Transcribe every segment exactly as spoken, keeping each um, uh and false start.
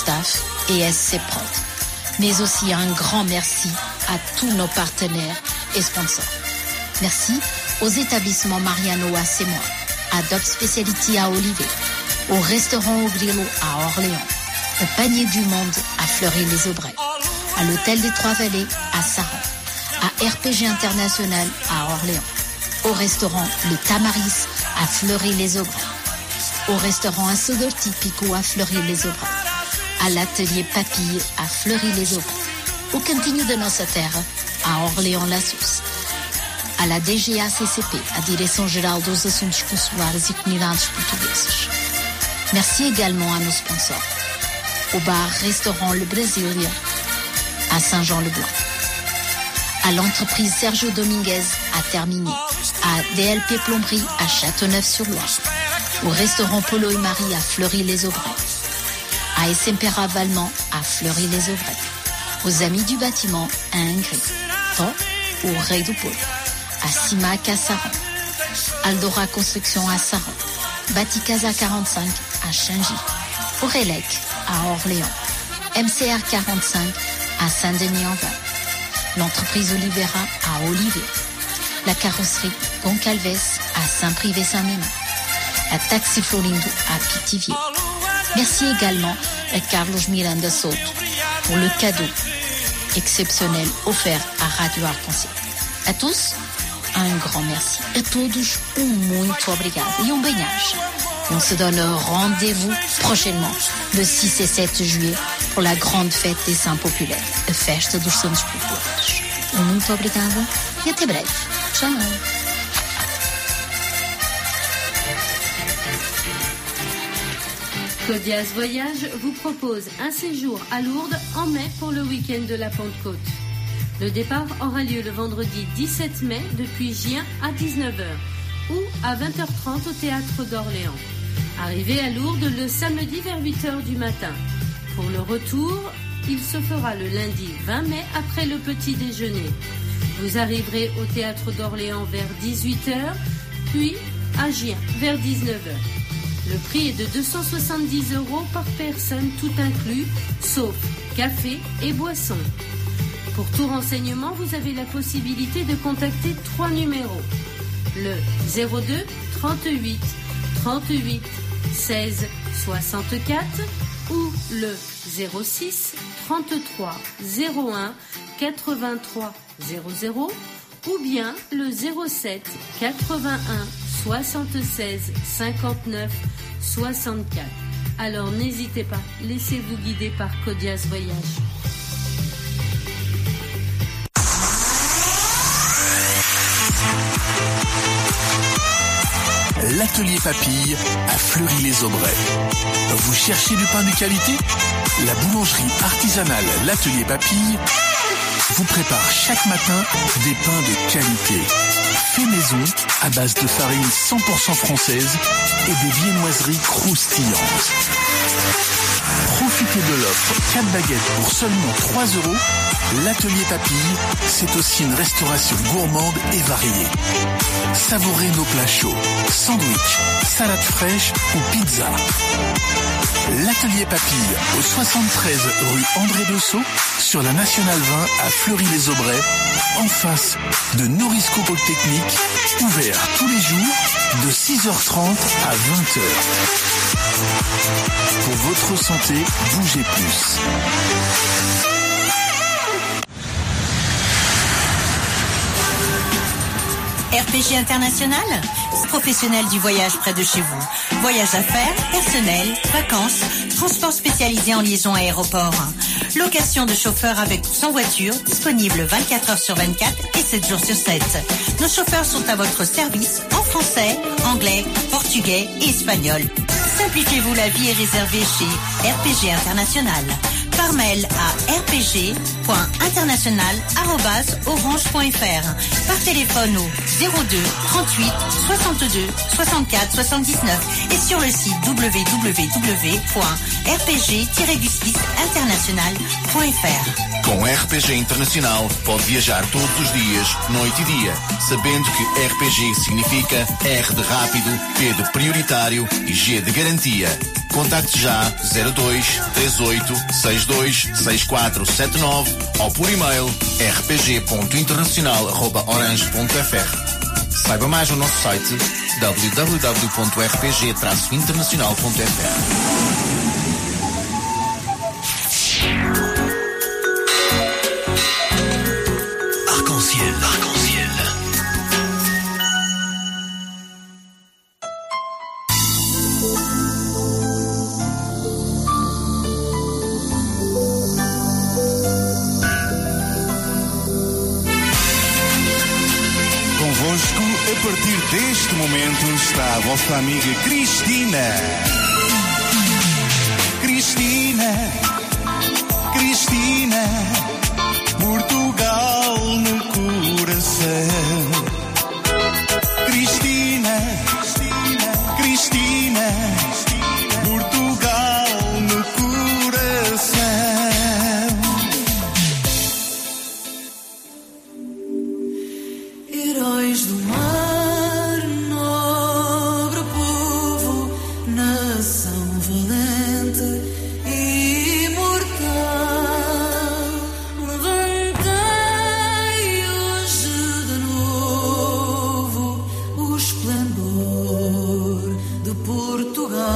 staff et S C Prod. Mais aussi un grand merci à tous nos partenaires et sponsors. Merci aux établissements Mariano à Sémois, à Doc Speciality à Olivet, au restaurant au Grillo à Orléans, au Panier du Monde à Fleury-les-Aubrais, à l'Hôtel des Trois-Vallées à Saran, à R P G International à Orléans, au restaurant Le Tamaris à Fleury-les-Aubrais, au restaurant Assodor Tipico à Fleury-les-Aubrais, à l'atelier Papille à Fleury-les-Aubrais, au Cantinho de Nossa Terra à Orléans-la-Sousse, à la D G A C C P, a Direção-Geral dos Assuntos Consulares e Comunidades Portuguesas. Merci également à nos sponsors, au bar-restaurant Le Brasilia à Saint-Jean-le-Blanc, à l'entreprise Sergio Dominguez à Termini, à D L P Plomberie à Châteauneuf-sur-Loire, au restaurant Polo et Marie à Fleury-les-Aubrais, à S M P Ravalement à Fleury-les-Aubrais, aux Amis du Bâtiment à Ingrid, Tant au Rey du Pôle, à Simac à Saran, Aldora Construction à Saran, Baticasa quarante-cinq à Chingy, Aurélec à Orléans, M C R quarante-cinq à Saint-Denis-en-Val, l'entreprise Olivera à Olivet, la carrosserie Goncalves à Saint-Privé-Saint-Ménin, la Taxi Florindo à Pithiviers. Merci également à Carlos Miranda Soto pour le cadeau exceptionnel offert à Radio Arc-en-Ciel. À tous, un grand merci. A todos, um muito obrigado e um bem-aja. On se donne rendez-vous prochainement, le six et sept juillet, pour la grande fête des Saints Populaires, a Festa dos Santos Populares. Um muito obrigada e até breve. Tchau. Codiaz Voyage vous propose un séjour à Lourdes en mai pour le week-end de la Pentecôte. Le départ aura lieu le vendredi dix-sept mai depuis Gien à dix-neuf heures ou à vingt heures trente au théâtre d'Orléans. Arrivée à Lourdes le samedi vers huit heures du matin. Pour le retour, il se fera le lundi vingt mai après le petit déjeuner. Vous arriverez au théâtre d'Orléans vers dix-huit heures, puis à Gien vers dix-neuf heures. Le prix est de deux cent soixante-dix euros par personne, tout inclus, sauf café et boisson. Pour tout renseignement, vous avez la possibilité de contacter trois numéros. Le zéro deux trente-huit trente-huit seize soixante-quatre ou le zéro six trente-trois zéro un quatre-vingt-trois zéro zéro ou bien le zéro sept quatre-vingt-un soixante-seize cinquante-neuf soixante-quatre. Alors n'hésitez pas, laissez-vous guider par Codiaz Voyage. L'atelier Papille à Fleury-les-Aubrais. Vous cherchez du pain de qualité? La boulangerie artisanale L'Atelier Papille vous prépare chaque matin des pains de qualité. Fait maison à base de farine cent pour cent française et des viennoiseries croustillantes. Profitez de l'offre quatre baguettes pour seulement trois euros. L'Atelier Papille, c'est aussi une restauration gourmande et variée. Savourez nos plats chauds, sandwich, salade fraîche ou pizza. L'Atelier Papille, au soixante-treize rue André Dessau, sur la Nationale vingt à Fleury-les-Aubrais, en face de Norisco Polytechnique, ouvert tous les jours de six heures trente à vingt heures. Pour votre santé, bougez plus. R P G International, professionnel du voyage près de chez vous. Voyage d'affaires, personnel, vacances, transport spécialisé en liaison aéroport. Location de chauffeurs avec ou sans voiture, disponible vingt-quatre heures sur vingt-quatre et sept jours sur sept. Nos chauffeurs sont à votre service en français, anglais, portugais et espagnol. Simplifiez-vous la vie et réservez chez R P G International. par mail à r p g point international arobase orange point f r, par téléphone au zéro deux trente-huit soixante-deux soixante-quatre soixante-dix-neuf et sur le site w w w point r p g tiret du six international point f r. Com R P G Internacional pode viajar todos os dias, noite e dia, sabendo que R P G significa R de rápido, P de prioritário e G de garantia. Contacte já zero dois três oito seis dois seis quatro sete nove ou por e-mail r p g ponto internacional arroba orange ponto f r. Saiba mais no nosso site w w w ponto r p g traço internacional ponto f r. Arc-en-ciel, arc-en-ciel. Convosco, a partir deste momento, está a vossa amiga Cristina. Cristina, Cristina, Portugal no coração. Cristina, Cristina, Portugal no coração. Heróis do mar, nobre povo, nação valente e imortal. Levantei hoje de novo o esplendor de Portugal.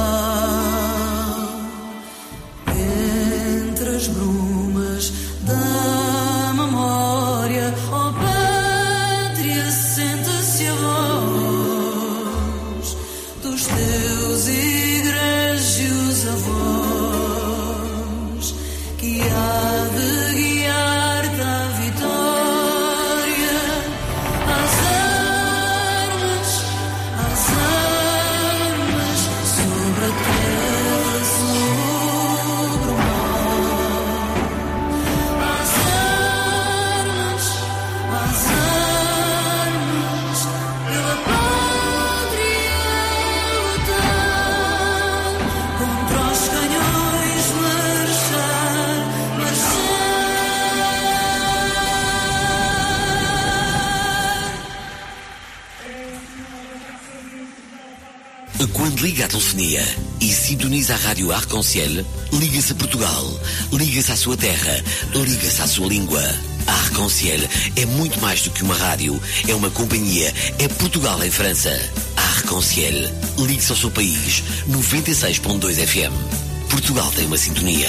Entre as brumas da memória, ó pátria, sente-se a voz dos teus egrégios avós, que há de guiar-te à vitória. Às armas, às armas, sobre a terra, sobre o mar. Às armas, às armas, pela pátria lutar, contra os canhões marchar, marchar. Quando liga a telefonia e sintoniza a rádio Arc-en-Ciel, liga-se a Portugal, liga-se à sua terra, liga-se à sua língua. A Arc-en-Ciel é muito mais do que uma rádio, é uma companhia, é Portugal em França. A Arc-en-Ciel, ligue-se ao seu país, noventa e seis ponto dois F M. Portugal tem uma sintonia.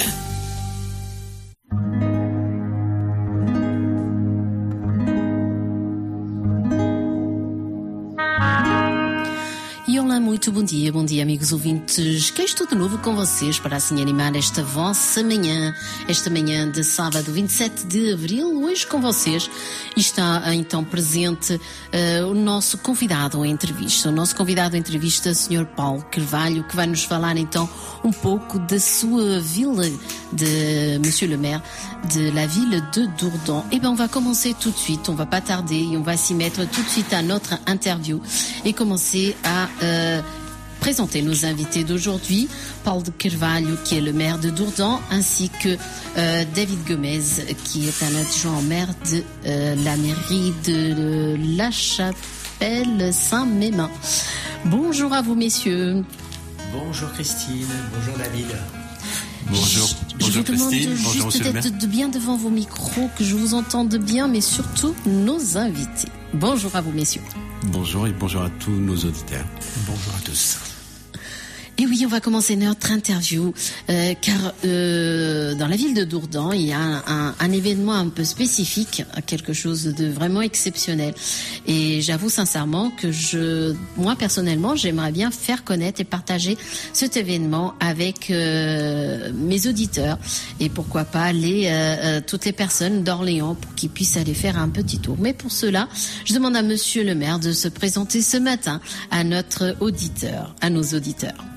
E olá, muito bom dia, bom dia amigos ouvintes, que estou de novo com vocês para assim animar esta vossa manhã, esta manhã de sábado vinte e sete de abril, hoje com vocês está então presente uh, o nosso convidado em entrevista, o nosso convidado em entrevista, o senhor Paulo Carvalho, que vai nos falar então um pouco da sua vila, de Monsieur le Maire, de la ville de Dourdan. Et bien on va commencer tout de suite, on va pas tarder et on va s'y mettre tout de suite à notre interview et commencer à euh, présenter nos invités d'aujourd'hui, Paulo Carvalho qui est le maire de Dourdan, ainsi que euh, David Gomez qui est un adjoint au maire de euh, la mairie de La Chapelle Saint-Mémin. Bonjour à vous messieurs. Bonjour Christine, bonjour David. Je, Bonjour, je bonjour vous demande Christine, bonjour juste monsieur le maire. d'être de bien devant vos micros, que je vous entende bien, mais surtout nos invités. Bonjour à vous messieurs. Bonjour et bonjour à tous nos auditeurs. Bonjour à tous. Et oui, on va commencer notre interview, euh, car euh, dans la ville de Dourdan, il y a un, un, un événement un peu spécifique, quelque chose de vraiment exceptionnel. Et j'avoue sincèrement que je, moi personnellement, j'aimerais bien faire connaître et partager cet événement avec euh, mes auditeurs et pourquoi pas les, euh, euh, toutes les personnes d'Orléans pour qu'ils puissent aller faire un petit tour. Mais pour cela, je demande à Monsieur le maire de se présenter ce matin à notre auditeur, à nos auditeurs.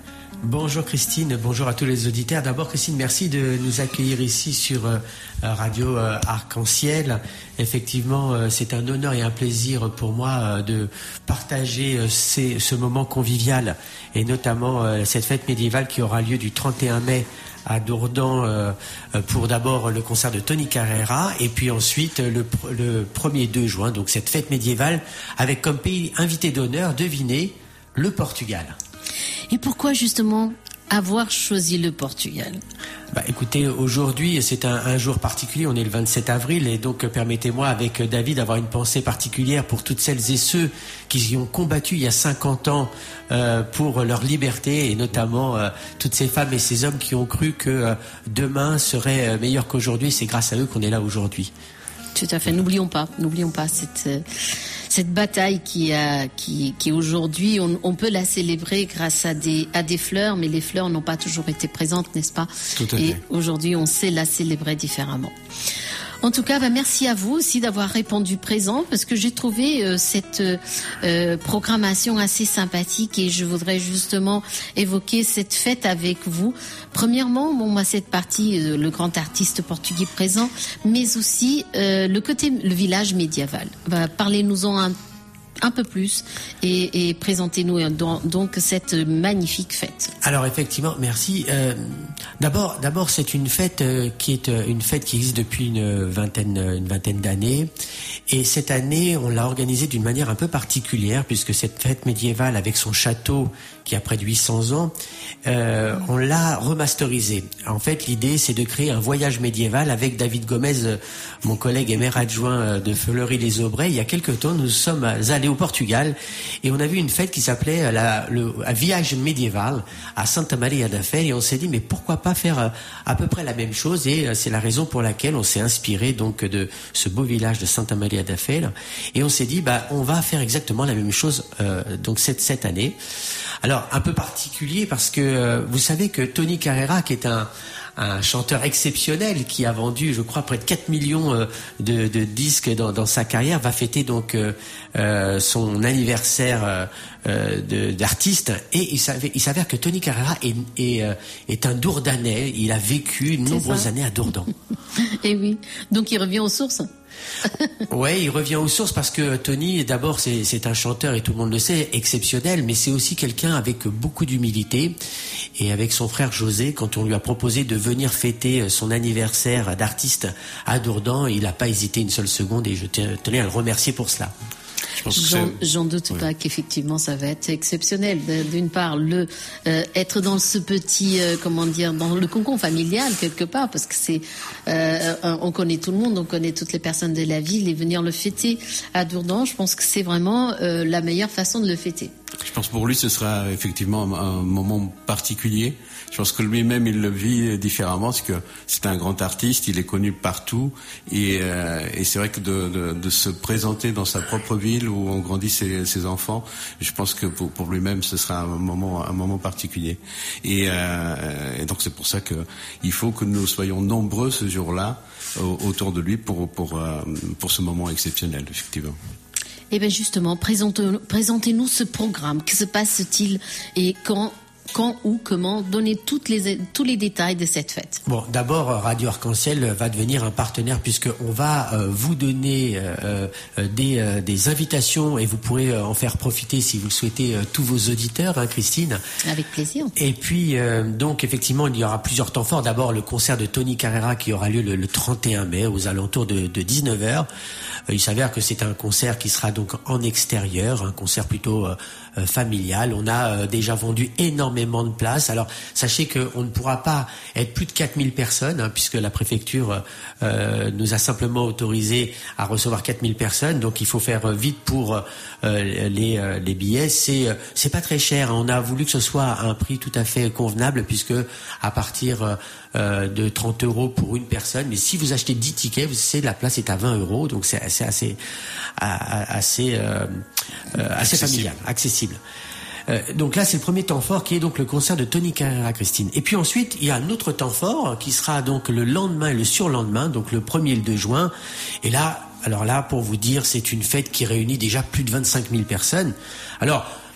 Bonjour Christine, bonjour à tous les auditeurs. D'abord Christine, merci de nous accueillir ici sur euh, Radio euh, Arc-en-Ciel. Effectivement, euh, c'est un honneur et un plaisir pour moi euh, de partager euh, ces, ce moment convivial et notamment euh, cette fête médiévale qui aura lieu du trente et un mai à Dourdan euh, pour d'abord le concert de Tony Carreira et puis ensuite le, le premier deux juin, donc cette fête médiévale avec comme pays invité d'honneur, devinez, le Portugal. Et pourquoi justement avoir choisi le Portugal? Bah, écoutez, aujourd'hui c'est un, un jour particulier, on est le vingt-sept avril et donc permettez-moi avec David d'avoir une pensée particulière pour toutes celles et ceux qui y ont combattu il y a cinquante ans euh, pour leur liberté et notamment euh, toutes ces femmes et ces hommes qui ont cru que euh, demain serait meilleur qu'aujourd'hui. C'est grâce à eux qu'on est là aujourd'hui. Tout à fait, n'oublions pas, n'oublions pas cette... Euh... Cette bataille qui a, qui, qui aujourd'hui, on, on peut la célébrer grâce à des, à des fleurs, mais les fleurs n'ont pas toujours été présentes, n'est-ce pas? Tout à fait. Et aujourd'hui, on sait la célébrer différemment. En tout cas, bah, merci à vous aussi d'avoir répondu présent parce que j'ai trouvé euh, cette euh, programmation assez sympathique et je voudrais justement évoquer cette fête avec vous. Premièrement, bon, moi cette partie, euh, le grand artiste portugais présent, mais aussi euh, le côté, le village médiéval. Bah, parlez-nous-en un un peu plus et, et présentez-nous donc cette magnifique fête. Alors effectivement, merci. Euh, d'abord, d'abord, c'est une fête euh, qui est euh, une fête qui existe depuis une vingtaine, une vingtaine d'années. Et cette année, on l'a organisée d'une manière un peu particulière puisque cette fête médiévale avec son château qui a près de huit cents ans, euh, on l'a remasterisée. En fait, l'idée, c'est de créer un voyage médiéval avec David Gomez, mon collègue et maire adjoint de Fleury-les-Aubrais. Il y a quelques temps, nous sommes allés au Portugal et on a vu une fête qui s'appelait la, le un Viage médiéval à Santa Maria da Feira et on s'est dit mais pourquoi pas faire à peu près la même chose et c'est la raison pour laquelle on s'est inspiré donc de ce beau village de Santa Maria da Feira et on s'est dit bah on va faire exactement la même chose euh, donc cette cette année. Alors un peu particulier parce que euh, vous savez que Tony Carreira qui est un un chanteur exceptionnel qui a vendu, je crois, près de quatre millions de, de disques dans, dans sa carrière, va fêter donc euh, euh, son anniversaire euh, de, d'artiste. Et il s'avère, il s'avère que Tony Carreira est, est, euh, est un Dourdanais. Il a vécu de nombreuses années à Dourdan. Et oui, donc il revient aux sources. Ouais, il revient aux sources parce que Tony, d'abord, c'est, c'est un chanteur et tout le monde le sait, exceptionnel, mais c'est aussi quelqu'un avec beaucoup d'humilité. Et avec son frère José, quand on lui a proposé de venir fêter son anniversaire d'artiste à Dourdan, il n'a pas hésité une seule seconde et je tenais à le remercier pour cela. J'en, j'en doute oui. pas qu'effectivement ça va être exceptionnel. D'une part, le euh, être dans ce petit, euh, comment dire, dans le cocon familial quelque part, parce que c'est, euh, on connaît tout le monde, on connaît toutes les personnes de la ville, et venir le fêter à Dourdan, je pense que c'est vraiment euh, la meilleure façon de le fêter. Je pense pour lui ce sera effectivement un moment particulier. Je pense que lui-même il le vit différemment parce que c'est un grand artiste, il est connu partout et, euh, et c'est vrai que de, de, de se présenter dans sa propre ville où on grandit ses, ses enfants, je pense que pour, pour lui-même ce sera un moment, un moment particulier. Et, euh, et donc c'est pour ça que il faut que nous soyons nombreux ce jour-là autour de lui pour pour euh, pour ce moment exceptionnel effectivement. Eh bien justement, présentez-nous, présentez-nous ce programme. Que se passe-t-il et quand, quand, où, comment? Donnez toutes les, tous les détails de cette fête. Bon, d'abord, Radio Arc-en-Ciel va devenir un partenaire puisqu'on va euh, vous donner euh, euh, des, euh, des invitations et vous pourrez euh, en faire profiter si vous le souhaitez euh, tous vos auditeurs, hein, Christine. Avec plaisir. Et puis, euh, donc, effectivement, il y aura plusieurs temps forts. D'abord, le concert de Tony Carreira qui aura lieu le, le trente et un mai aux alentours de, de dix-neuf heures. Il s'avère que c'est un concert qui sera donc en extérieur, un concert plutôt euh, euh, familial. On a euh, déjà vendu énormément de places. Alors, sachez qu'on ne pourra pas être plus de quatre mille personnes, hein, puisque la préfecture euh, nous a simplement autorisé à recevoir quatre mille personnes. Donc, il faut faire vite pour euh, les, euh, les billets. C'est, euh, c'est pas très cher. On a voulu que ce soit à un prix tout à fait convenable, puisque à partir euh, de trente euros pour une personne, mais si vous achetez dix tickets, vous savez, la place est à vingt euros. Donc, c'est assez, assez, assez, euh, euh, assez familial, accessible. Euh, donc là, c'est le premier temps fort qui est donc le concert de Tony Carreira, Christine. Et puis ensuite, il y a un autre temps fort qui sera donc le lendemain et le surlendemain, donc le premier et le deux juin. Et là, alors là, pour vous dire, c'est une fête qui réunit déjà plus de vingt-cinq mille personnes. Alors,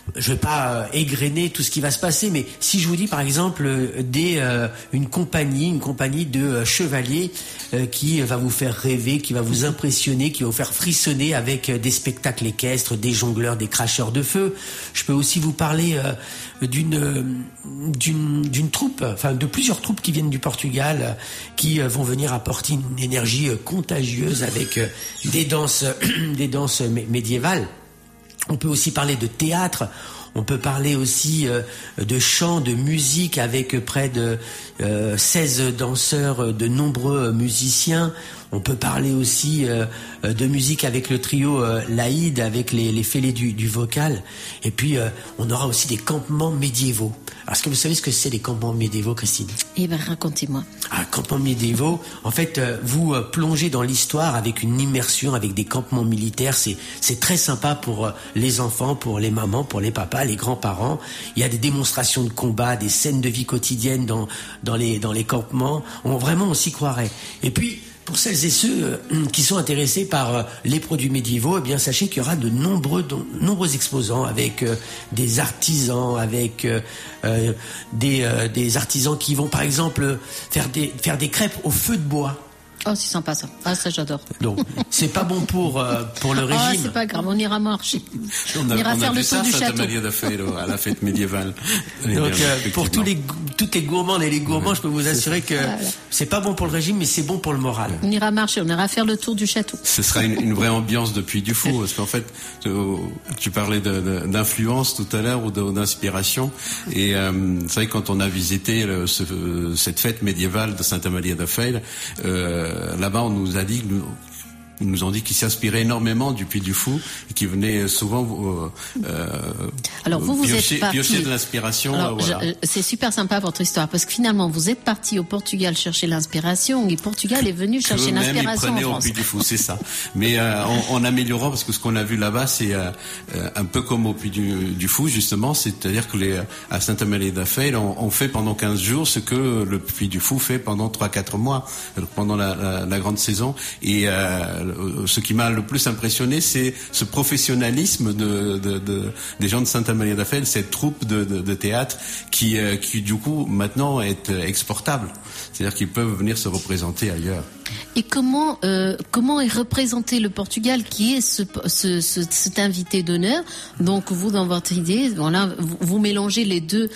je vais pas euh, égrener tout ce qui va se passer, mais si je vous dis par exemple euh, des euh, une compagnie, une compagnie de euh, chevaliers euh, qui va vous faire rêver, qui va vous impressionner, qui va vous faire frissonner avec euh, des spectacles équestres, des jongleurs, des cracheurs de feu. Je peux aussi vous parler euh, d'une euh, d'une d'une troupe, enfin de plusieurs troupes qui viennent du Portugal, euh, qui euh, vont venir apporter une énergie euh, contagieuse avec euh, des danses des danses mé- médiévales. On peut aussi parler de théâtre, on peut parler aussi euh, de chant, de musique avec près de euh, seize danseurs, de nombreux musiciens. On peut parler aussi euh, de musique avec le trio euh, Laïd, avec les, les fêlés du, du vocal. Et puis, euh, on aura aussi des campements médiévaux. Alors, est-ce que vous savez ce que c'est les campements médiévaux, Christine ? Eh bien, racontez-moi. Ah, campements médiévaux, en fait, euh, vous euh, plongez dans l'histoire avec une immersion, avec des campements militaires. C'est, c'est très sympa pour euh, les enfants, pour les mamans, pour les papas, les grands-parents. Il y a des démonstrations de combat, des scènes de vie quotidienne dans, dans, les, dans les campements. On, vraiment, on s'y croirait. Et puis, pour celles et ceux euh, qui sont intéressés par euh, les produits médiévaux, eh bien sachez qu'il y aura de nombreux, de nombreux exposants avec euh, des artisans, avec euh, euh, des, euh, des artisans qui vont par exemple faire des, faire des crêpes au feu de bois. Oh, c'est sympa ça. Ah, ça j'adore. Donc, c'est pas bon pour euh, pour le régime. Ah, c'est pas grave, on ira marcher. On, a, on ira on faire a le vu tour ça du à château. Santa Maria da Feira, à la fête médiévale. Donc, euh, pour tous les, toutes les gourmandes et les gourmands, Ouais, je peux vous assurer que Voilà. c'est pas bon pour le régime, mais c'est bon pour le moral. On ira marcher, on ira faire le tour du château. Ce sera une, une vraie ambiance de Puy du Fou, parce qu'en fait, tu, tu parlais de, de, d'influence tout à l'heure ou de, d'inspiration, et euh, c'est vrai que quand on a visité le, ce, cette fête médiévale de Santa Maria da Feira, euh, là-bas on nous a dit que nous, ils nous ont dit qu'ils s'inspiraient énormément du Puy du Fou et qu'ils venaient souvent euh, euh, Alors vous, vous piocher, êtes parti. piocher de l'inspiration. Alors, euh, voilà. je- c'est super sympa votre histoire parce que finalement vous êtes parti au Portugal chercher l'inspiration et Portugal est venu chercher Eux-mêmes, ils l'inspiration en prenaient au France. Puy du Fou, c'est ça. Mais euh, en, en améliorant, parce que ce qu'on a vu là-bas, c'est euh, euh, un peu comme au Puy du, du Fou, justement, c'est-à-dire que les, à Santa Maria da Feira, on, on fait pendant quinze jours ce que le Puy du Fou fait pendant trois quatre mois, euh, pendant la, la, la grande saison. Et euh, ce qui m'a le plus impressionné, c'est ce professionnalisme de, de, de, des gens de Santa Maria da Feira, cette troupe de, de, de théâtre qui, euh, qui, du coup, maintenant est exportable. C'est-à-dire qu'ils peuvent venir se représenter ailleurs. Et comment euh, comment est représenté le Portugal qui est ce, ce, ce, cet invité d'honneur? Donc vous dans votre idée, voilà, vous, vous mélangez les deux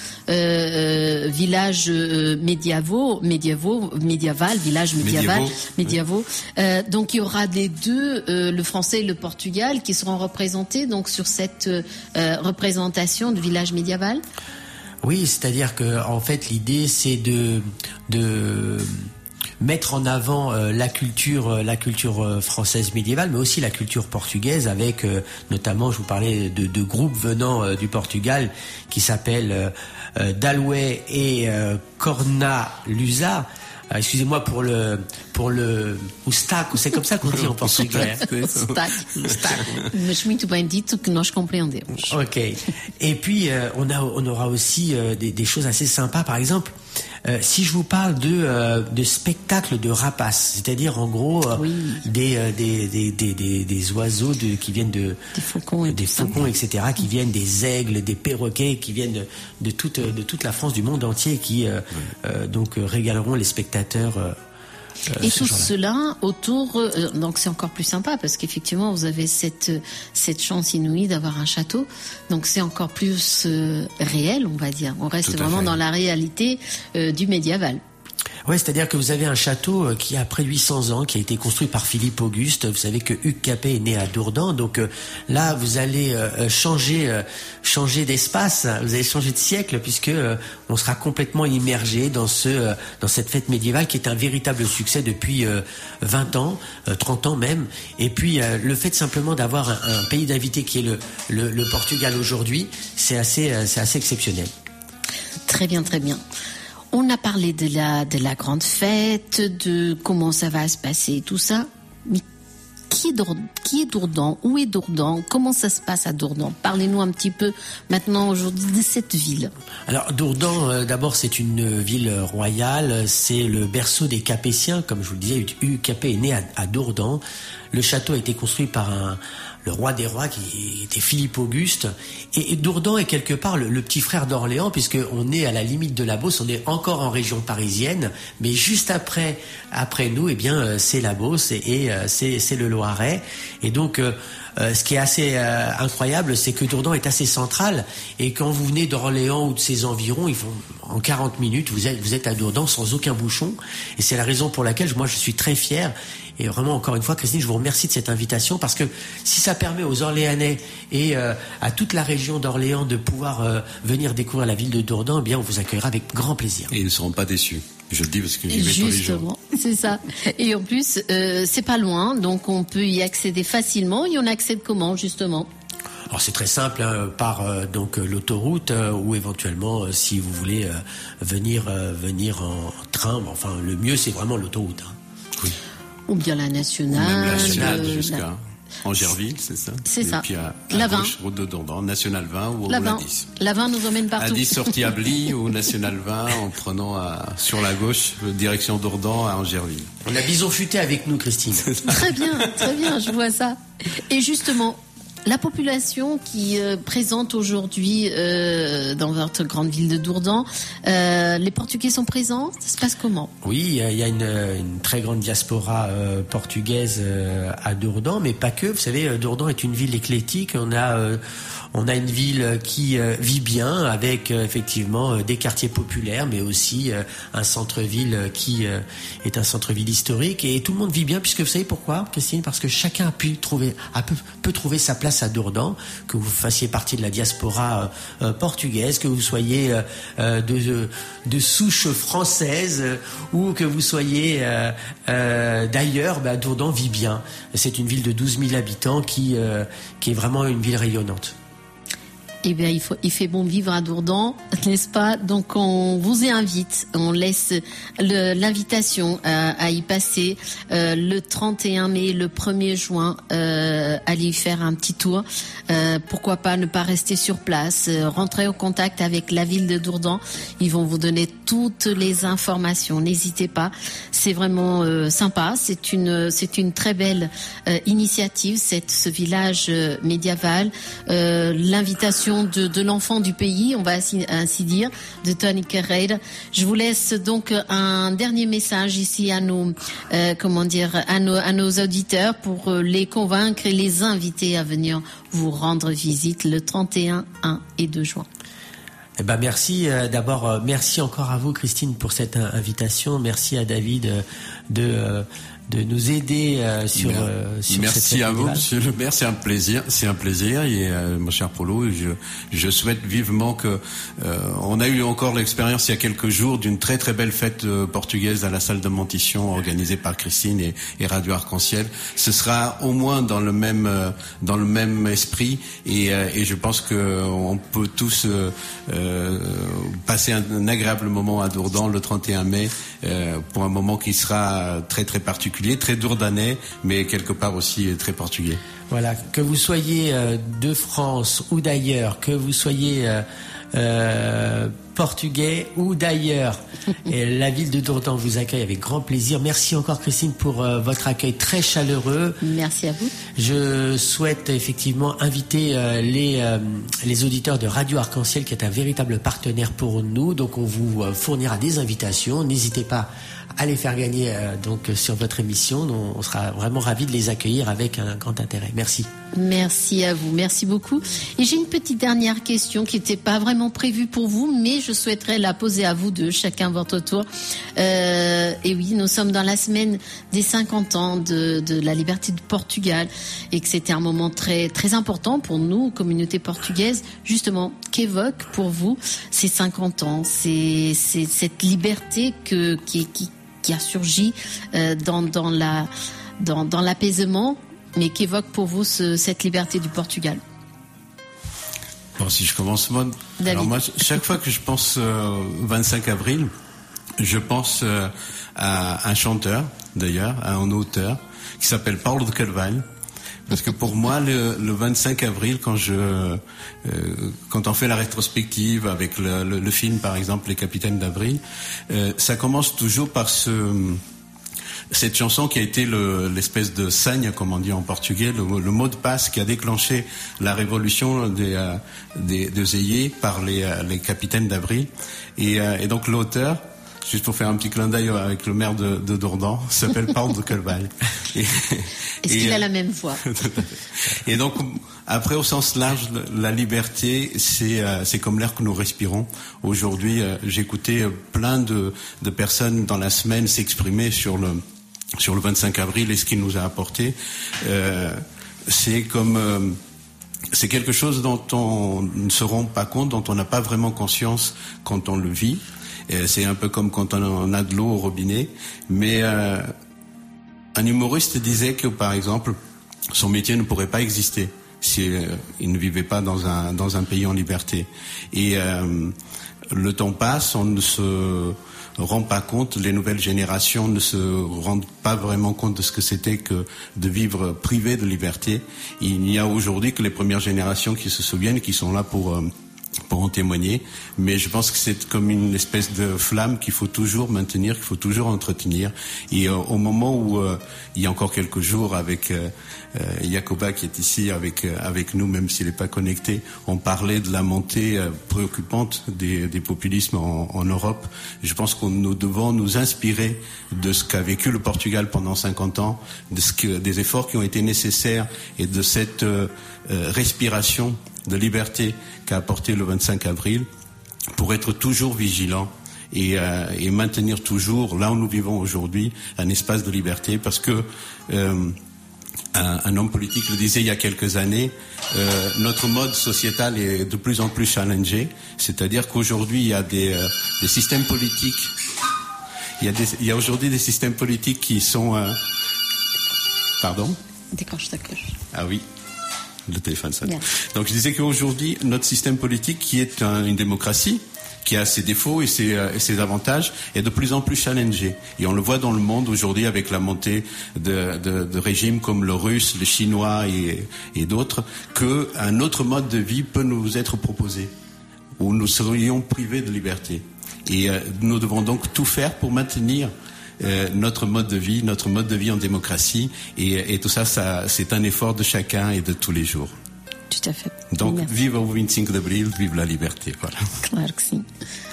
euh, villages euh, médiévaux, médiévaux, médiéval, village médiéval, Médiévaux, médiévaux. Euh, donc il y aura les deux, euh, le français et le Portugal, qui seront représentés donc sur cette euh, représentation de village médiéval. Oui, c'est-à-dire que en fait l'idée c'est de de mettre en avant euh, la culture euh, la culture euh, française médiévale, mais aussi la culture portugaise avec euh, notamment, je vous parlais de, de groupes venant euh, du Portugal qui s'appellent euh, euh, Daloué et euh, Corna Lusa. Euh, excusez-moi pour le pour le o staco, c'est comme ça qu'on dit en portugais. Sotaque. Mas muito bem dito que nós compreendemos. Ok. Et puis euh, on a on aura aussi euh, des, des choses assez sympas. Par exemple, euh, si je vous parle de euh, de spectacles de rapaces, c'est-à-dire en gros euh, Oui. des, euh, des, des des des des oiseaux de, qui viennent de Des faucons et des tout ça. faucons, et cetera, qui viennent des aigles, des perroquets, qui viennent de, de toute de toute la France, du monde entier, qui euh, euh, donc euh, régaleront les spectateurs. Euh, Et ce tout jour-là. cela autour, euh, donc c'est encore plus sympa parce qu'effectivement vous avez cette cette chance inouïe d'avoir un château, donc c'est encore plus euh, réel, on va dire. On reste Tout à vraiment fait. dans la réalité euh, du médiéval. Ouais, c'est-à-dire que vous avez un château euh, qui a près de huit cents ans, qui a été construit par Philippe Auguste. Vous savez que Hugues Capet est né à Dourdan, donc euh, là vous allez euh, changer euh, changer d'espace, vous allez changer de siècle, puisque euh, on sera complètement immergé dans ce euh, dans cette fête médiévale qui est un véritable succès depuis euh, vingt ans, euh, trente ans même. Et puis euh, le fait simplement d'avoir un, un pays d'invités qui est le, le le Portugal aujourd'hui, c'est assez euh, c'est assez exceptionnel. Très bien, très bien. On a parlé de la de la grande fête, de comment ça va se passer, tout ça. Mais qui est Dour- qui est Dourdan? Où est Dourdan? Comment ça se passe à Dourdan? Parlez-nous un petit peu maintenant aujourd'hui de cette ville. Alors Dourdan, euh, d'abord c'est une ville royale, c'est le berceau des Capétiens, comme je vous le disais, Hugues Capet est né à, à Dourdan. Le château a été construit par un, le roi des rois qui était Philippe Auguste. Et, et Dourdan est quelque part le, le petit frère d'Orléans, puisque on est à la limite de la Beauce, on est encore en région parisienne, mais juste après, après nous, eh bien, c'est la Beauce et, et c'est, c'est le Loiret. Et donc, euh, Euh, ce qui est assez euh, incroyable, c'est que Dourdan est assez central, et quand vous venez d'Orléans ou de ses environs, ils font en quarante minutes, vous êtes, vous êtes à Dourdan sans aucun bouchon, et c'est la raison pour laquelle moi je suis très fier. Et vraiment, encore une fois, Christine, je vous remercie de cette invitation, parce que si ça permet aux Orléanais et euh, à toute la région d'Orléans de pouvoir euh, venir découvrir la ville de Dourdan, eh bien, on vous accueillera avec grand plaisir. Et ils ne seront pas déçus. Je le dis parce que j'y vais tous les jours. Justement, c'est ça. Et en plus, euh, c'est pas loin, donc on peut y accéder facilement. Et on accède comment, justement ? Alors c'est très simple, hein, par euh, donc euh, l'autoroute euh, ou éventuellement euh, si vous voulez euh, venir euh, venir en train. Enfin, le mieux c'est vraiment l'autoroute. Hein. Oui. Ou bien la nationale. Ou même la nationale euh, jusqu'à la... Angerville, c'est ça. C'est et ça. Et puis à, à la gauche, route de Dourdan, National vingt ou, la ou vingt. la dix. La vingt nous emmène partout. À dix, sortie à Bly ou National vingt en prenant à, sur la gauche, direction Dourdan à Angerville. On a Bison Futé avec nous, Christine. Très bien, très bien, je vois ça. Et justement, la population qui euh, présente aujourd'hui euh, dans votre grande ville de Dourdan, euh, les Portugais sont présents. Ça se passe comment ? Oui, il y a une, une très grande diaspora euh, portugaise euh, à Dourdan, mais pas que. Vous savez, Dourdan est une ville éclectique. On a euh, on a une ville qui euh, vit bien, avec euh, effectivement euh, des quartiers populaires, mais aussi euh, un centre-ville qui euh, est un centre-ville historique. Et tout le monde vit bien, puisque vous savez pourquoi, Christine ? Parce que chacun a pu trouver, a peut, peut trouver sa place à Dourdan, que vous fassiez partie de la diaspora euh, portugaise, que vous soyez euh, euh, de, de souche française euh, ou que vous soyez euh, euh, d'ailleurs, bah, Dourdan vit bien. C'est une ville de douze mille habitants qui, euh, qui est vraiment une ville rayonnante. Eh bien, il, faut, il fait bon vivre à Dourdan, n'est-ce pas ? Donc, on vous y invite. On laisse le, l'invitation à, à y passer euh, le trente et un mai, le premier juin. Euh, allez y faire un petit tour. Euh, pourquoi pas ne pas rester sur place, euh, rentrer en contact avec la ville de Dourdan. Ils vont vous donner toutes les informations. N'hésitez pas. C'est vraiment euh, sympa. C'est une, c'est une très belle euh, initiative, cette, ce village euh, médiéval. Euh, l'invitation De, de l'enfant du pays, on va ainsi, ainsi dire, de Tony Carreira. Je vous laisse donc un dernier message ici à nos, euh, comment dire, à nos, à nos auditeurs pour les convaincre et les inviter à venir vous rendre visite le trente et un, un et deux juin. Eh ben merci. Euh, d'abord, euh, merci encore à vous, Christine, pour cette euh, invitation. Merci à David euh, de euh, de nous aider euh, sur, euh, sur Merci cette à vous, festival. Monsieur le maire. C'est un plaisir, c'est un plaisir. Et euh, mon cher Polo, je, je souhaite vivement que euh, on a eu encore l'expérience il y a quelques jours d'une très très belle fête euh, portugaise à la salle de Montition organisée par Christine et, et Radio Arc-en-Ciel. Ce sera au moins dans le même euh, dans le même esprit et, euh, et je pense que on peut tous euh, euh, passer un, un agréable moment à Dourdan le trente et un mai euh, pour un moment qui sera très très particulier. Très dourdanais, mais quelque part aussi très portugais. Voilà, que vous soyez euh, de France ou d'ailleurs, que vous soyez euh, euh, portugais ou d'ailleurs, et la ville de Dourdan vous accueille avec grand plaisir. Merci encore, Christine, pour euh, votre accueil très chaleureux. Merci à vous. Je souhaite effectivement inviter euh, les, euh, les auditeurs de Radio Arc-en-Ciel, qui est un véritable partenaire pour nous. Donc on vous euh, fournira des invitations. N'hésitez pas à les faire gagner euh, donc sur votre émission. On sera vraiment ravis de les accueillir avec un grand intérêt. Merci. Merci à vous, merci beaucoup. Et j'ai une petite dernière question qui n'était pas vraiment prévue pour vous, mais je souhaiterais la poser à vous deux, chacun votre tour. Euh, et oui, nous sommes dans la semaine des cinquante ans de, de la liberté du Portugal et que c'était un moment très très important pour nous, communauté portugaise. Justement, qu'évoque pour vous ces cinquante ans, c'est, c'est cette liberté que, qui, qui, qui a surgi euh, dans, dans, la, dans, dans l'apaisement, mais qu'évoque pour vous ce, cette liberté du Portugal? Bon, si je commence, moi, David. alors moi, chaque fois que je pense euh, vingt-cinq avril, je pense euh, à un chanteur, d'ailleurs, à un auteur, qui s'appelle Paulo de Carvalho. Parce que pour moi, le, le vingt-cinq avril, quand je, euh, quand on fait la rétrospective avec le, le, le film, par exemple, Les Capitaines d'Avril, euh, ça commence toujours par ce, cette chanson qui a été le, l'espèce de senha, comme on dit en portugais, le, le mot de passe qui a déclenché la révolution des, euh, des, de Zéyé par les, euh, les capitaines d'Avril. Et, euh, et donc l'auteur, juste pour faire un petit clin d'œil avec le maire de, de Dourdan, s'appelle Paul de Colbal. Et, Est-ce et, qu'il a la même voix? Et donc, après, au sens large, la liberté, c'est, euh, c'est comme l'air que nous respirons. Aujourd'hui, euh, j'écoutais plein de, de personnes dans la semaine s'exprimer sur le, sur le vingt-cinq avril et ce qu'il nous a apporté. Euh, c'est comme... Euh, c'est quelque chose dont on ne se rend pas compte, dont on n'a pas vraiment conscience quand on le vit. Et c'est un peu comme quand on a de l'eau au robinet. Mais euh, un humoriste disait que, par exemple, son métier ne pourrait pas exister si euh, il ne vivait pas dans un dans un pays en liberté. Et euh, le temps passe, on ne se rend pas compte, les nouvelles générations ne se rendent pas vraiment compte de ce que c'était que de vivre privé de liberté. Il n'y a aujourd'hui que les premières générations qui se souviennent, qui sont là pour... Euh, pour en témoigner, mais je pense que c'est comme une espèce de flamme qu'il faut toujours maintenir, qu'il faut toujours entretenir. Et euh, au moment où euh, il y a encore quelques jours, avec euh, euh, Jacoba qui est ici avec euh, avec nous, même s'il n'est pas connecté, on parlait de la montée euh, préoccupante des, des populismes en, en Europe. Je pense que nous devons nous inspirer de ce qu'a vécu le Portugal pendant cinquante ans, de ce que, des efforts qui ont été nécessaires et de cette euh, euh, respiration de liberté qu'a apporté le vingt-cinq avril pour être toujours vigilant et, euh, et maintenir toujours, là où nous vivons aujourd'hui, un espace de liberté, parce que euh, un, un homme politique le disait il y a quelques années, euh, notre mode sociétal est de plus en plus challengé, c'est-à-dire qu'aujourd'hui il y a des, euh, des systèmes politiques, il y a, des, il y a aujourd'hui des systèmes politiques qui sont... Euh, pardon ? Décroche ta cloche. Ah oui. Le téléphone sonne. Bien. Donc je disais qu'aujourd'hui, notre système politique, qui est un, une démocratie, qui a ses défauts et ses, euh, et ses avantages, est de plus en plus challengé. Et on le voit dans le monde aujourd'hui avec la montée de, de, de régimes comme le russe, le chinois et, et d'autres, qu'un autre mode de vie peut nous être proposé, où nous serions privés de liberté. Et euh, nous devons donc tout faire pour maintenir Euh, notre mode de vie, notre mode de vie en démocratie, et, et tout ça, ça, c'est un effort de chacun et de tous les jours. Tout à fait. Donc, Merci. Vive au vingt-cinq d'avril, vive la liberté, voilà. Claro que sim.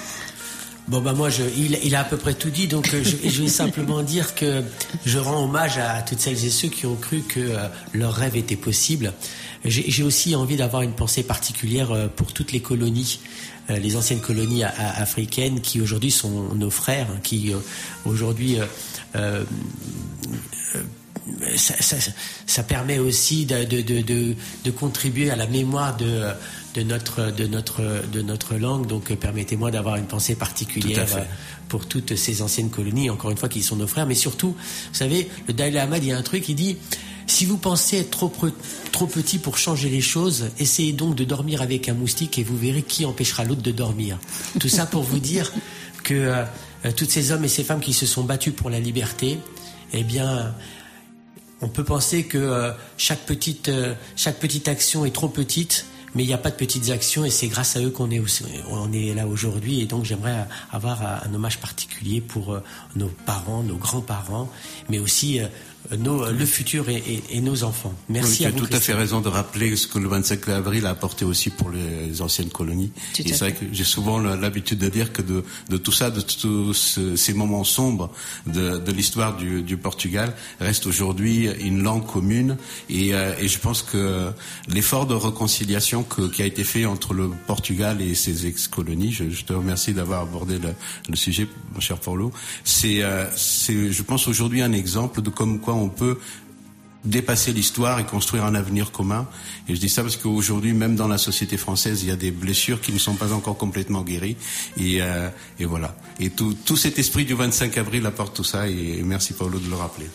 Bon bah moi je, il, il a à peu près tout dit, donc je, je vais simplement dire que je rends hommage à toutes celles et ceux qui ont cru que euh, leur rêve était possible. J'ai, j'ai aussi envie d'avoir une pensée particulière euh, pour toutes les colonies, euh, les anciennes colonies a, a, africaines qui aujourd'hui sont nos frères, qui euh, aujourd'hui euh, euh, ça, ça, ça permet aussi de, de, de, de, de contribuer à la mémoire de de notre de notre de notre langue. Donc permettez-moi d'avoir une pensée particulière pour toutes ces anciennes colonies, encore une fois, qui sont nos frères. Mais surtout, vous savez, le Dalai Lama dit un truc, il dit: si vous pensez être trop trop petit pour changer les choses, essayez donc de dormir avec un moustique et vous verrez qui empêchera l'autre de dormir. Tout ça pour vous dire que euh, tous ces hommes et ces femmes qui se sont battus pour la liberté, eh bien, on peut penser que euh, chaque petite euh, chaque petite action est trop petite. Mais il n'y a pas de petites actions et c'est grâce à eux qu'on est, aussi, on est là aujourd'hui. Et donc j'aimerais avoir un hommage particulier pour nos parents, nos grands-parents, mais aussi nos, le futur et, et, et nos enfants. Merci oui, à vous. Tu as tout Christine. à fait raison de rappeler ce que le vingt-cinq avril a apporté aussi pour les anciennes colonies. Tout et c'est vrai que j'ai souvent l'habitude de dire que de, de tout ça, de tous ces moments sombres de, de l'histoire du, du Portugal, reste aujourd'hui une langue commune. Et, euh, et je pense que l'effort de réconciliation que, qui a été fait entre le Portugal et ses ex-colonies, je, je te remercie d'avoir abordé le, le sujet, mon cher Paulo, c'est, euh, c'est, je pense, aujourd'hui un exemple de comme quoi on peut dépasser l'histoire et construire un avenir commun. Et je dis ça parce qu'aujourd'hui, même dans la société française, il y a des blessures qui ne sont pas encore complètement guéries. Et, euh, et voilà. Et tout, tout cet esprit du vingt-cinq avril apporte tout ça. Et, et merci Paulo de le rappeler.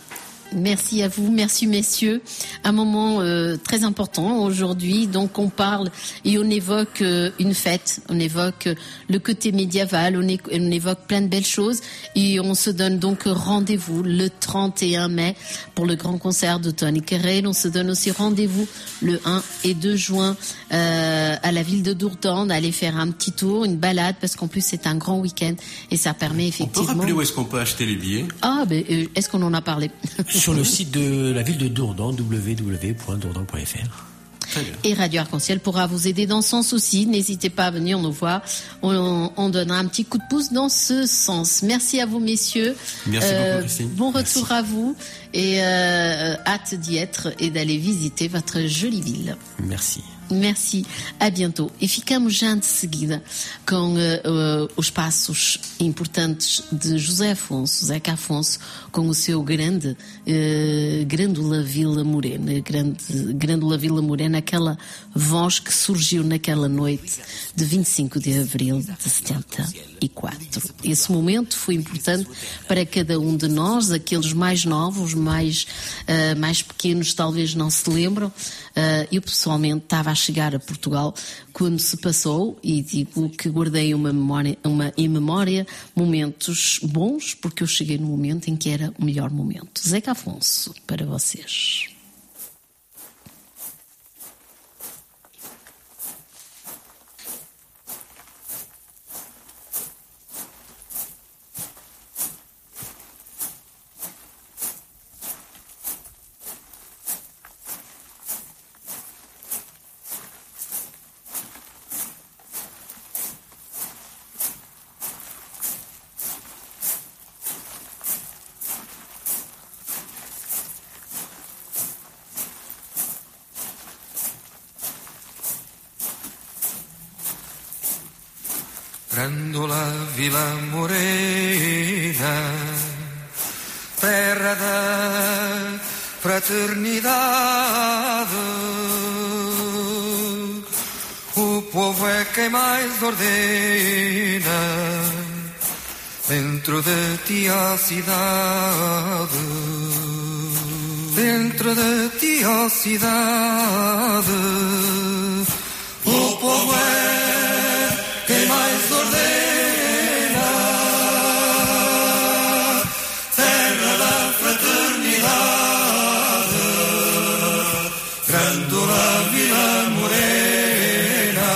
Merci à vous, merci messieurs. Un moment euh, très important aujourd'hui. Donc on parle et on évoque euh, une fête, on évoque euh, le côté médiéval, on, é- on évoque plein de belles choses et on se donne donc rendez-vous le trente et un mai pour le grand concert de Tony Carrel. On se donne aussi rendez-vous le un et deux juin euh, à la ville de Dourdan, d'aller faire un petit tour, une balade, parce qu'en plus c'est un grand week-end et ça permet effectivement... On peut rappeler où est-ce qu'on peut acheter les billets? Ah, ben, euh, est-ce qu'on en a parlé? Sur le site de la ville de Dourdan, w w w point dourdan point f r. Et Radio Arc-en-Ciel pourra vous aider dans ce sens aussi. N'hésitez pas à venir nous voir. On, on donnera un petit coup de pouce dans ce sens. Merci à vous, messieurs. Merci euh, beaucoup, Christine. Bon retour Merci. à vous. Et euh, hâte d'y être et d'aller visiter votre jolie ville. Merci. Merci, a bientôt. E ficamos já de seguida com uh, uh, os passos importantes de José Afonso, Zeca Afonso, com o seu grande uh, Grândola Vila Morena, grande Grândola Vila Morena, aquela voz que surgiu naquela noite de vinte e cinco de abril de setenta e quatro. Esse momento foi importante para cada um de nós, aqueles mais novos, mais, uh, mais pequenos talvez não se lembram. Uh, eu pessoalmente estava a chegar a Portugal quando se passou e digo que guardei uma memória, uma, em memória momentos bons, porque eu cheguei no momento em que era o melhor momento. Zeca Afonso, para vocês. Grândola Vila Morena, terra da fraternidade, o povo é quem mais ordena, dentro de ti a cidade, dentro de ti a cidade, o povo é quem mais ordena, terra da fraternidade, Grândola Vila Morena.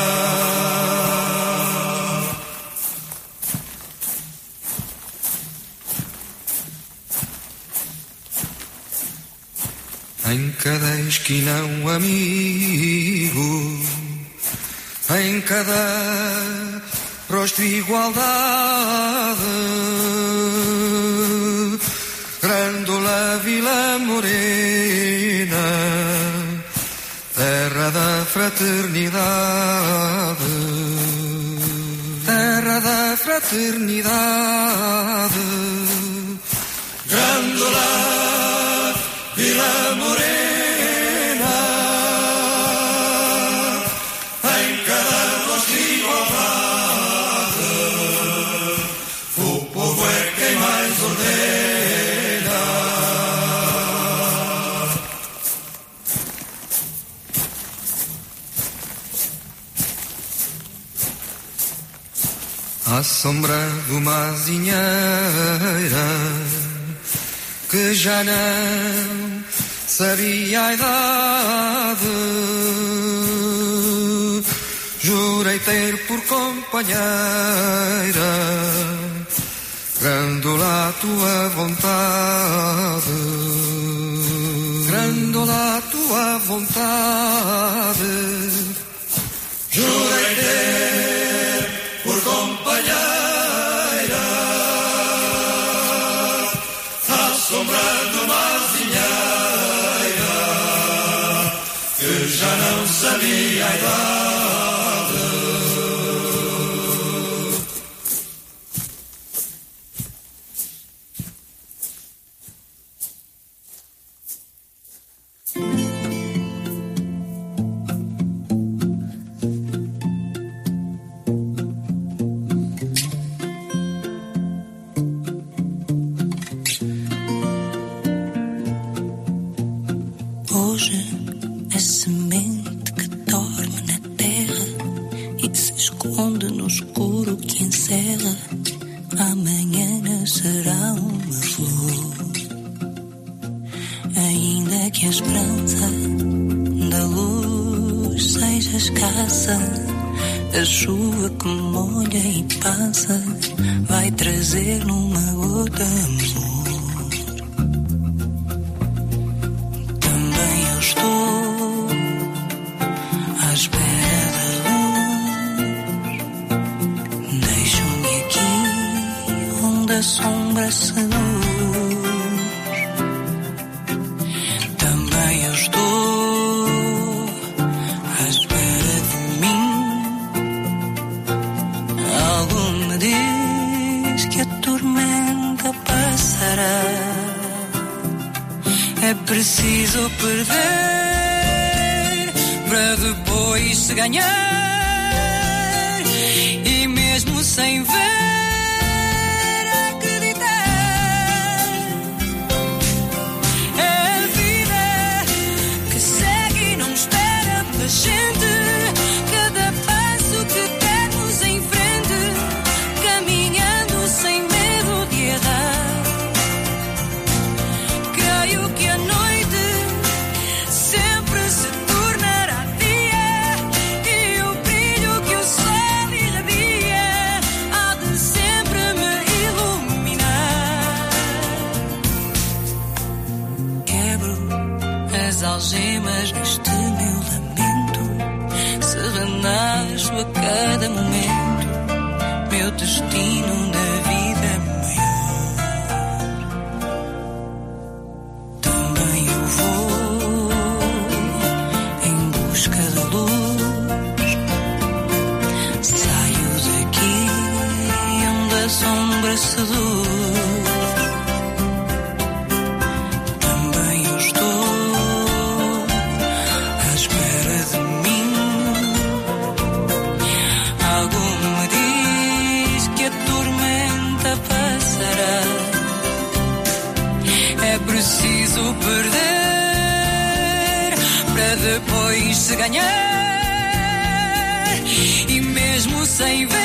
Em cada esquina um amigo, em cada rosto igualdade, Grândola Vila Morena, terra da fraternidade, terra da fraternidade, Grândola Vila Morena. À sombra de uma azinheira que já não sabia a idade, jurei ter por companheira Grândola a tua vontade, Grândola a tua vontade, jurei ter por companheira, à sombra de uma azinheira que já não sabia a idade. hoje a semente que dorme na terra e se esconde no escuro que encerra. Amanhã nascerá uma flor. Ainda que a esperança da luz seja escassa, a chuva que molha e passa vai trazer numa gota amor. Também eu estou à espera da luz. Deixo-me aqui onde a sombra seduz. Também eu estou à espera de mim. Algo me diz que a tormenta passará. É preciso perder para depois se ganhar. E mesmo sem ver, acreditar. É a vida que segue e não espera pela gente. Cada passo que dermos em frente, caminhando sem medo de errar. Creio que a noite sempre se tornará dia, e o brilho que o sol irradia há de sempre me iluminar. Quebro as algemas deste meu lamento, se renasço a cada momento, meu destino na vida é maior. Também eu vou em busca da luz. Saio daqui onde a sombra seduz. Também eu estou à espera de mim. Algo me diz que a tormenta passará. É preciso perder para depois se ganhar. E mesmo sem ver,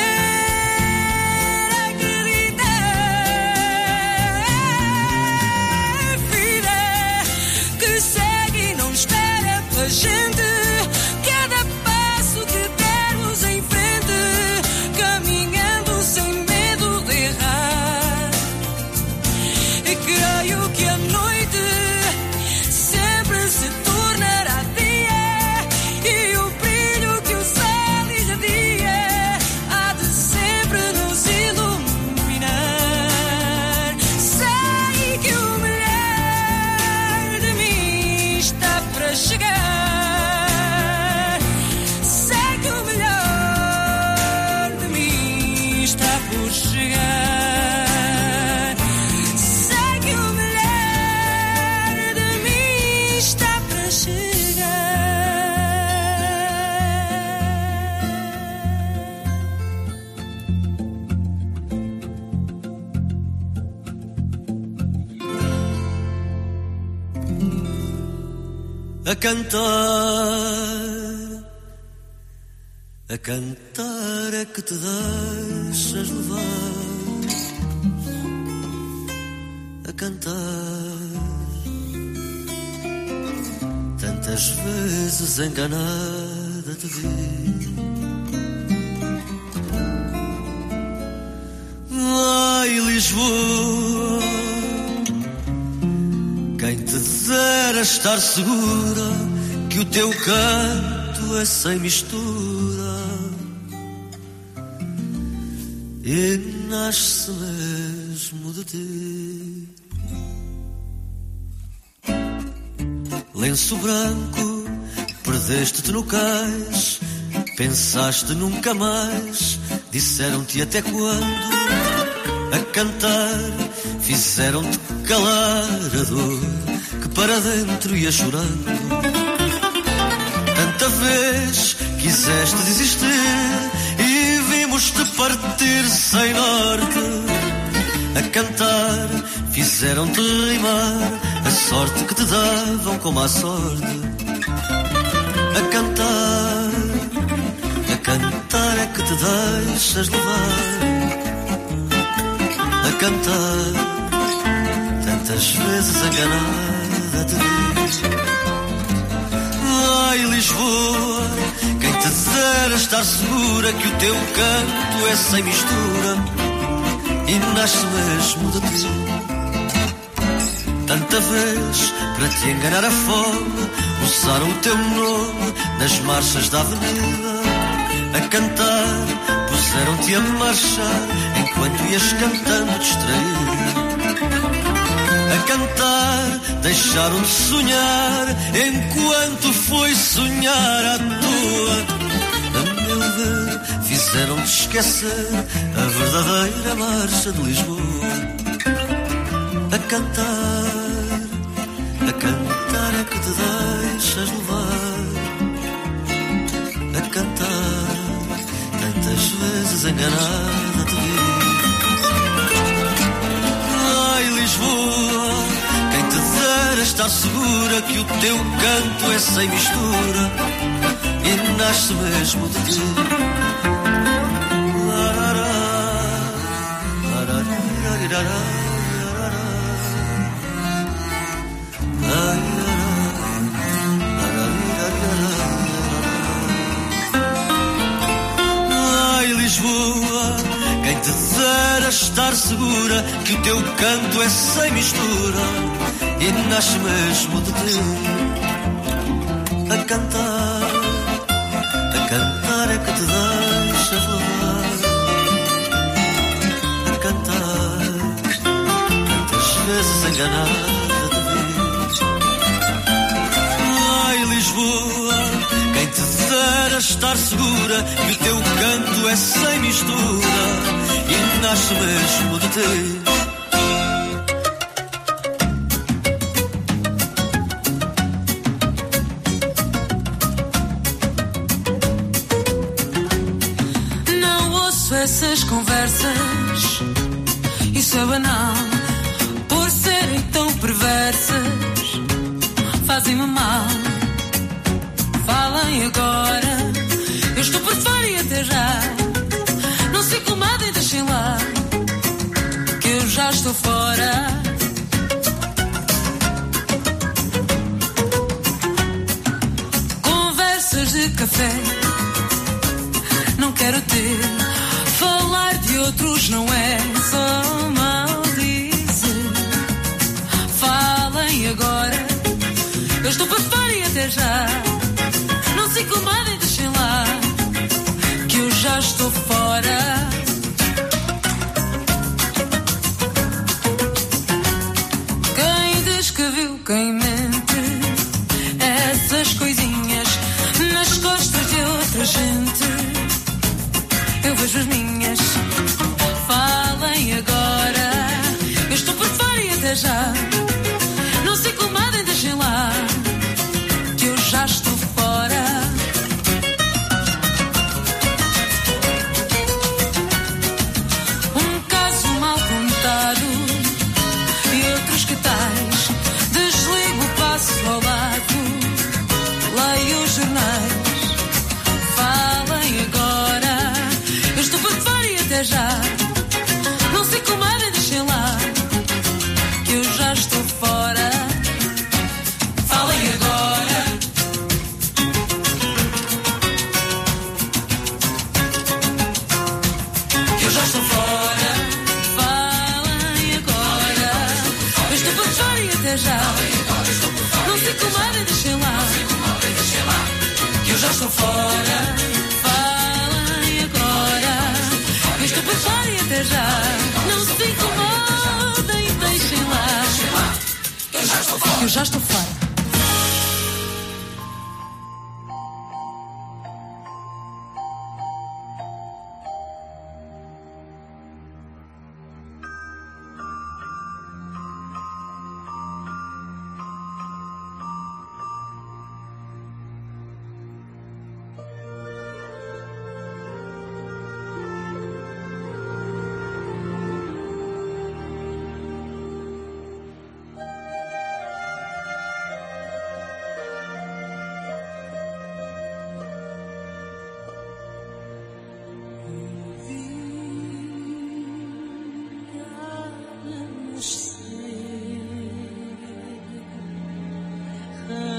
acreditar. Vida que segue e não espera pela gente. Cada passo que dermos em frente, caminhando sem medo de errar. E creio que a noite sempre se tornará dia, e o brilho que o sol irradia há de sempre nos iluminar. Sei que o melhor de mim está para chegar. Sei que o melhor de mim está por chegar. Sei que o melhor de mim está para chegar. A cantar, a cantar é que te deixas levar. A cantar, tantas vezes enganada te vi. Ai, Lisboa, quem te dera estar segura que o teu canto é sem mistura e nasce mesmo de ti. Lenço branco, perdeste-te no cais, pensaste nunca mais, disseram-te até quando. A cantar, fizeram-te calar a dor que para dentro ia chorando. Tanta vez quiseste desistir e vimos-te partir sem norte. A cantar, fizeram-te rimar a sorte que te davam como a sorte. A cantar, a cantar é que te deixas levar. A cantar, tantas vezes enganada te vi. Ai, Lisboa, quem te dera estar segura que o teu canto é sem mistura e nasce mesmo de ti. Tanta vez, para te enganar a fome, usaram o teu nome nas marchas da avenida. A cantar, puseram-te a marchar enquanto ias cantando distraída. A cantar, deixaram de sonhar enquanto foi sonhar à toa. A meu ver, fizeram-te esquecer a verdadeira marcha de Lisboa. A cantar, a cantar é que te deixas levar. A cantar, tantas vezes enganada te vi. Ai, Lisboa, quem te dera estar segura que o teu canto é sem mistura e nasce mesmo de ti. Ai, Lisboa, quem te dera estar segura que o teu canto é sem mistura e nasce mesmo de ti. A cantar, a cantar é que te deixas levar. A cantar, tantas vezes enganada te vi. Ai, Lisboa, quem te dera estar segura que o teu canto é sem mistura e nasce mesmo de ti. Não ouço essas conversas, isso é banal, por serem tão perversas, fazem-me mal. Falem agora, eu estou por fora e até já. Não se incomodem, deixem lá, que eu já estou fora. Conversas de café, não quero ter. Falar de outros não é só mal dizer. Falem agora, eu estou por fora e até já. Não se incomodem, deixem lá, que eu já estou fora. Quem diz que viu, quem mente, essas coisinhas nas costas de outra gente. Eu vejo as minhas. Falem agora, eu estou por fora e até já. Não se incomodem, deixem lá, que eu já estou fora. Um caso mal contado e outros que tais. Desligo o passo ao lado, leio os jornais. Falem agora, eu estou por fora e até já. Não se incomodem, deixem lá, que eu já estou fora. Falem agora, que eu já estou fora. Falem agora, eu estou por fora e até já. Não se incomodem, deixem lá, que eu já estou fora. Falem agora, eu estou por fora e até já. Não se incomodem, deixem lá, que eu já estou fora. Que eu já estou fora.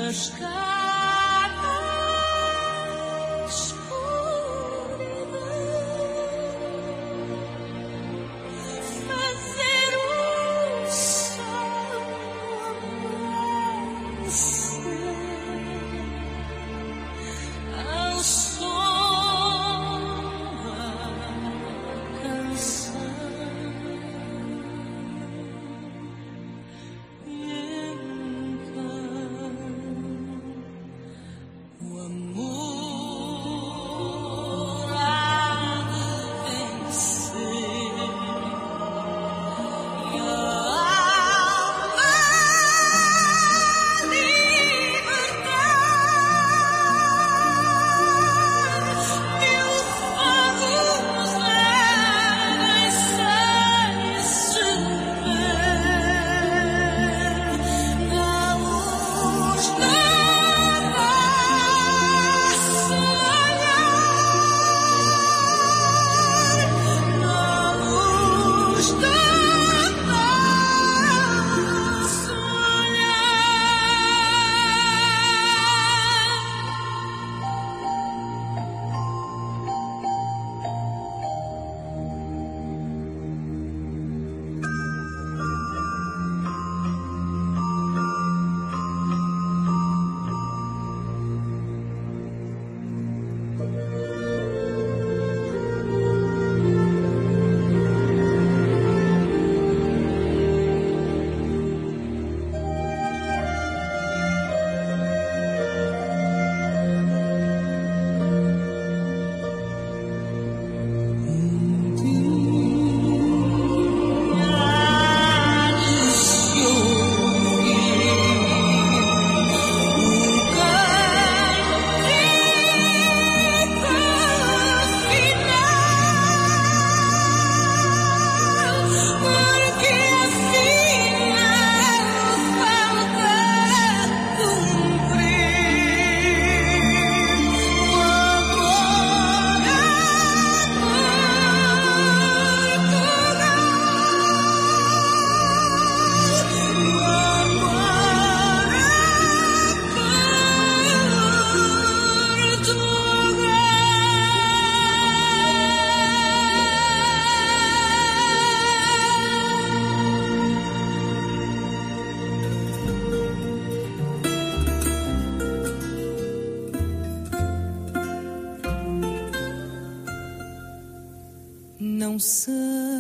Não sei,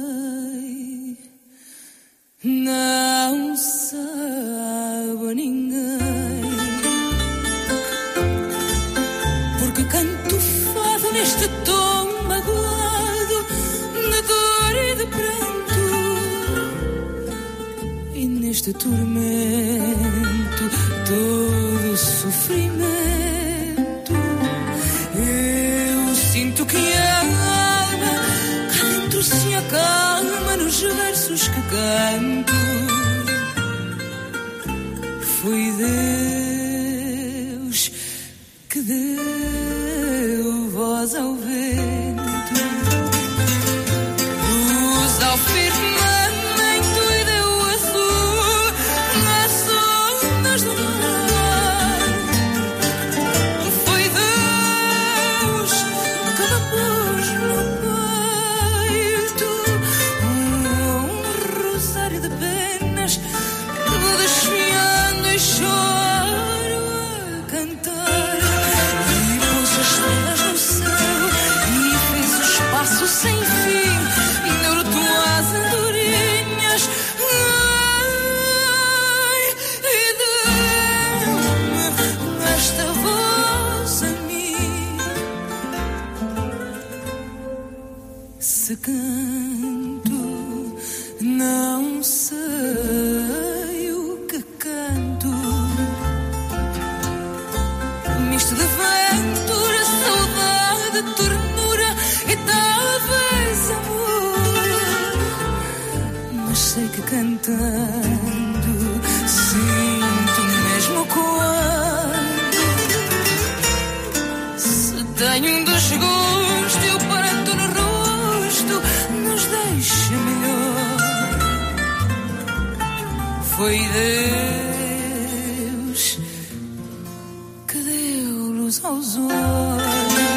não sabe ninguém, porque canto fado neste tom magoado de dor e de pranto, e neste tormento todo sofrimento. Eu sinto que a alma cá dentro se acalma nos versos que canto. Foi Deus que deu voz ao vento, luz ao firmamento e deu azul nas ondas do mar. Foi Deus que me pôs no peito um rosário de penas, que vou desfiando e choro a cantar. E pôs as estrelas no céu e fez o espaço sem fim, e neurotou as andorinhas. Ai, e deu-me esta voz a mim. Se canto, não sei o que canto. Misto de ventura, saudade, ternura e talvez amor. Mas sei que cantando sinto mesmo quando se tenho um desgosto e o pranto no rosto nos deixa melhor. Foi Deus teus olhos.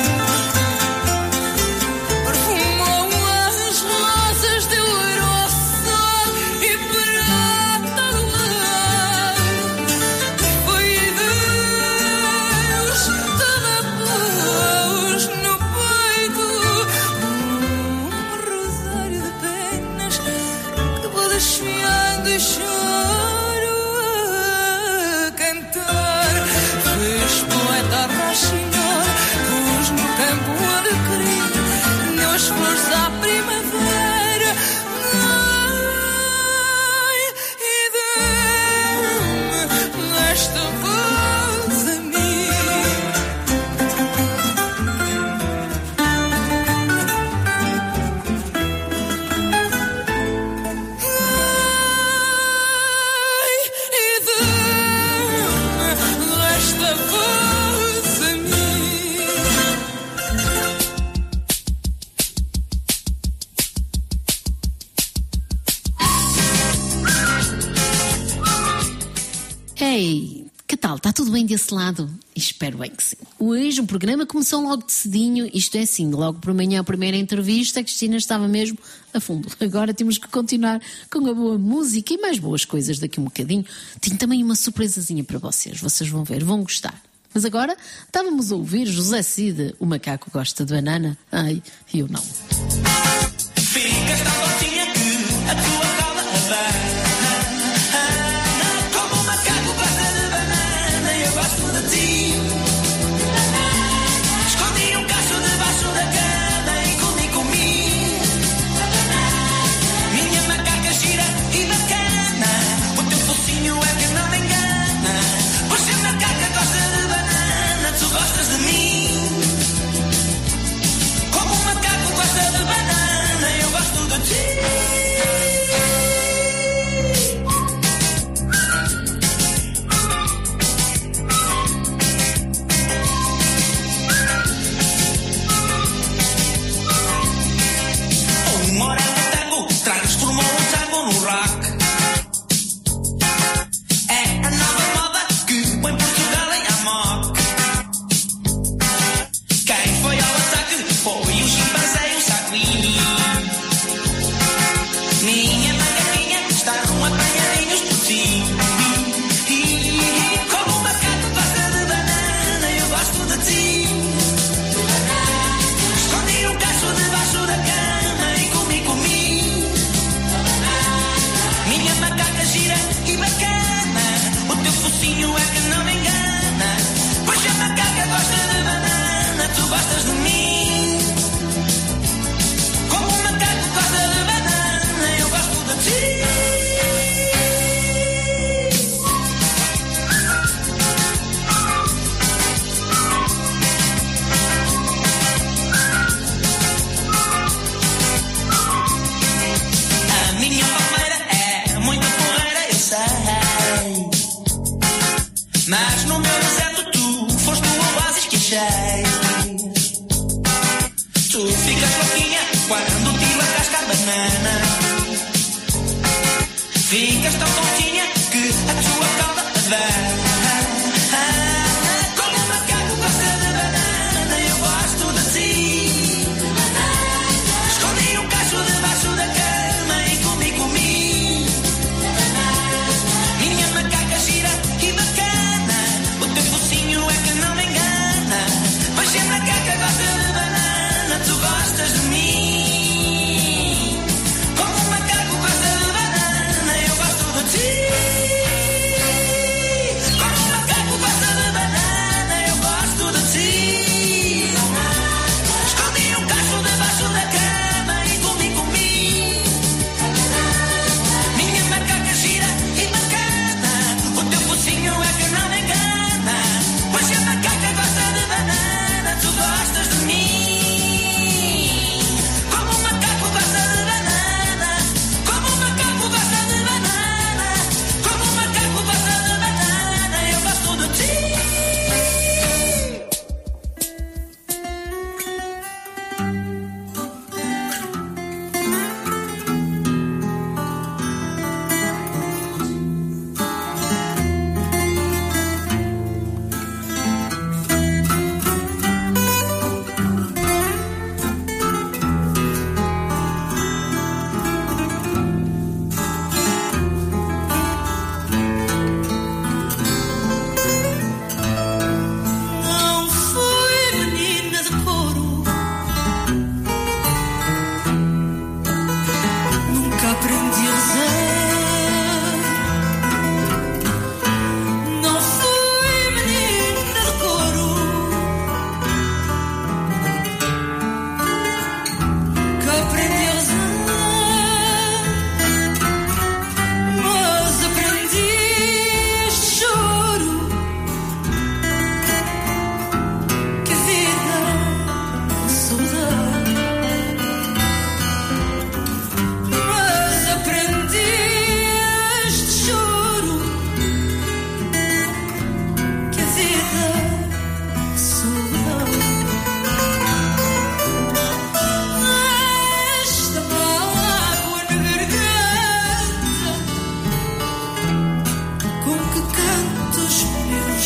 Ei, que tal? Está tudo bem desse lado? Espero bem que sim. Hoje o programa começou logo de cedinho, isto é assim, logo por manhã a primeira entrevista, a Cristina estava mesmo a fundo. Agora temos que continuar com a boa música e mais boas coisas daqui um bocadinho. Tenho também uma surpresazinha para vocês, vocês vão ver, vão gostar. Mas agora estávamos a ouvir José Cid, o macaco gosta de banana. Ai, eu não. Ficas tão docinha que a tua cauda abana. Como o macaco gosta de banana, eu gosto de ti. Escondi um cacho debaixo da cama e comi, comi. Minha macaca gira e bacana, o teu focinho é que não me engana. Pois se a macaca gosta de banana, tu gostas de mim. Como o macaco gosta de banana, eu gosto de ti. Um orangotango transformou um tango no rock. É a nova moda que põe Portugal em amok. Quem foi ao ataque foi o chimpanzé e o sagui. Minha macaquinha estão apanhadinhos por ti. Como o macaco gosta de banana, eu gosto de ti. Escondi um cacho debaixo da cama e comi, comi. Minha macaca gira e bacana, o teu focinho é que não me engana. Pois se a macaca gosta de banana, tu gostas de mim. Como o macaco gosta de banana, eu gosto de ti. A minha palmeira é muito porreira, eu sei. Mas no meu deserto tu foste o oásis que achei. Tu ficas louquinha quando tiro a casca a banana. Ficas tão tontinha que a tua cauda abana. Como o macaco gosta de banana, eu gosto de ti. Escondi um cacho debaixo da cama e comi, comi. Minha macaca gira e bacana, o teu focinho é que não me engana. Pois se a macaca gosta de banana, tu gostas de mim. Como o macaco gosta de banana, eu gosto de ti.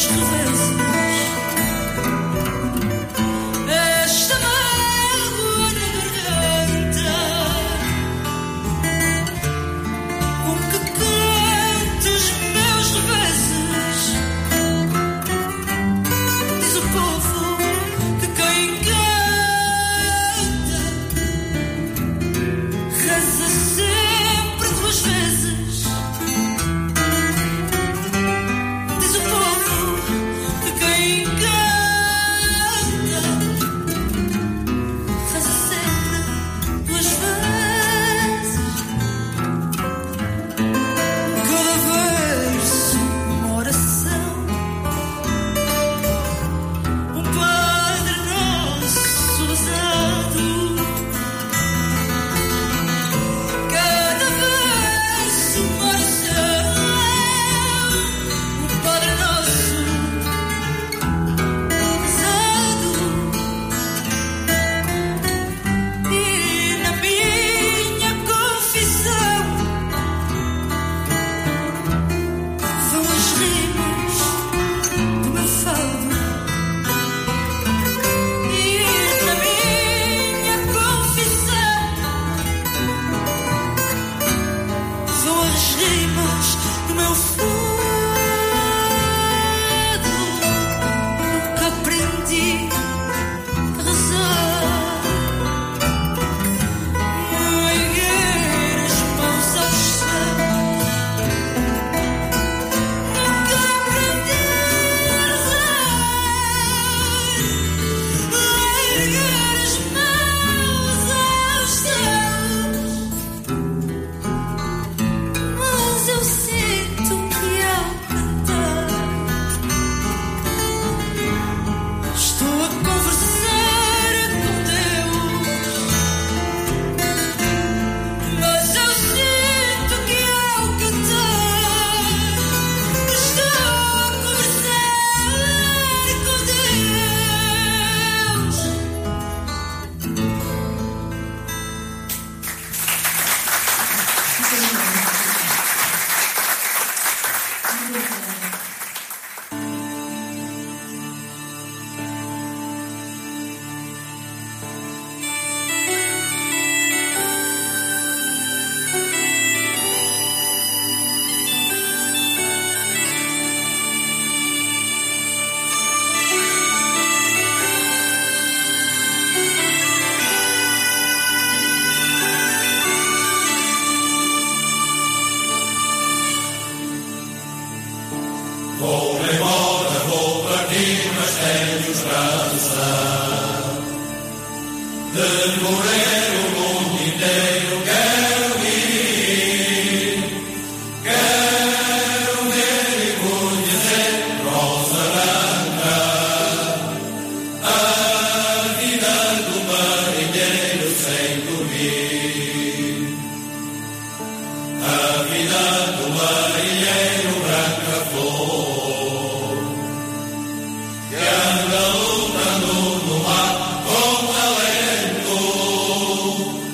Anda lutando no mar com alento.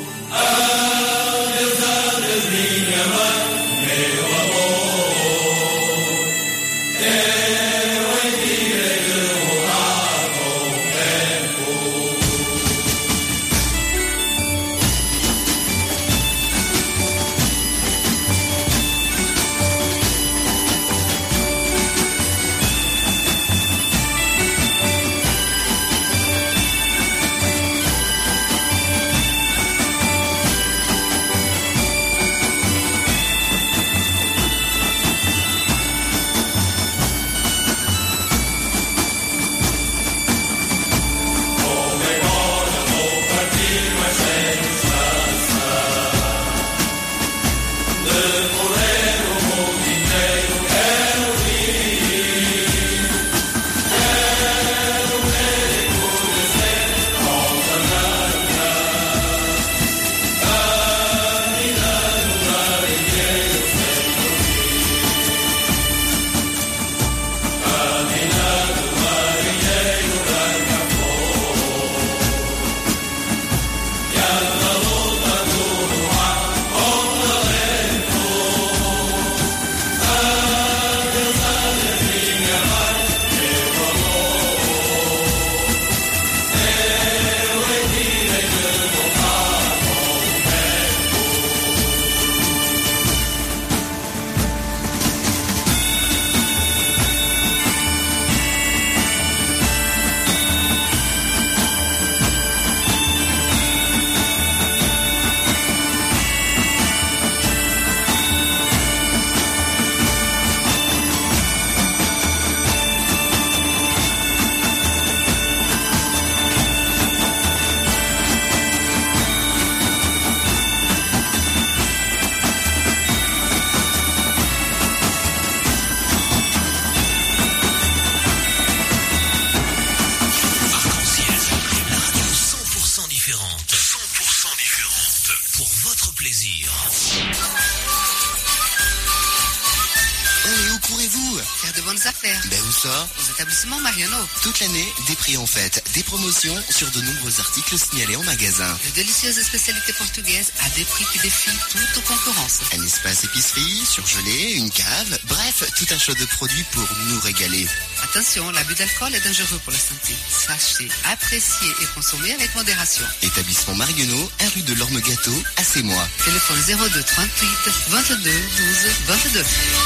de bonnes affaires. Ben où ça? Aux établissements Mariano. Toute l'année, des prix en fête, des promotions sur de nombreux articles signalés en magasin. De délicieuses spécialités portugaises à des prix qui défient toute concurrence. Un espace épicerie, surgelé, une cave, bref, tout un choix de produits pour nous régaler. Attention, l'abus d'alcool est dangereux pour la santé. Sachez apprécier et consommer avec modération. Établissement Marionneau, un rue de l'Orme-Gâteau, à Sémois. Téléphone zéro deux trente-huit vingt-deux douze vingt-deux.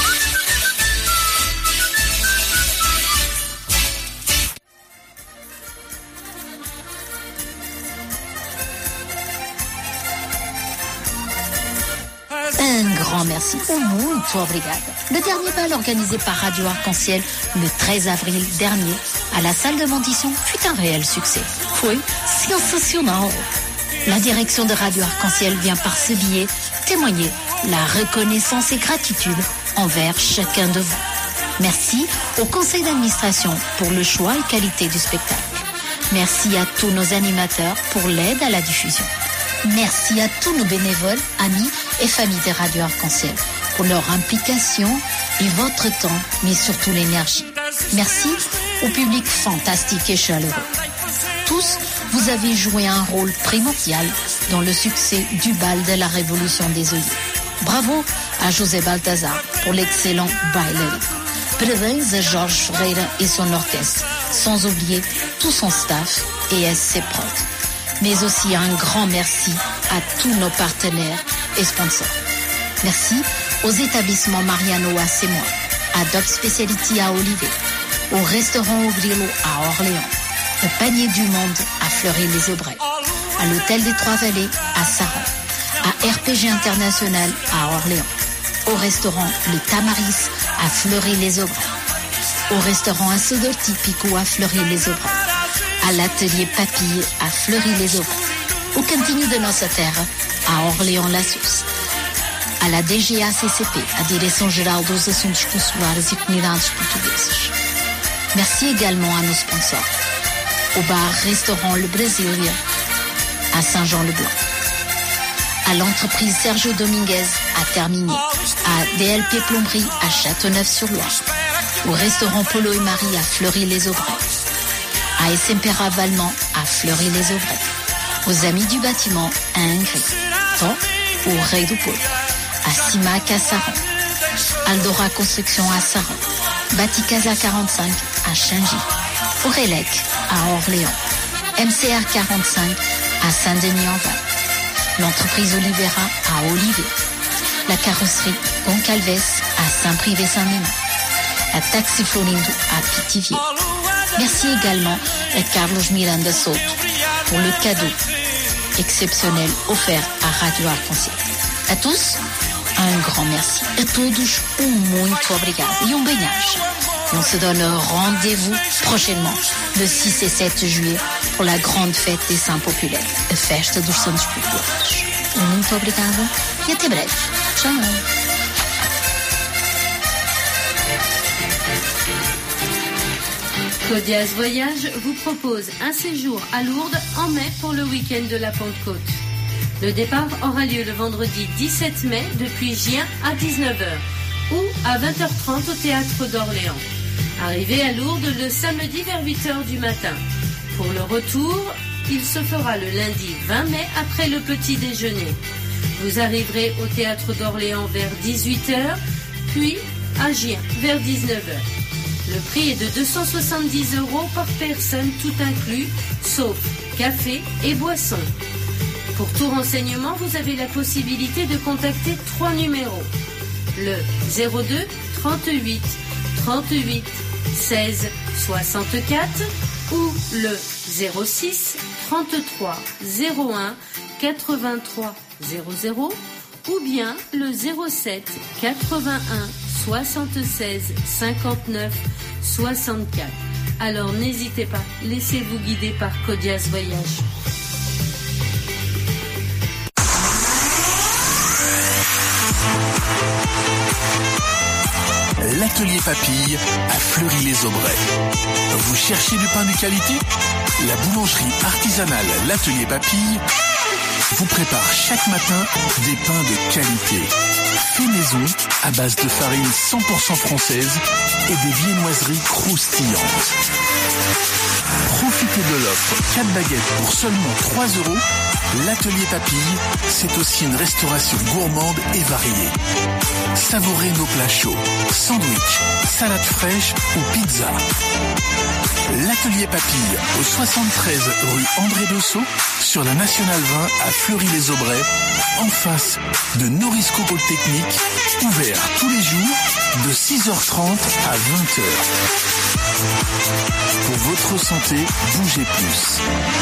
Un grand merci. Muito obrigada. Le dernier bal organisé par Radio Arc-en-Ciel le treize avril dernier à la salle de Montesson fut un réel succès. Foi sensacional. La direction de Radio Arc-en-Ciel vient par ce billet témoigner la reconnaissance et gratitude envers chacun de vous. Merci au conseil d'administration pour le choix et qualité du spectacle. Merci à tous nos animateurs pour l'aide à la diffusion. Merci à tous nos bénévoles, amis et familles de Radio Arc-en-Ciel pour leur implication et votre temps, mais surtout l'énergie. Merci au public fantastique et chaleureux. Tous, vous avez joué un rôle primordial dans le succès du bal de la Révolution des œillets. Bravo à José Baltazar pour l'excellent bailerie. Parabéns à Georges Ferreira et son orchestre, sans oublier tout son staff et S C Prod. Mais aussi un grand merci à tous nos partenaires et sponsors. Merci aux établissements Mariano à Sémois, à Doc Speciality à Olivet, au restaurant au Grillo à Orléans, au Panier du Monde à Fleury-les-Aubrais, à l'Hôtel des Trois-Vallées à Saran, à R P G International à Orléans, au restaurant Le Tamaris à Fleury-les-Aubrais, au restaurant Assodo Tipico à Fleury-les-Aubrais, à l'atelier Papille à Fleury-les-Aubrais, au Cantinho de Nossa Terra à Orléans-la-Suisse, à la D G A C C P, a Direção-Geral dos Assuntos Consulares e Comunidades Portuguesas. Merci également à nos sponsors, au bar-restaurant Le Brasilia à Saint-Jean-le-Blanc, à l'entreprise Sergio Dominguez à Termigny, à D L P Plomberie à Châteauneuf-sur-Loire, au restaurant Polo et Marie à Fleury-les-Aubrais, à S M P Ravalement à Fleury-les-Aubrais, aux Amis du Bâtiment à Ingrid, tant au Rei do Pôle, à Simac à Saran, Aldora Construction à Saran, Baticasa quarante-cinq à Changy, Aurélec à Orléans, M C R quarante-cinq à Saint-Denis-en-Val, l'entreprise Olivera à Olivet, la carrosserie Goncalves à Saint-Privé-Saint-Ménin, la Taxi Florindo à Pithiviers. Merci également à Carlos Miranda Soto pour le cadeau exceptionnel offert à Radio Arc-en-Ciel. À tous, un grand merci. A todos, um muito obrigado e um bem-aja. Et on se donne rendez-vous prochainement, le six et sept juillet, pour la grande fête des Saints populaires, a Festa dos Santos Populares. Muito obrigada e até breve. Tchau. Codiaz Voyage vous propose un séjour à Lourdes en mai pour le week-end de la Pentecôte. Le départ aura lieu le vendredi dix-sept mai depuis Gien à dix-neuf heures ou à vingt heures trente au théâtre d'Orléans. Arrivez à Lourdes le samedi vers huit heures du matin. Pour le retour, il se fera le lundi vingt mai après le petit déjeuner. Vous arriverez au théâtre d'Orléans vers dix-huit heures, puis à Gien vers dix-neuf heures. Le prix est de deux cent soixante-dix euros par personne, tout inclus, sauf café et boisson. Pour tout renseignement, vous avez la possibilité de contacter trois numéros. Le zéro deux trente-huit trente-huit seize soixante-quatre ou le zéro six trente-trois zéro un quatre-vingt-trois zéro zéro ou bien le zéro sept quatre-vingt-un soixante-seize cinquante-neuf soixante-quatre. Alors n'hésitez pas, laissez-vous guider par Codiaz Voyage. L'atelier Papille à Fleury-les-Aubrais. Vous cherchez du pain de qualité? La boulangerie artisanale L'Atelier Papille vous prépare chaque matin des pains de qualité. fait maison à base de farine cent pour cent française et des viennoiseries croustillantes. Profitez de l'offre quatre baguettes pour seulement trois euros. L'Atelier Papille, c'est aussi une restauration gourmande et variée. Savourez nos plats chauds, sandwich, salade fraîche ou pizza. L'Atelier Papille, au soixante-treize rue André Dossot, sur la Nationale vingt à Fleury-les-Aubrais, en face de Norisco Polytechnique, ouvert tous les jours de six heures trente à vingt heures. Pour votre santé, bougez plus.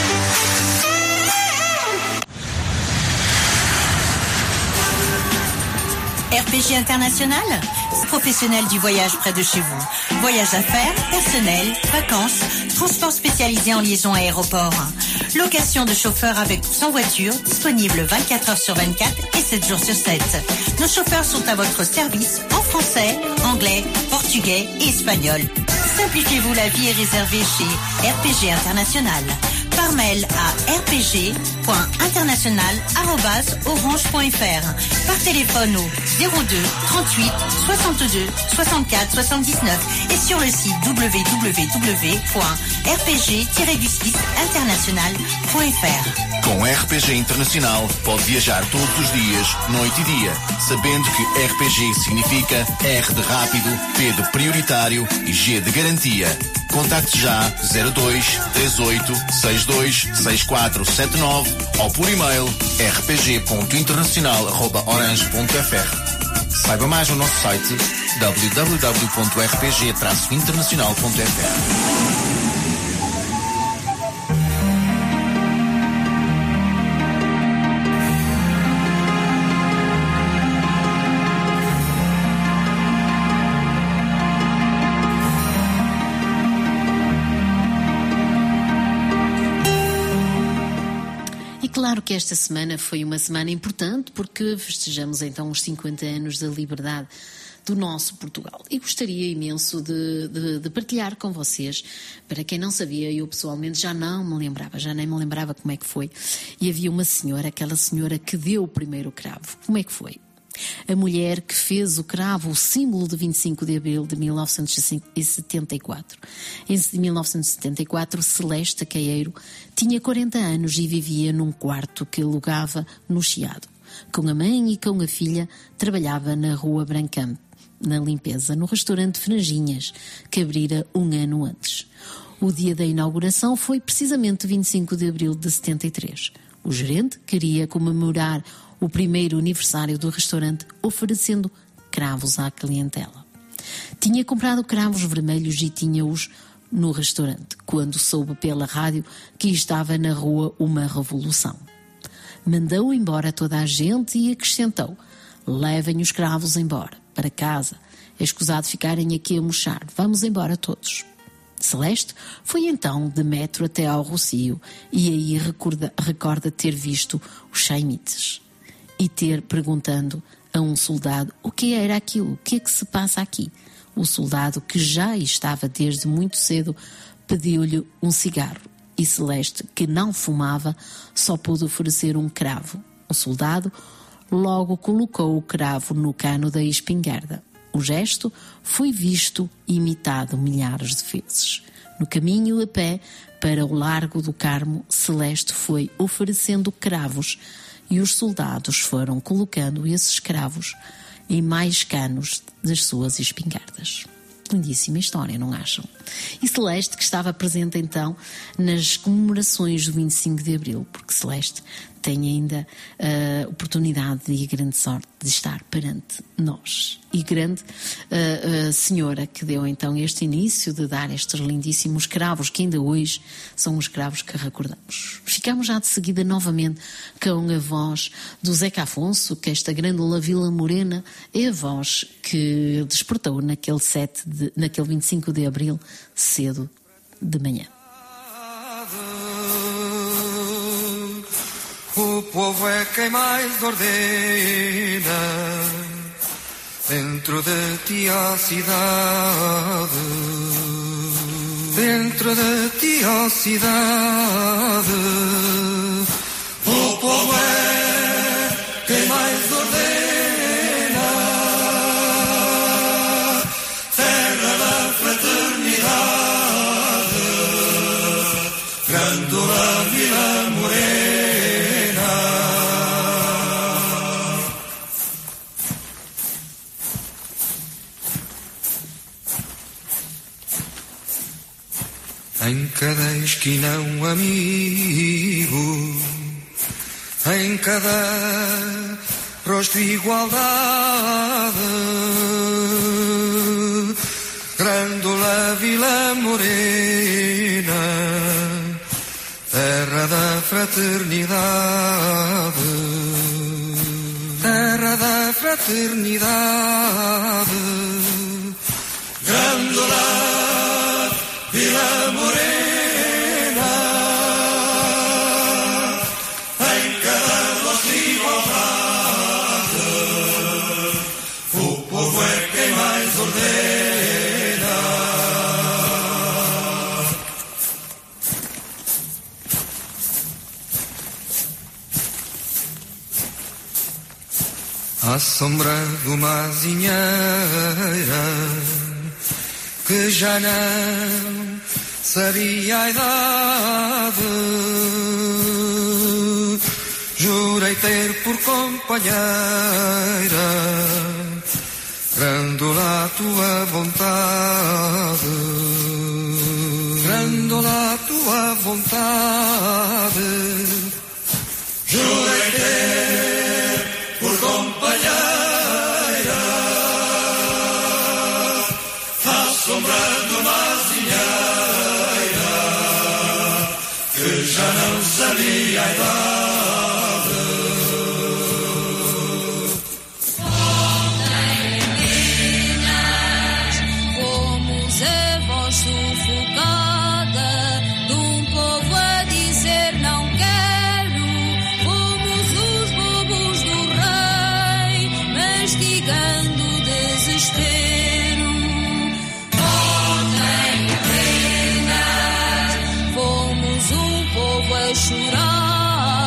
R P G International, professionnel du voyage près de chez vous. Voyage d'affaires, personnel, vacances, transport spécialisé en liaison aéroport. Location de chauffeurs avec ou sans voiture, disponible vingt-quatre heures sur vingt-quatre et sept jours sur sept. Nos chauffeurs sont à votre service en français, anglais, portugais et espagnol. Simplifiez-vous la vie et réservez chez R P G International. Par mail à r p g point international arobase orange point f r. Par téléphone au zéro deux trente-huit soixante-deux soixante-quatre soixante-dix-neuf et sur le site w w w point r p g tiret du six international point f r. Com R P G Internacional pode viajar todos os dias, noite e dia, sabendo que R P G significa R de rápido, P de prioritário e G de garantia. Contacte já zero dois três oito seis dois seis quatro sete nove ou por e-mail r p g ponto internacional arroba orange ponto f r. Saiba mais no nosso site w w w ponto r p g traço internacional ponto f r. Claro que esta semana foi uma semana importante porque festejamos então os cinquenta anos da liberdade do nosso Portugal. E gostaria imenso de, de, de partilhar com vocês, para quem não sabia, eu pessoalmente já não me lembrava, já nem me lembrava como é que foi. E havia uma senhora, aquela senhora que deu o primeiro cravo. Como é que foi? A mulher que fez o cravo, o símbolo de vinte e cinco de abril de mil novecentos e setenta e quatro. Em mil novecentos e setenta e quatro, Celeste Caeiro tinha quarenta anos e vivia num quarto que alugava no Chiado. Com a mãe e com a filha, trabalhava na Rua Brancamp, na limpeza, no restaurante Franjinhas, que abrira um ano antes. O dia da inauguração foi precisamente vinte e cinco de abril de setenta e três. O gerente queria comemorar o primeiro aniversário do restaurante, oferecendo cravos à clientela. Tinha comprado cravos vermelhos e tinha-os no restaurante, quando soube pela rádio que estava na rua uma revolução. Mandou embora toda a gente e acrescentou: levem os cravos embora, para casa. É escusado ficarem aqui a mochar. Vamos embora todos. Celeste foi então de metro até ao Rocio e aí recorda, recorda ter visto os chaimites e ter perguntando a um soldado o que era aquilo, o que é que se passa aqui. O soldado, que já estava desde muito cedo, pediu-lhe um cigarro e Celeste, que não fumava, só pôde oferecer um cravo. O soldado logo colocou o cravo no cano da espingarda. O gesto foi visto e imitado milhares de vezes. No caminho a pé para o Largo do Carmo, Celeste foi oferecendo cravos e os soldados foram colocando esses cravos em mais canos das suas espingardas. Lindíssima história, não acham? E Celeste, que estava presente então nas comemorações do vinte e cinco de abril, porque Celeste tem ainda a uh, oportunidade e a grande sorte de estar perante nós. E grande uh, uh, senhora que deu então este início de dar estes lindíssimos cravos, que ainda hoje são os cravos que recordamos. Ficamos já de seguida novamente com a voz do Zeca Afonso, que esta grândola Vila Morena é a voz que despertou naquele, sete de, naquele vinte e cinco de abril, cedo de manhã. O povo é quem mais ordena, dentro de ti a cidade, dentro de ti a cidade. O povo é quem mais ordena, Em cada esquina um amigo, em cada rosto igualdade, Grândola Vila Morena, terra da fraternidade, terra da fraternidade, Grândola Vila Morena, em cada rosto igualdade, o povo é quem mais ordena. À sombra de uma azinheira que já não sabia a idade, jurei ter por companheira Grândola a tua vontade, Grândola a tua vontade, jurei ter por companheira à sombra de uma azinheira que já não sabia a idade. Fomos a voz sufocada de um povo a dizer não quero. Fomos os bobos do rei, mastigando o desespero. Voltem apenas, fomos um povo a chorar.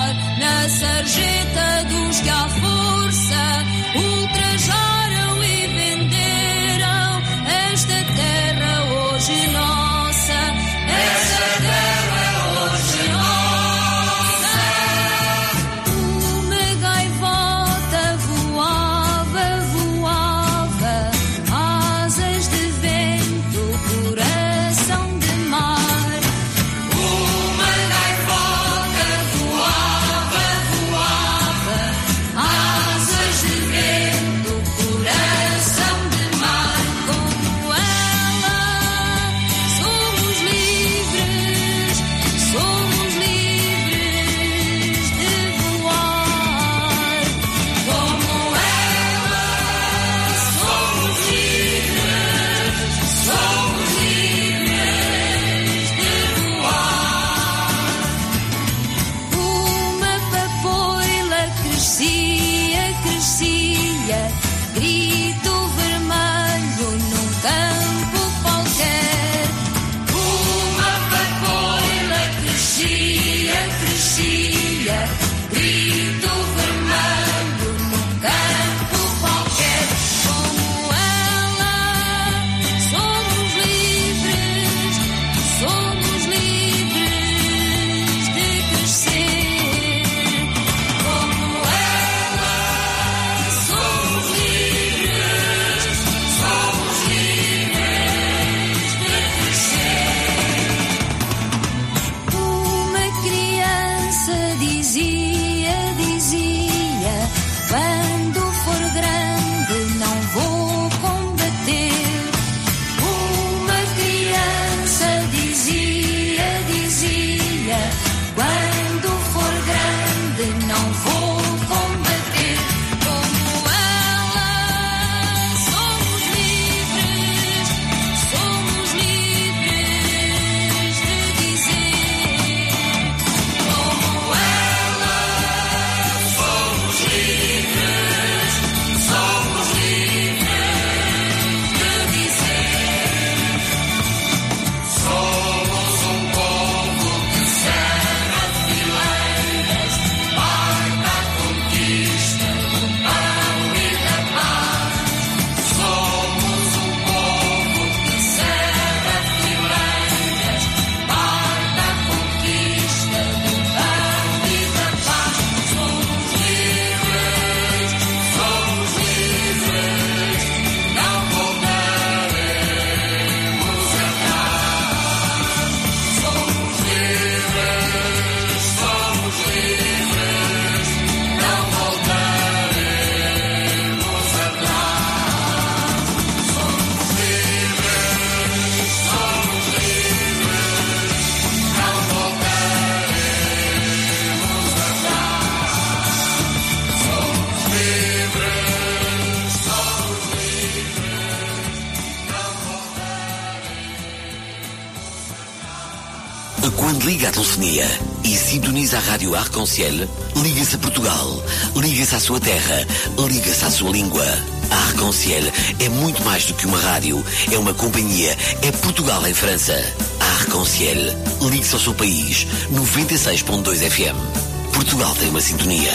Porque quando liga a telefonia e sintoniza a rádio Arc-en-Ciel, liga-se a Portugal, liga-se à sua terra, liga-se à sua língua. A Arc-en-Ciel é muito mais do que uma rádio, é uma companhia, é Portugal em França. A Arc-en-Ciel, ligue-se ao seu país, noventa e seis ponto dois F M. Portugal tem uma sintonia.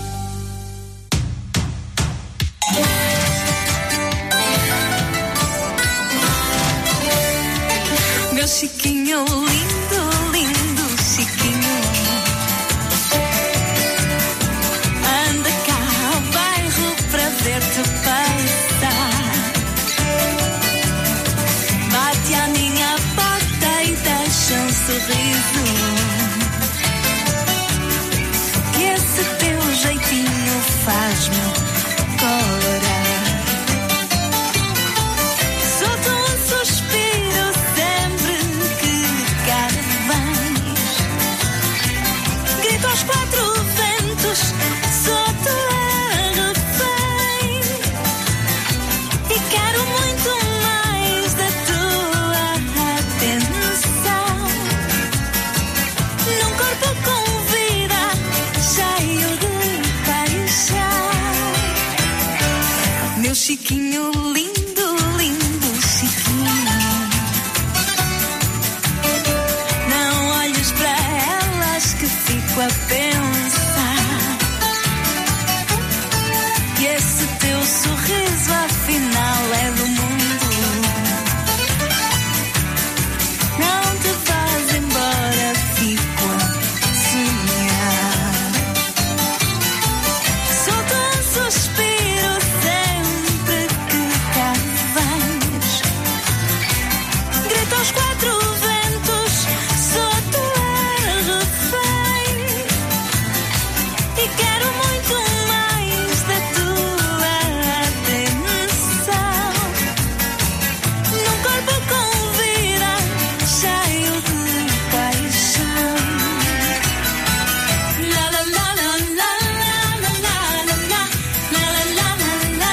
Meu Chiquinho lindo, lindo Chiquinho, anda cá ao bairro pra ver-te passar. Bate à minha porta e deixa um sorriso, que esse teu jeitinho faz-me corar. Solto um suspiro sempre que cá vens, grito aos quatro ventos, sou tua refém, e quero muito mais da tua atenção, num corpo com vida, cheio de paixão. Meu Chiquinho lindo, lindo Chiquinho, não olhes para elas que fico a pensar, que esse teu sorriso afinal é do mundo. Não te vás embora, fico a sonhar. Solto um suspiro sempre que cá vens, grito aos quatro ventos, sou tua refém, e quero muito mais da tua atenção, num corpo com vida, cheio de paixão. La la la la la la la la la la la la la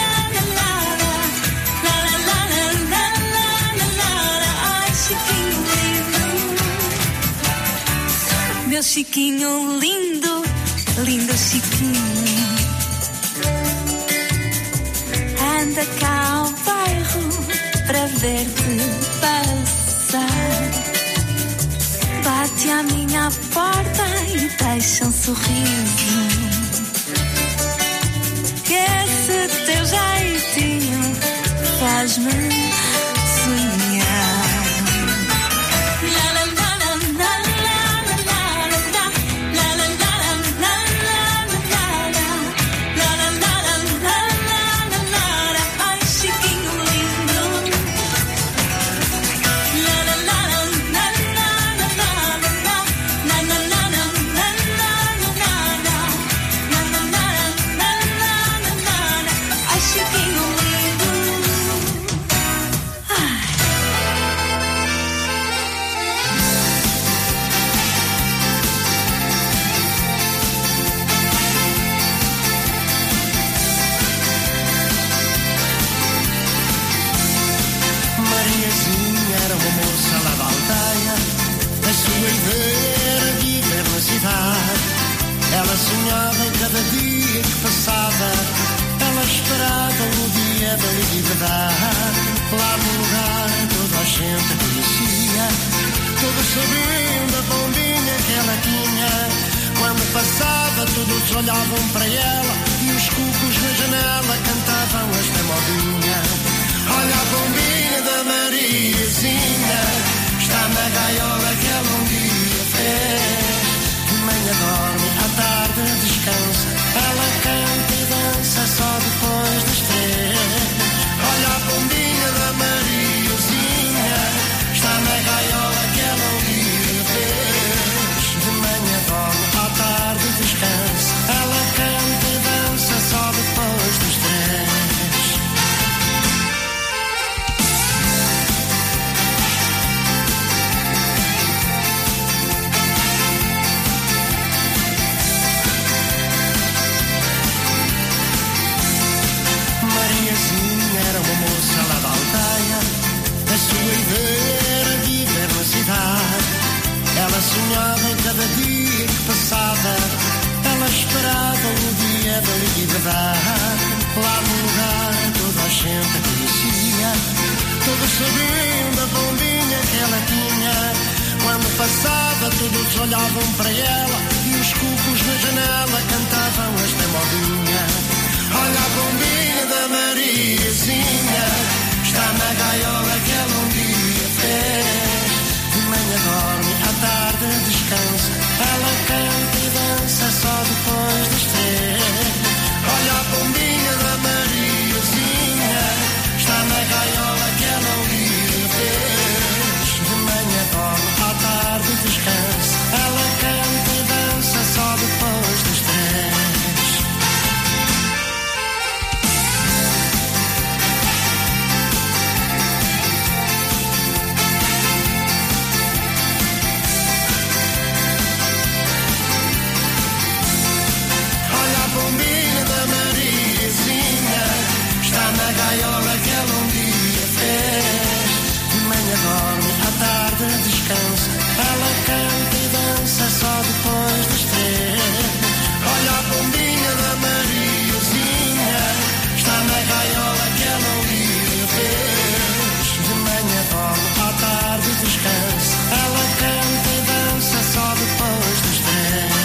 la la. Ai, Chiquinho lindo, meu Chiquinho lindo, lindo Chiquinho, anda cá ao bairro pra ver-te passar. Bate à minha porta e deixa um sorriso, que esse teu jeitinho faz-me sonhar. La la la la la la la la la la la la la la la. Ai, Chiquinho lindo. La la la la la la la la la la la la la. Ai, Chiquinho lindo. Ai. Mariazinha era uma moça lá da aldeia, a sua ideia era viver na cidade. Ela sonhava em cada dia que passava, ela esperava o dia da liberdade. Lá no lugar toda a gente a conhecia, todos sabiam da bombinha que ela tinha. Quando passava todos olhavam para ela, e os cucos na janela cantavam esta modinha. Olha a bombinha da Mariazinha, está na gaiola que ela um dia fez. De manhã dorme, à tarde descansa, ela canta e dança só depois das três. Olha a bombinha da Mariazinha, está na gaiola que ela um dia fez. De manhã dorme, à tarde descansa, ela canta olhavam para ela e os cucos na janela cantavam esta modinha. Olha a bombinha da Mariazinha, está na gaiola que ela um dia fez. De manhã dorme, à tarde descansa, ela canta e dança só depois das três. Olha a bombinha da Mariazinha, está na gaiola que ela um dia fez. De manhã dorme, à tarde descansa, ela canta e dança só depois das três. Bombinha da Mariazinha, está na gaiola que ela um dia fez. De manhã dorme, à tarde descansa, ela canta e dança só depois das três. Olha a bombinha da Mariazinha, está na gaiola que ela um dia fez. De manhã dorme, à tarde descansa, ela canta e dança só depois das três.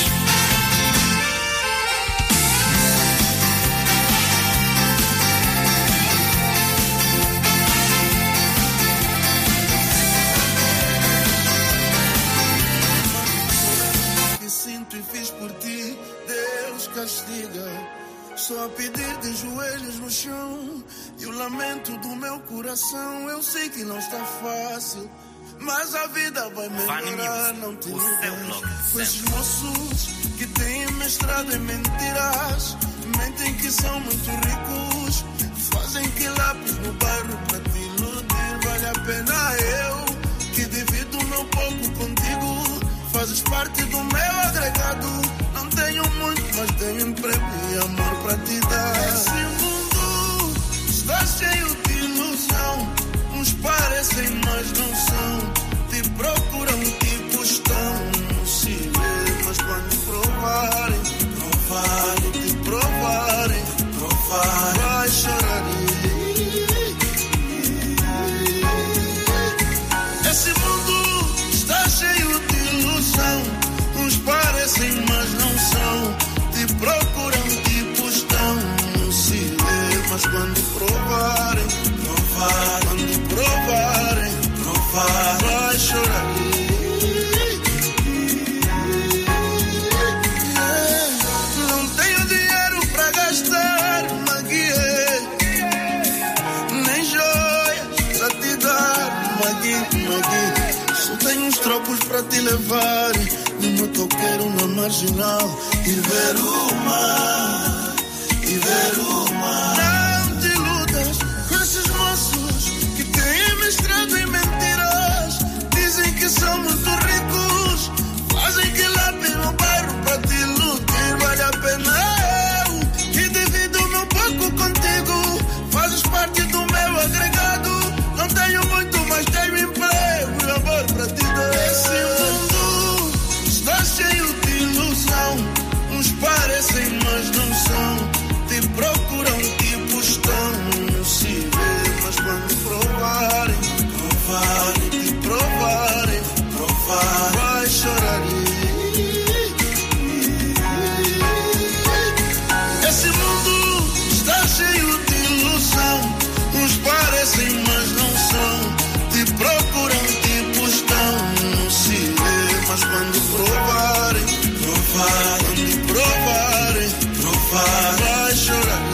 Castiga, só a pedir de joelhos no chão. E o lamento do meu coração, eu sei que não está fácil, mas a vida vai melhorar, não te iludas com esses moços que têm mestrado em mentiras. Mentem que são muito ricos, fazem quilapes no bairro pra te iludir. Vale a pena eu, que divido o meu pouco contigo, fazes parte do meu agregado. Não tenho muito, mas tenho emprego e amor pra te dar. Esse mundo está cheio de ilusão. Uns parecem, mas não são. Te procuram, tipo estão. Não se vê, mas quando provarem, provarem, te provarem, provarem, vai chorar. Esse mundo está cheio de ilusão. Uns parecem, mas não são. Te procuram, tipo estão. Não se vê, mas quando provarem, provarem, quando provarem, provarem, vai chorar. Não tenho dinheiro pra gastar, Magui, nem joias pra te dar, Magui, Magui. Só tenho uns trocos pra te levar no motoqueiro na marginal e ver o mar, e ver o mar. Não te iludas com esses moços que têm mestrado em mentiras. Dizem que são muito ricos, fazem que lápis no bairro pra te iludir. Vale a pena eu, que divido o meu pouco contigo, fazes parte do meu agregado. Não tenho muito, mas tenho emprego e amor pra te dar. Esse mundo está cheio de ilusão. Uns parecem, mas não são. Te procuram, tipo estão. Não se vê, mas quando provarem, provarem, te provarem, provarem, vai chorar. Esse mundo está cheio de ilusão. Uns parecem, mas não são. Te procuram, tipo estão. Não se vê, mas quando provarem, provarem, quando provarem, provarem, vai chorar.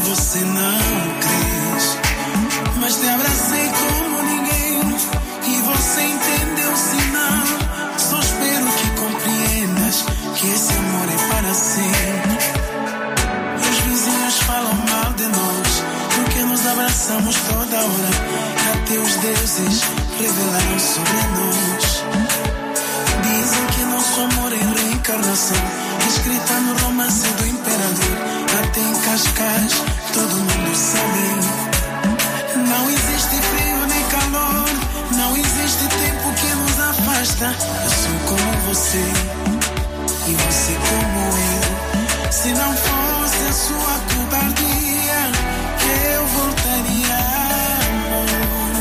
você não crês. Mas te abracei como ninguém e você entendeu o sinal. Só espero que compreendas que esse amor é para sempre. Os vizinhos falam mal de nós porque nos abraçamos toda hora. Até os deuses revelaram sobre nós. Dizem que nosso amor é reencarnação, escrita no romance do imperador. Até em Cascais todo mundo sabe. Não existe frio nem calor, não existe tempo que nos afasta. Eu sou como você e você como eu. Se não fosse a sua cobardia, eu voltaria, amor.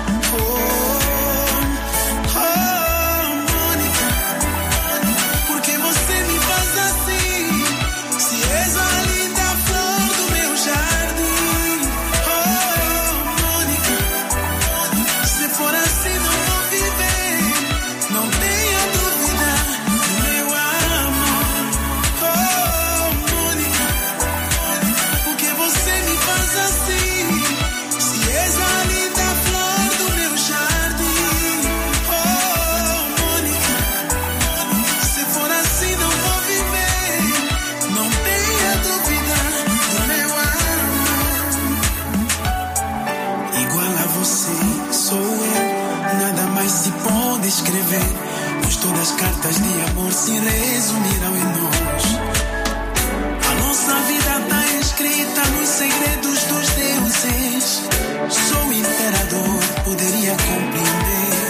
Oh, oh, Mônica, porque você me faz assim? Se és a linda flor do meu jardim. Oh, Mônica, se for assim não vou viver. Não tenha dúvida do meu amor. Oh, Mônica, porque você me faz assim? Se és a linda flor do meu jardim. Oh, Mônica, se for assim não vou viver. Não tenha dúvida do meu amor. Igual a você sou eu, nada mais se pode escrever, pois todas as cartas de amor se resumiram em nós. A nossa vida está escrita nos segredos dos deuses. Sou imperador, poderia compreender.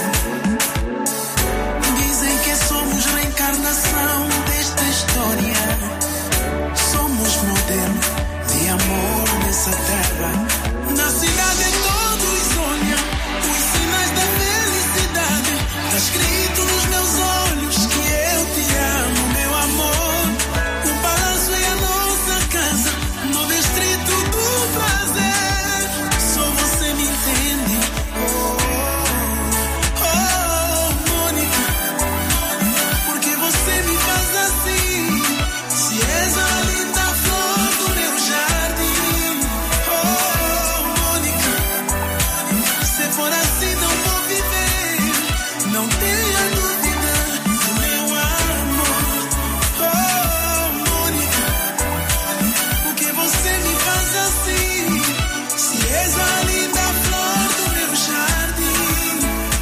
Dizem que somos reencarnação desta história. Somos modelo de amor nessa terra. Na cidade todos olham os sinais da felicidade. Tá escrito nos meus olhos que eu te amo, meu amor. O palácio é a nossa casa, no distrito do prazer. Só você me entende. Oh, oh, Mônica, porque você me faz assim? Se és a linda flor do meu jardim. Oh, Mônica, se for assim não vou viver. Não tenha dúvida do meu amor. Oh, Mônica, porque você me faz assim? Se és a linda flor do meu jardim.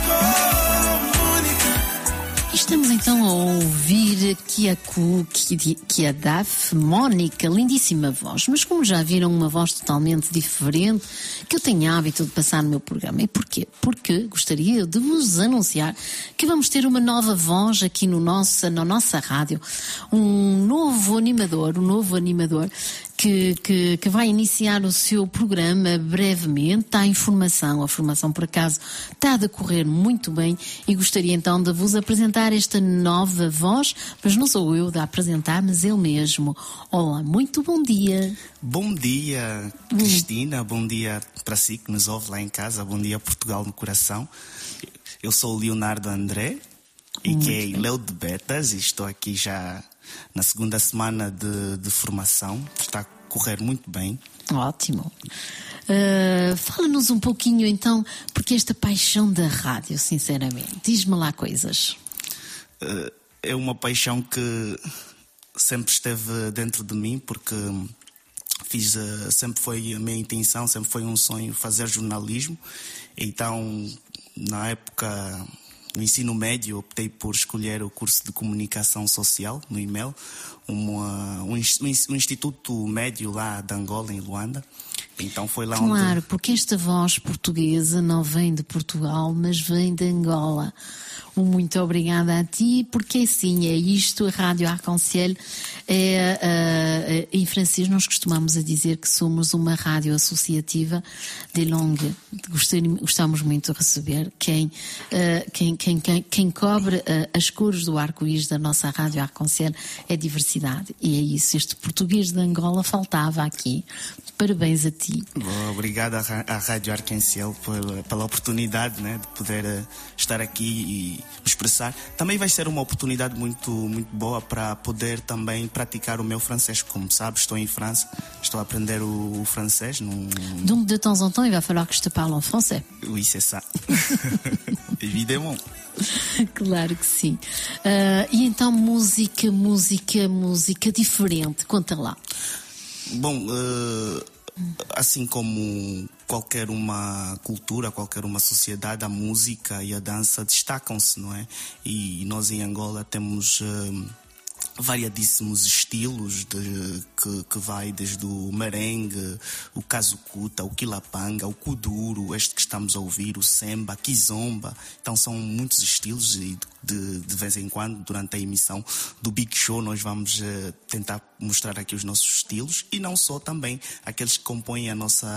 Oh, Mônica. Estamos então a ouvir Kiaku, Kiadaf, Mônica, lindíssima voz, mas como já viram, uma voz totalmente diferente que eu tenho hábito de passar no meu programa. E porquê? Porque gostaria de vos anunciar que vamos ter uma nova voz aqui no nossa, na nossa rádio, um novo animador, um novo animador que, que, que vai iniciar o seu programa brevemente. Está em formação, a formação por acaso está a decorrer muito bem e gostaria então de vos apresentar esta nova voz, mas não sou eu a apresentar, mas ele mesmo. Olá, muito bom dia. Bom dia, Cristina, bom dia para si que nos ouve lá em casa, bom dia Portugal no coração. Eu sou o Leonardo André, e que é Leo de Betas, e estou aqui já na segunda semana de, de formação. Está a correr muito bem. Ótimo. Uh, fala-nos um pouquinho então, porque esta paixão da rádio, sinceramente, diz-me lá coisas. Uh, é uma paixão que sempre esteve dentro de mim, porque fiz, uh, sempre foi a minha intenção, sempre foi um sonho fazer jornalismo. Então, na época, no ensino médio, optei por escolher o curso de comunicação social no I M E L, uma, um, um instituto médio lá de Angola, em Luanda. Então foi lá claro, onde... Claro, porque esta voz portuguesa não vem de Portugal, mas vem de Angola. Muito obrigada a ti, porque assim, é isto, a Rádio Arc-en-Ciel é, uh, em francês nós costumamos a dizer que somos uma rádio associativa de longue. Gostamos muito de receber quem, uh, quem, quem, quem, quem cobre uh, as cores do arco-íris da nossa Rádio Arc-en-Ciel é diversidade. E é isso, este português de Angola faltava aqui. Parabéns a ti. ti. Obrigado à, à Rádio Arc-en-Ciel pela, pela oportunidade, né, de poder uh, estar aqui e me expressar. Também vai ser uma oportunidade muito, muito boa para poder também praticar o meu francês. Como sabes, estou em França, estou a aprender o, o francês. Num... Donc de temps en temps, il va falloir que je te parle en français. Oui, c'est ça. Évidemment. Claro que sim. Uh, e então música, música, música diferente. Conta lá. Bom, uh, assim como qualquer uma cultura, qualquer uma sociedade, a música e a dança destacam-se, não é? E nós em Angola temos uh, variadíssimos estilos de, que, que vai desde o merengue, o casucuta, o quilapanga, o kuduro, este que estamos a ouvir, o semba, a kizomba. Então são muitos estilos e de, de vez em quando, durante a emissão do Big Show, nós vamos uh, tentar mostrar aqui os nossos estilos e não só, também aqueles que compõem a nossa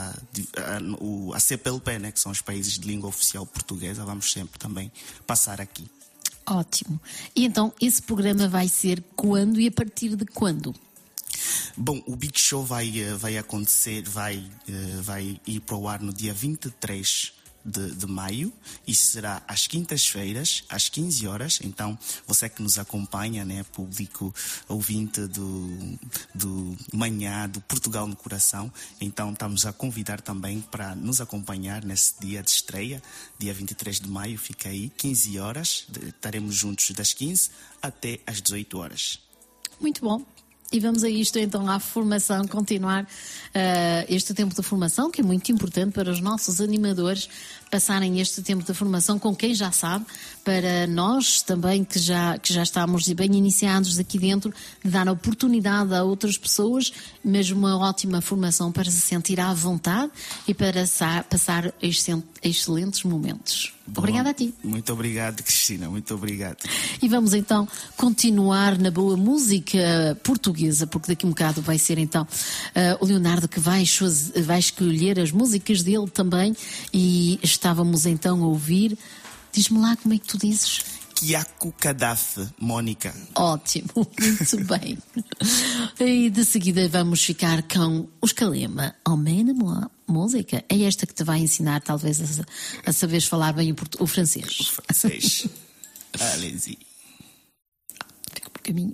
a, o, a C P L P, né, que são os países de língua oficial portuguesa. Vamos sempre também passar aqui. Ótimo. E então, esse programa vai ser quando e a partir de quando? Bom, o Big Show vai, vai acontecer, vai, vai ir para o ar no dia vinte e três de, de maio e será às quintas-feiras, às quinze horas. Então, você que nos acompanha, né, público ouvinte do, do Manhã, do Portugal no Coração, então estamos a convidar também para nos acompanhar nesse dia de estreia, dia vinte e três de maio, fica aí, quinze horas, estaremos juntos das quinze até às dezoito horas. Muito bom. E vamos a isto então, à formação, continuar uh, este tempo de formação, que é muito importante para os nossos animadores passarem este tempo de formação com quem já sabe, para nós também que já, que já estamos bem iniciados aqui dentro, de dar a oportunidade a outras pessoas, mesmo uma ótima formação para se sentir à vontade e para passar excelentes momentos. Bom, obrigada a ti. Muito obrigado, Cristina, muito obrigado. E vamos então continuar na boa música portuguesa, porque daqui a um bocado vai ser então uh, o Leonardo que vai, vai escolher as músicas dele também, e estávamos então a ouvir, diz-me lá como é que tu dizes? Kiako Kadafe, Mónica. Ótimo, muito bem. E de seguida vamos ficar com os Kalema, Emmène moi. Música é esta que te vai ensinar talvez a, a saberes falar bem o, o francês. O francês. Allez-y. Fica por caminho.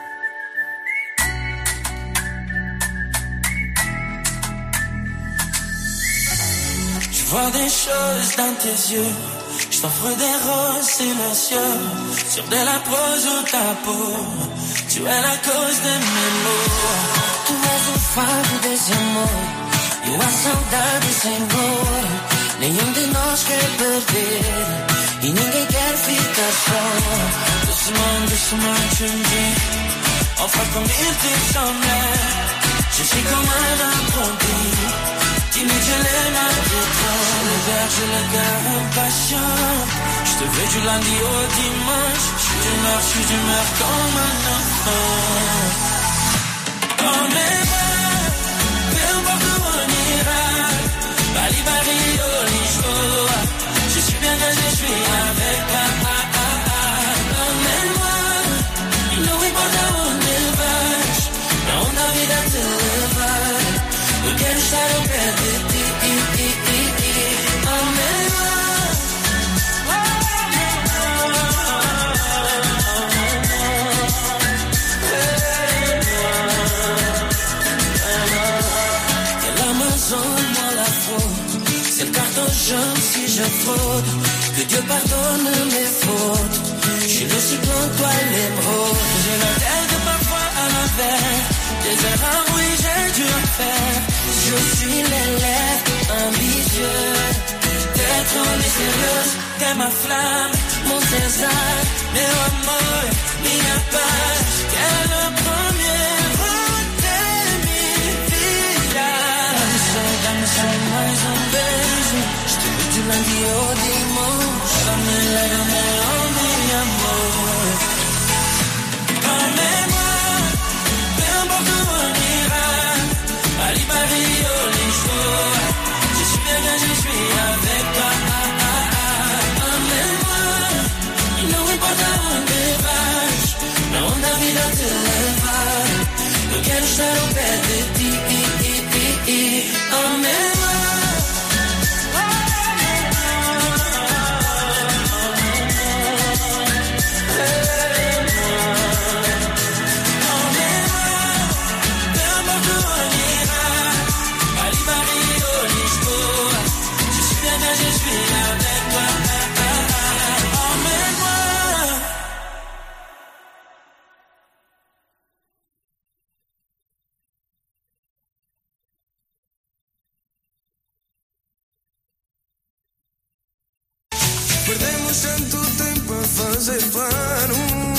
Je vois des choses dans tes yeux. Je t'offre des roses silencieux. Sur de la prose ou ta peau. Tu es la cause de mes mots. Tu és o fado desse amor. E a saudade sem dor. Nenhum de nós quer perder. E ninguém quer ficar só. Doucement, doucement, tu me dis. Enfin, comme il te semblait. Je suis comme un apprenti. Timide, je l'aime à toi. Le berger, le gars impatient. Je te veux du lundi au dimanche. Je suis d'humeur, je suis d'humeur comme un enfant. Comme les mains, peu importe où on ira. Bali, Bali, Lisboa. Je suis bien que je suis avec toi. Emmène-moi, no importa onde vais. Na onda a vida te levar. Eu quero estar ao pé de ti. Emmène-moi. Donne-moi la faute. C'est le carton jaune si je fraude. Que Dieu pardonne mes fautes. Je suis le cyclone, toi l'émeraude. J'ai la tête parfois à l'envers. Des erreurs, oui, j'ai dû en faire. Je suis l'élève ambitieux. T'es trop mystérieuse, t'es ma flamme, mon César. Meu amor, minha paz. T'es le premier. Dá-me só mais um beijo. Je te veux du lundi au dimanche. Lève-me, lève-me, oh meu amor. Emmène-moi, peu importe où on ira. Bali, Bali, oh Lisboa. Je suis bien que je suis avec toi. Emmène-moi, não importa onde vais. Na onda a vida te levar. Eu quero estar ao pé de ti. et emmène-moi. Perdemos tanto tempo a fazer planos,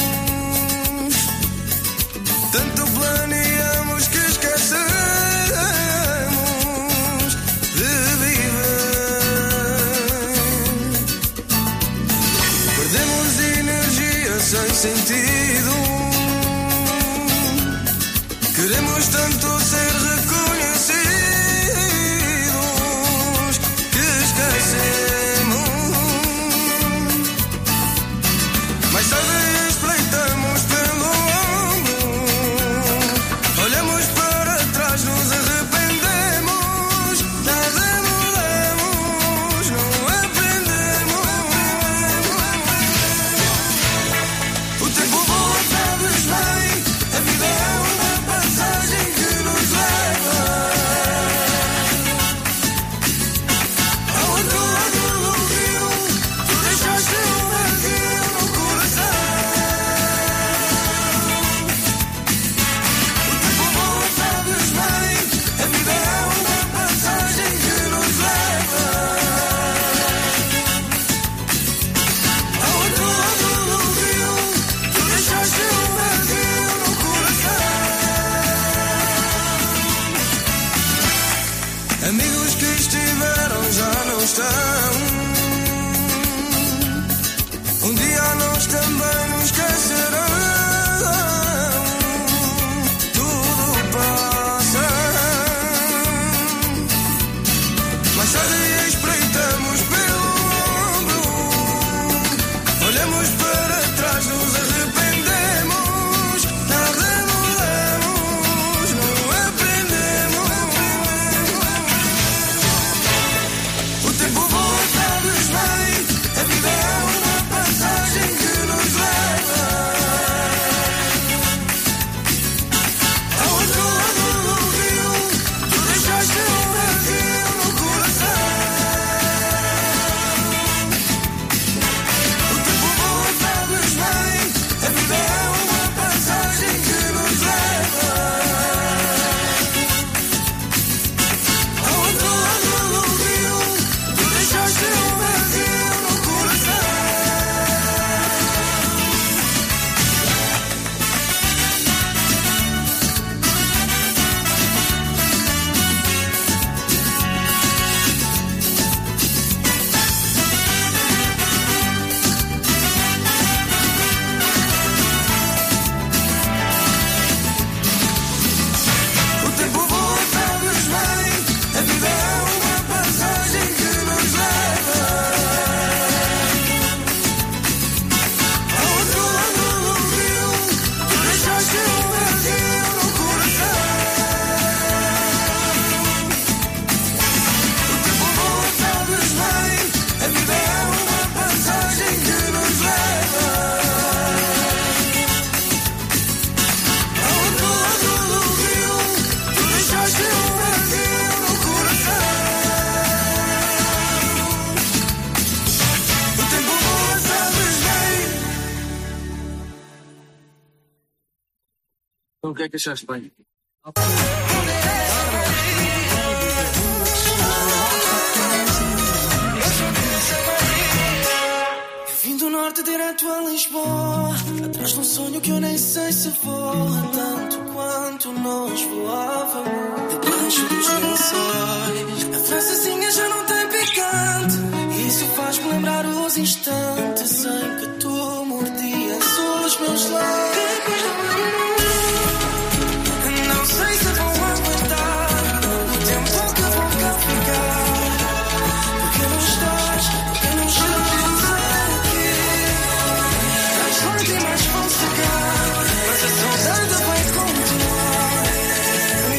tanto planeamos que esquecemos de viver. Perdemos energia sem sentido, queremos tanto ser reconhecidos que esquecemos. Mais tarde espreitamos pelo ombro, olhamos para trás, nos arrependemos, nada mudamos, não aprendemos. O tempo voa, sabes bem, a vida é uma passagem que nos leva ao outro lado do rio. Tu deixaste um vazio no coração. O tempo voa, sabes bem, a vida é uma passagem que nos leva ao outro lado do rio. Tu deixaste um vazio no coração. Amigos que estiveram já não estão. Um dia nós também nos esquecerão. Tudo passa. Mais tarde espreitamos pelo ombro, olhamos para trás, nos arrependemos, nada mudamos, não aprendemos. O tempo voa, sabes bem, a vida é uma passagem que nos leva ao outro lado do rio. Tu deixaste um vazio no coração. O tempo voa, sabes bem, a vida é uma passagem que nos leva ao outro lado do rio. Tu deixaste um vazio no coração. O tempo voa, sabes bem, a vida é uma passagem que nos leva ao outro lado do rio. Tu deixaste um vazio no coração. O tempo voa, sabes bem, a vida é uma passagem que nos leva ao outro lado do rio. Tu deixaste um vazio no coração. O tempo voa, sabes bem. Então o que é que achaste bem? Eu vim do norte direto a Lisboa, atrás de um sonho que eu nem sei se voa tanto quanto nós voávamos. Debaixo dos lençóis, a francesinha já não tem picante, e isso faz-me lembrar os instantes em que tu mordias os meus lábios. Não sei se vou aguentar o tempo que vou cá ficar, porque não estás, porque não estás aqui. As lágrimas vão secar, mas a saudade vai continuar.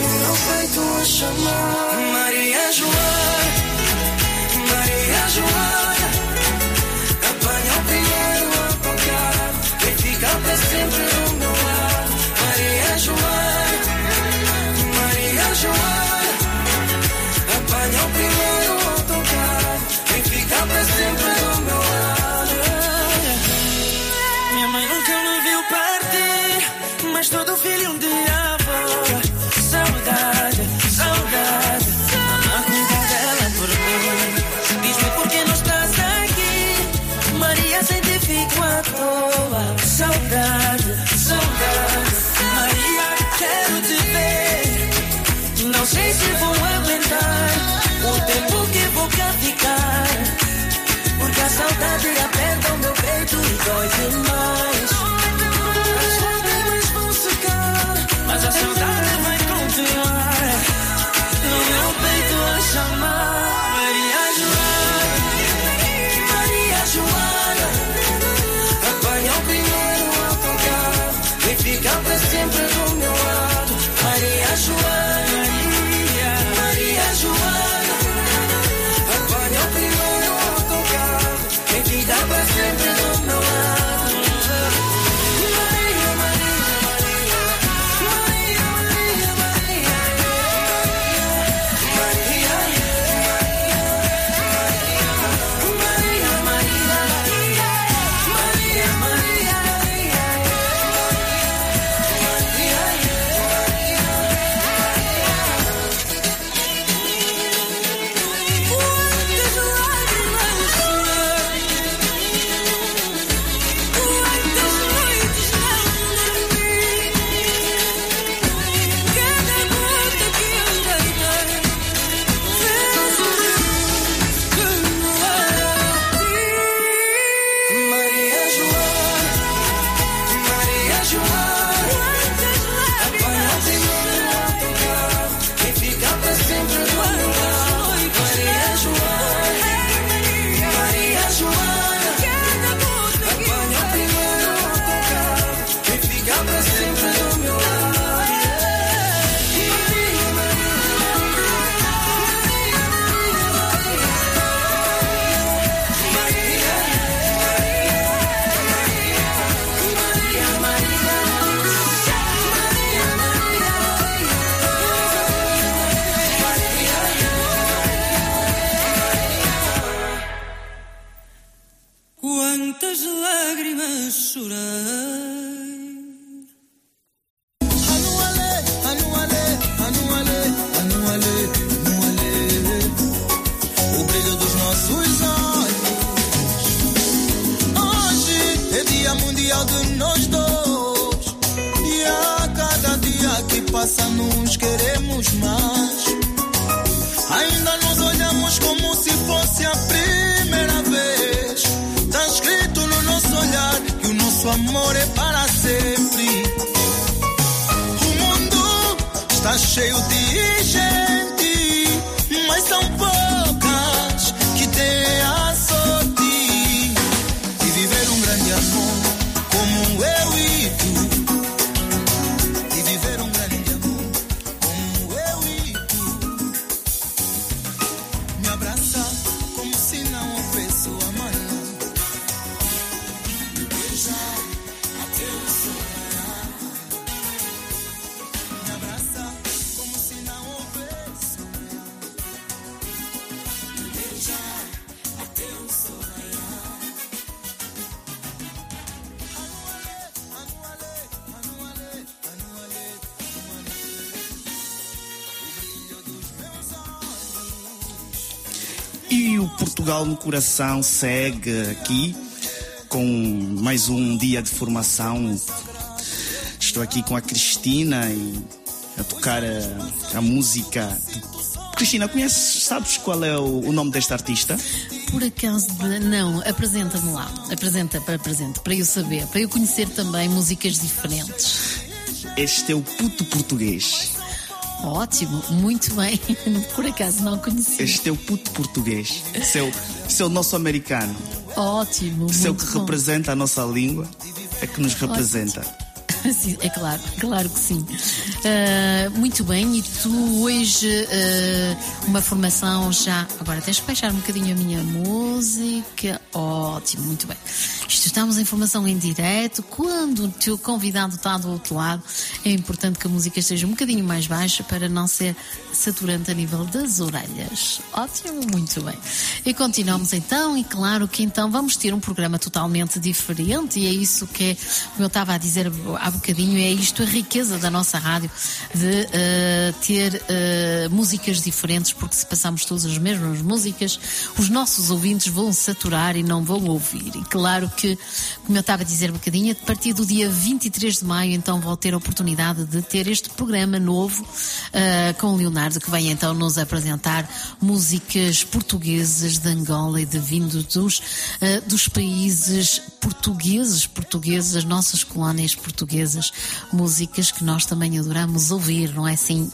ainda nos queremos mais. Ainda nos olhamos como se fosse a primeira vez. Tá escrito no nosso olhar que o nosso amor é para sempre. O mundo está cheio de gente, mas são poucas que têm a sorte de viver um grande amor como eu e tu. De viver um grande amor como eu e tu. Me abraçar como se não houvesse o amanhã. Me beijar até o sonhar. Me abraçar como se não houvesse amanhã. Me beijar até o sonhar. E o Portugal no Coração segue aqui com mais um dia de formação. Estou aqui com a Cristina e a tocar a, a música. Cristina, conheces, sabes qual é o, o nome desta artista? Por acaso, de- não, apresenta-me lá. Apresenta para presente, para eu saber, para eu conhecer também músicas diferentes. Este é o Puto Português. Ótimo, muito bem. Por acaso não conheci. Este é o Puto Português. Esse é o, esse é o nosso americano. Ótimo, Esse é o muito que bom. representa a nossa língua, é que nos representa. Sim, é claro, claro que sim. Ah, muito bem, e tu hoje ah, uma formação já. Agora tens que baixar um bocadinho a minha música. Ótimo, muito bem. Isto estamos em formação em direto. Quando o teu convidado está do outro lado, é importante que a música esteja um bocadinho mais baixa para não ser saturante a nível das orelhas. Ótimo, muito bem. E continuamos então, e claro que então vamos ter um programa totalmente diferente, e é isso que é, como eu estava a dizer há bocadinho, é isto a riqueza da nossa rádio, de uh, ter uh, músicas diferentes, porque se passamos todas as mesmas músicas, os nossos ouvintes vão saturar e não vão ouvir. E claro que, como eu estava a dizer um bocadinho, a partir do dia vinte e três de maio então vou ter a oportunidade de ter este programa novo uh, com o Leonardo, que vem então nos apresentar músicas portuguesas de Angola e de vindo dos, uh, dos países portugueses, portugueses, as nossas colónias portuguesas, músicas que nós também adoramos ouvir, não é assim?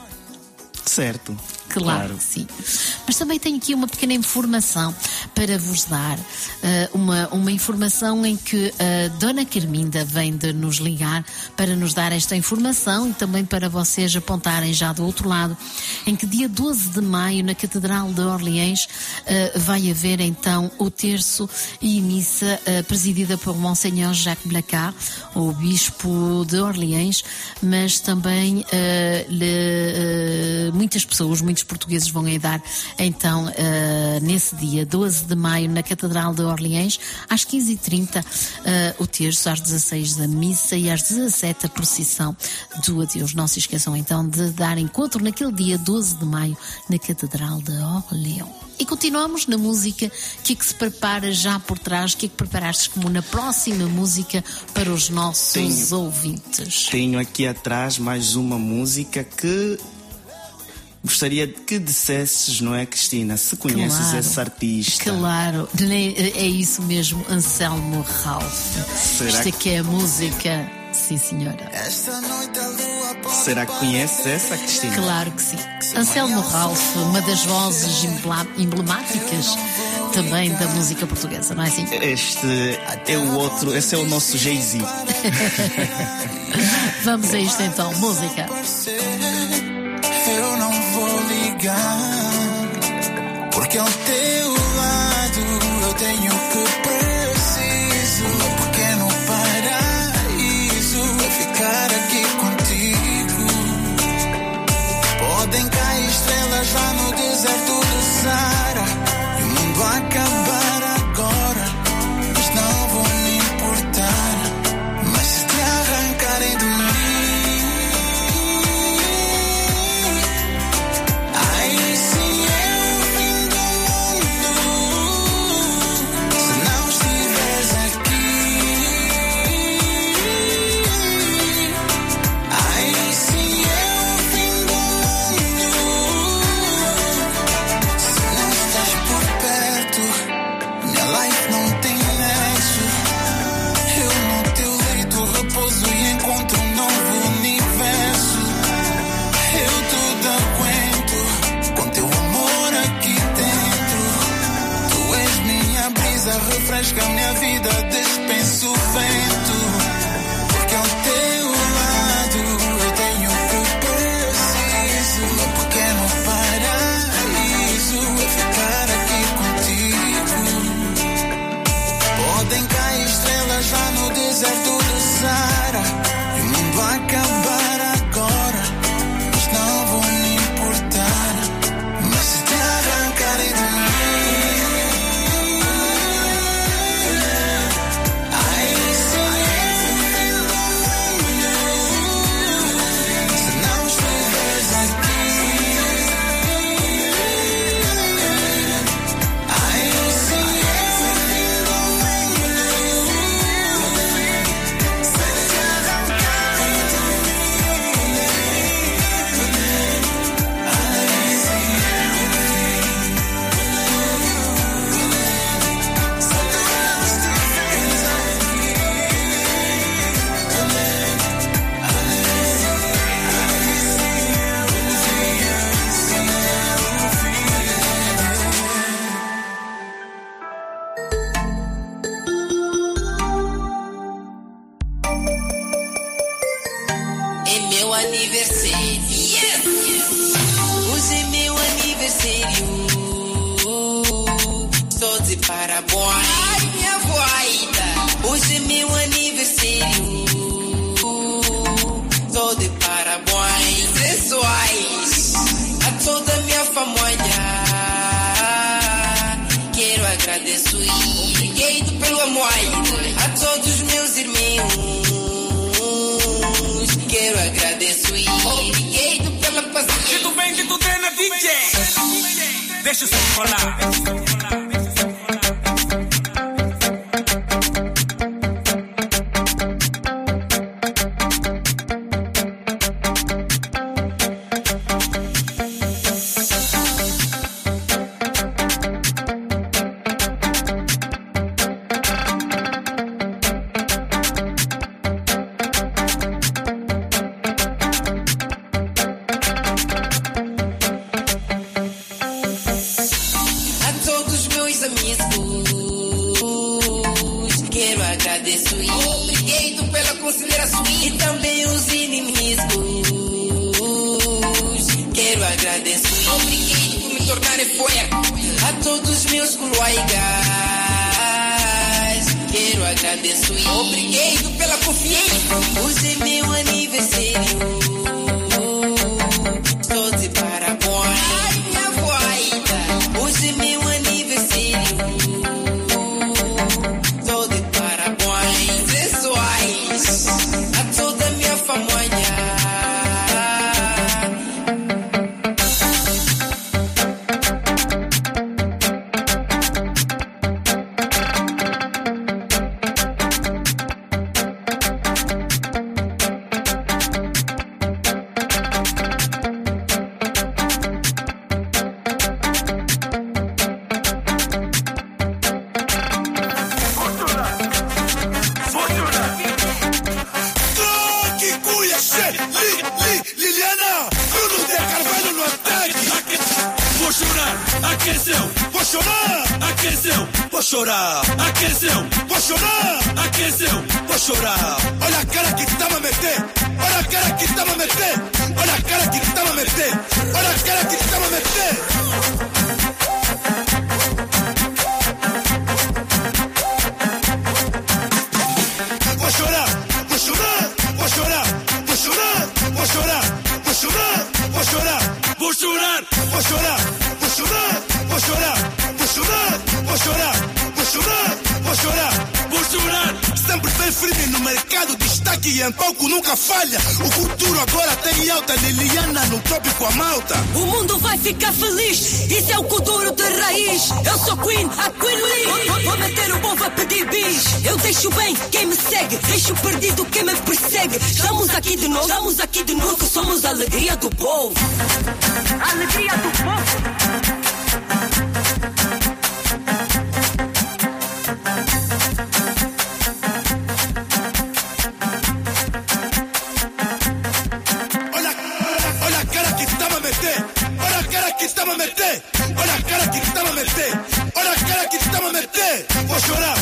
Certo. Claro, Claro. que sim. Mas também tenho aqui uma pequena informação para vos dar. Uh, uma, uma informação em que a Dona Carminda vem de nos ligar para nos dar esta informação, e também para vocês apontarem já do outro lado, em que dia doze de maio, na Catedral de Orleans, uh, vai haver então o terço e missa uh, presidida por Monsenhor Jacques Blacard, o Bispo de Orleans, mas também uh, le, uh, muitas pessoas, muitos portugueses vão aí dar então uh, nesse dia doze de maio na Catedral de Orleans às quinze e trinta uh, o terço, às dezasseis da missa e às dezassete a procissão do adeus. Não se esqueçam então de dar encontro naquele dia doze de maio na Catedral de Orleans. E continuamos na música. O que é que se prepara já por trás? O que é que preparaste como na próxima música para os nossos Tenho- ouvintes? Tenho aqui atrás mais uma música que gostaria que dissesses, não é, Cristina? Se conheces Claro. esse artista. Claro, é isso mesmo, Anselmo Ralph. Será Isto é que- que é a música, sim senhora. Será que conheces essa, Cristina? Claro que sim. Anselmo Ralph, uma das vozes embla- emblemáticas também da música portuguesa, não é assim? Este é o outro, esse é o nosso Jay-Z. Vamos a isto então, música. Eu não vou ligar, porque ao teu lado eu tenho o que preciso. Um pequeno paraíso é ficar aqui contigo. Podem cair estrelas lá no deserto do Saara e o mundo acabar agora, mas não vou me importar. Mas se te arrancarem de mim, aí sim é o fim do mundo. Se não estiveres aqui, aí sim é refresca a minha vida, dispenso o vento. Porque ao teu lado eu tenho o que preciso. Meu pequeno paraíso é ficar aqui contigo. Podem cair estrelas lá no deserto do Saara e o mundo acabar agora, mas não vou me importar. Mas se te arrancarem de mim, aí sim, se não estiveres aqui, aí sim, é meu aniversário. Yes! Hoje é meu aniversário. Só de parabéns. Ai, minha voida. Hoje é meu aniversário. Só de parabéns. Pessoais, a toda minha família quero agradecer. Obrigado pelo amor. A todos meus irmãos quero agradecer. Obrigado pela paciência. Se tu vem que tu treina D J, deixa o som rolar. A todos meus amigos quero agradecer. Obrigado pela consideração. E também os inimigos quero agradecer. Obrigado por me tornarem forte. A todos meus colegas quero agradecer. Obrigado pela confiança. Hoje é meu aniversário. Estou de parabéns. Ai, minha voida. Hoje é meu aniversário. Estou de parabéns. Pessoais, a toda minha família. Troque, cuia, che, li, li, Liliana, Bruno de Carvalho no ataque. Vou chorar, aqueceu. Vou chorar, Aqueceu, vou chorar, aqueceu, vou chorar, aqueceu. vou chorar. Olha a cara que tá a meter, olha a cara que tá a meter, olha a cara que tá a meter, olha a cara que tá a meter. Vou chorar, vou chorar, vou chorar, vou chorar, vou chorar, vou chorar, vou chorar, Vou chorar, vou chorar, vou chorar, vou chorar, vou chorar, vou chorar, vou chorar, vou chorar. vou chorar. Sempre bem firme no mercado, destaque e em palco nunca falha. O futuro agora tem alta, Liliana no top com a malta. O mundo vai ficar feliz, isso é o Kuduro de raiz. Eu sou Queen, a Queen Lee. Vou, vou meter o povo a pedir bis. Eu deixo bem quem me segue, deixo perdido quem me persegue. Estamos aqui de novo, estamos aqui de novo, que somos a alegria do povo. A alegria do povo. Olha a cara que tá a meter, olha a cara que tá a meter. Vou chorar,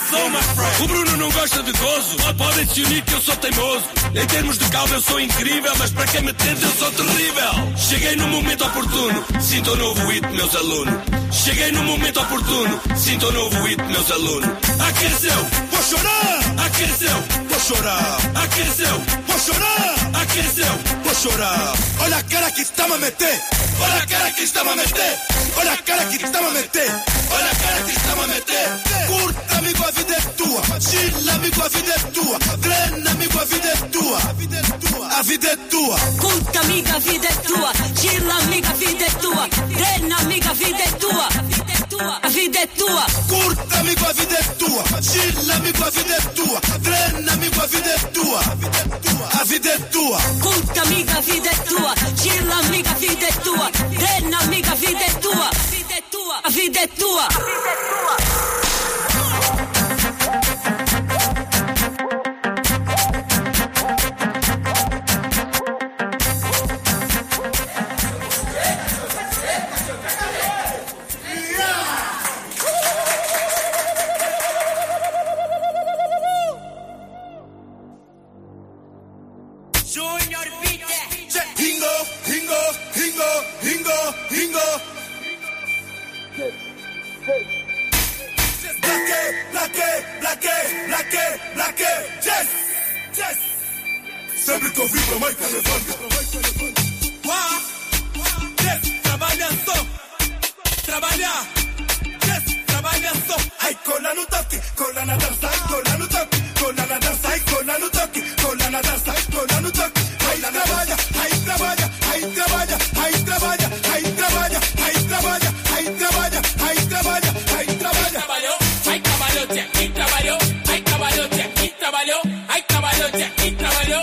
so, my friend. O Bruno não gosta de gozo, podem se unir que eu sou teimoso. Em termos de calma eu sou incrível, mas para quem me tenta eu sou terrível. Cheguei no momento oportuno, sinto o novo hit, meus alunos. Cheguei no momento oportuno, sinto o novo hit, meus alunos. Aqueceu, vou chorar. Aqueceu, vou chorar. Aqueceu, vou chorar. Aqueceu, vou chorar. Olha a cara que está a meter. Olha a cara que está a meter. Olha a cara que está a meter. Olha a cara que está a meter. Curta, amigo, a vida é tua. Chila, amigo, a vida é tua. Treina, amigo, a vida é tua. A vida é tua. Curta, amiga, a vida é tua. Chila, amiga, a vida é tua. Treina, amiga, a vida é tua. A vida é tua. Curta, amigo, a vida é tua. Chila, amigo, a vida é tua. Treina, amigo, a vida é tua. A vida é tua. Curta, amiga, a vida é tua. Chila, amiga, a vida é tua. Treina, amiga, a vida é tua. A vida é tua. A vida é tua. Sempre que eu vi pra mãe que levanta. Trabalha só. Trabalha. Trabalha só. Ai, cola no toque. Cola na dança. Cola no toque. Cola na dança. Ai, cola no toque. Cola na dança. Ai, cola no toque. Ai, trabalha. Ai, trabalha. Ai, trabalha. Ai, trabalha. Ai, trabalha. Ai, trabalha. Ai, trabalha. Ai, trabalha. Ai, trabalha. Trabalhou. Ai, trabalhou. Ai, trabalhou. Ai, trabalhou. Ai, trabalhou. Ai, trabalhou. Ai, trabalhou.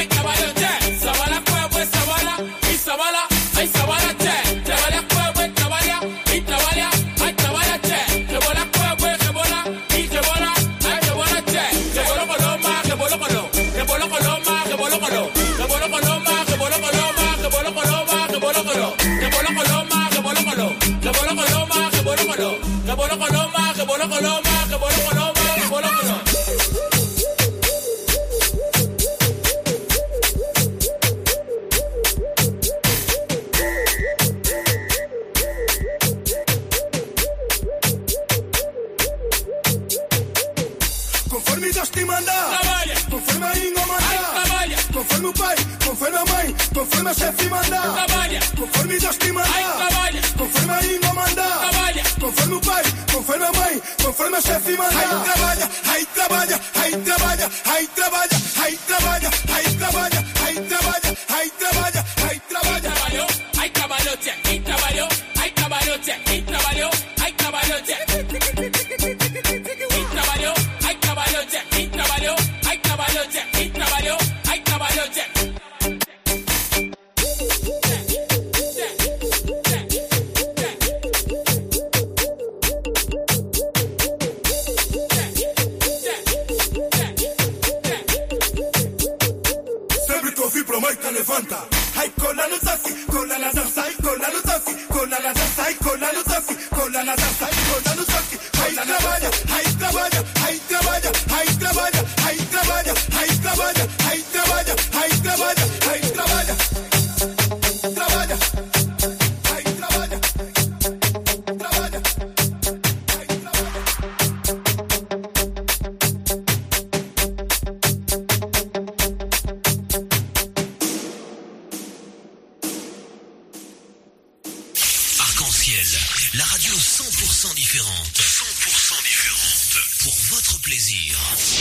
Conforme Deus te mandar, trabalha. Conforme a Ingo mandar, trabalha. Conforme o pai, conforme a mãe, conforme a chefe mandar, trabalha. Conforme Deus te mandar, trabalha. Conforme a Ingo mandar, trabalha. Conforme o pai, conforme a mãe, conforme a chefe mandar, ai trabalha, ai trabalha, ai trabalha, ai trabalha, ai trabalha, ai trabalha, ai trabalha, ai trabalha, ai trabalha. Trabalhou, ai trabalhou, ai trabalhou, ai trabalhou, ai trabalhou, ai trabalhou, levanta. Ai, cola no toque, cola na dança, ai, cola no toque, cola na dança, ai, cola no toque, cola na dança, ai, cola no toque. Ai, trabalha, ai, trabalha, ai, trabalha, ai, trabalha, ai, trabalha, ai, trabalha, ai, trabalha, ai, trabalha, ai, trabalha. Trabalha. Ai, trabalha. Trabalha. Ai, trabalha. La radio cent pour cent différente. cent pour cent différente. Pour votre plaisir.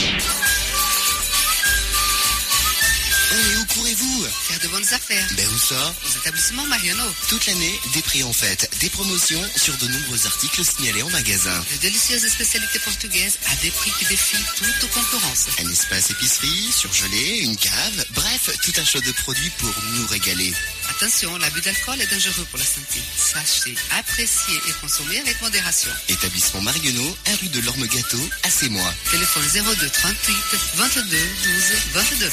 Oh, et où courez-vous? Faire de bonnes affaires. Ben où ça? Aux établissements Mariano. Toute l'année, des prix en fête, des promotions sur de nombreux articles signalés en magasin. De délicieuses spécialités portugaises à des prix qui défient toute concurrence. Un espace épicerie, surgelé, une cave, bref, tout un choix de produits pour nous régaler. Attention, l'abus d'alcool est dangereux pour la santé. Sachez apprécier et consommer avec modération. Établissement Marionneau, un rue de l'Orme Gâteau, à Sémois. Téléphone zéro deux trente-huit vingt-deux douze vingt-deux.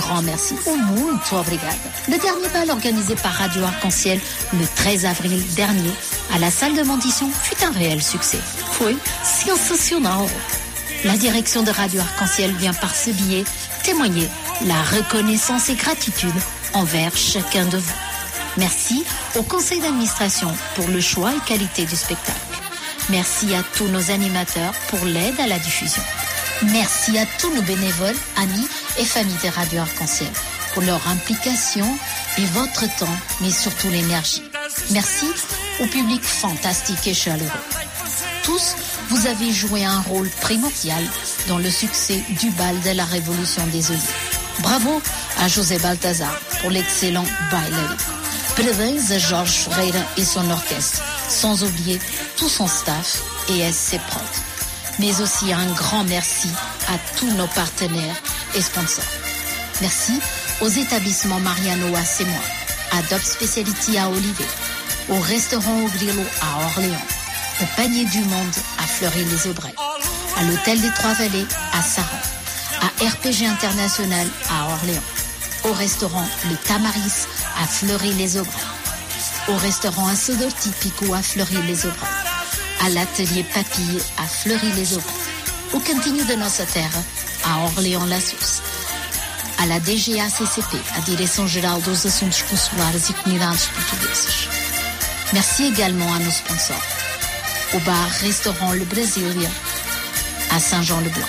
grand merci. Oh, muito obrigada. Le dernier bal organisé par Radio Arc-en-Ciel le treize avril dernier à la salle de Mondition fut un réel succès. Foi sensacional. La direction de Radio Arc-en-Ciel vient par ce billet témoigner la reconnaissance et gratitude envers chacun de vous. Merci au conseil d'administration pour le choix et qualité du spectacle. Merci à tous nos animateurs pour l'aide à la diffusion. Merci à tous nos bénévoles, amis et familles de Radio Arc-en-Ciel pour leur implication et votre temps, mais surtout l'énergie. Merci au public fantastique et chaleureux. Tous, vous avez joué un rôle primordial dans le succès du bal de la Révolution des Olives. Bravo à José Baltazar pour l'excellent bailarico. Parabéns à Georges Ferreira et son orchestre, sans oublier tout son staff et S C Prod. Mais aussi un grand merci à tous nos partenaires et sponsors. Merci aux établissements Mariano à Sémois, à Dope Speciality à Olivet, au restaurant au Grillo à Orléans, au Panier du Monde à Fleury-les-Aubrais, à l'Hôtel des Trois-Vallées à Saran, à R P G International à Orléans, au restaurant Le Tamaris à Fleury-les-Aubrais, au restaurant Assodor Tipico à Fleury-les-Aubrais, à l'atelier Papille à Fleury-les-Aubrais, au Cantinho de Nossa Terra à Orléans-la-Source, à la D G A C C P, a Direção-Geral dos Assuntos Consulares e Comunidades Portuguesas. Merci également à nos sponsors, au bar-restaurant Le Brasilia à Saint-Jean-le-Blanc,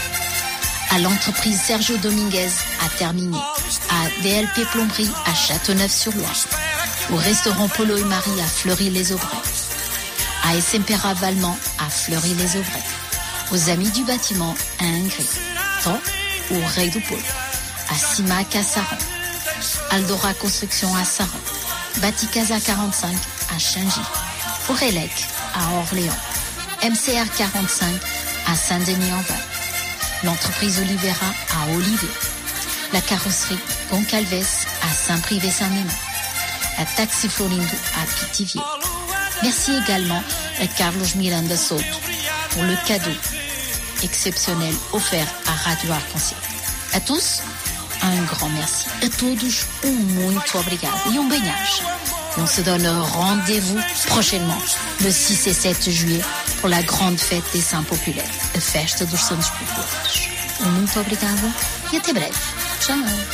à l'entreprise Sergio Dominguez à Termigny, à D L P Plomberie à Châteauneuf-sur-Loire, au restaurant Polo et Marie à Fleury-les-Aubrais, à S M P Ravalement à Fleury-les-Aubrais, aux Amis du Bâtiment à Ingrid, tant au Rey du Pôle, à Simac à Saran, Aldora Construction à Saran, Baticasa quarante-cinq à Changy, au Relec à Orléans, M C R quarante-cinq à Saint-Denis-en-Val, l'entreprise Olivera à Olivet, la carrosserie Goncalves à Saint-Privé-Saint-Ménin, à Taxi Florindo à Pithiviers. Merci également à Carlos Miranda Soto pour le cadeau exceptionnel offert à Radio Arc-en-Ciel. À tous, un grand merci. A todos, um muito obrigado e um bem-aja. Et on se donne rendez-vous prochainement, le six et sept juillet, pour la grande fête des Saints Populaires, a Festa dos Santos Populares. Um muito obrigado e até breve. Tchau!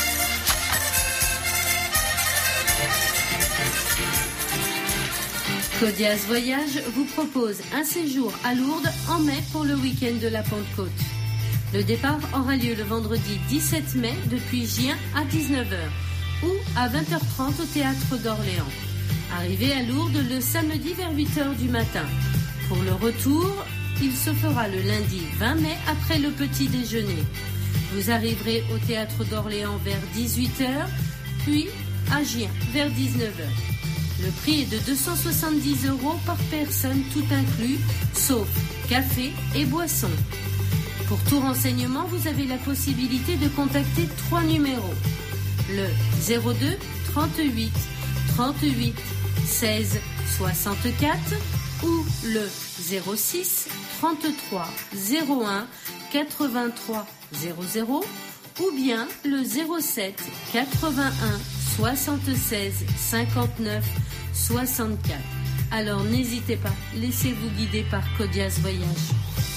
Codiaz Voyage vous propose un séjour à Lourdes en mai pour le week-end de la Pentecôte. Le départ aura lieu le vendredi dix-sept mai depuis Gien à dix-neuf heures ou à vingt heures trente au théâtre d'Orléans. Arrivez à Lourdes le samedi vers huit heures du matin. Pour le retour, il se fera le lundi vingt mai après le petit déjeuner. Vous arriverez au théâtre d'Orléans vers dix-huit heures, puis à Gien vers dix-neuf heures. Le prix est de deux cent soixante-dix euros par personne, tout inclus, sauf café et boisson. Pour tout renseignement, vous avez la possibilité de contacter trois numéros. Le zéro deux trente-huit trente-huit seize soixante-quatre ou le zéro six trente-trois zéro un quatre-vingt-trois zéro zéro ou bien le zéro sept quatre-vingt-un soixante-seize cinquante-neuf soixante-quatre. Alors n'hésitez pas, laissez-vous guider par Codiaz Voyage.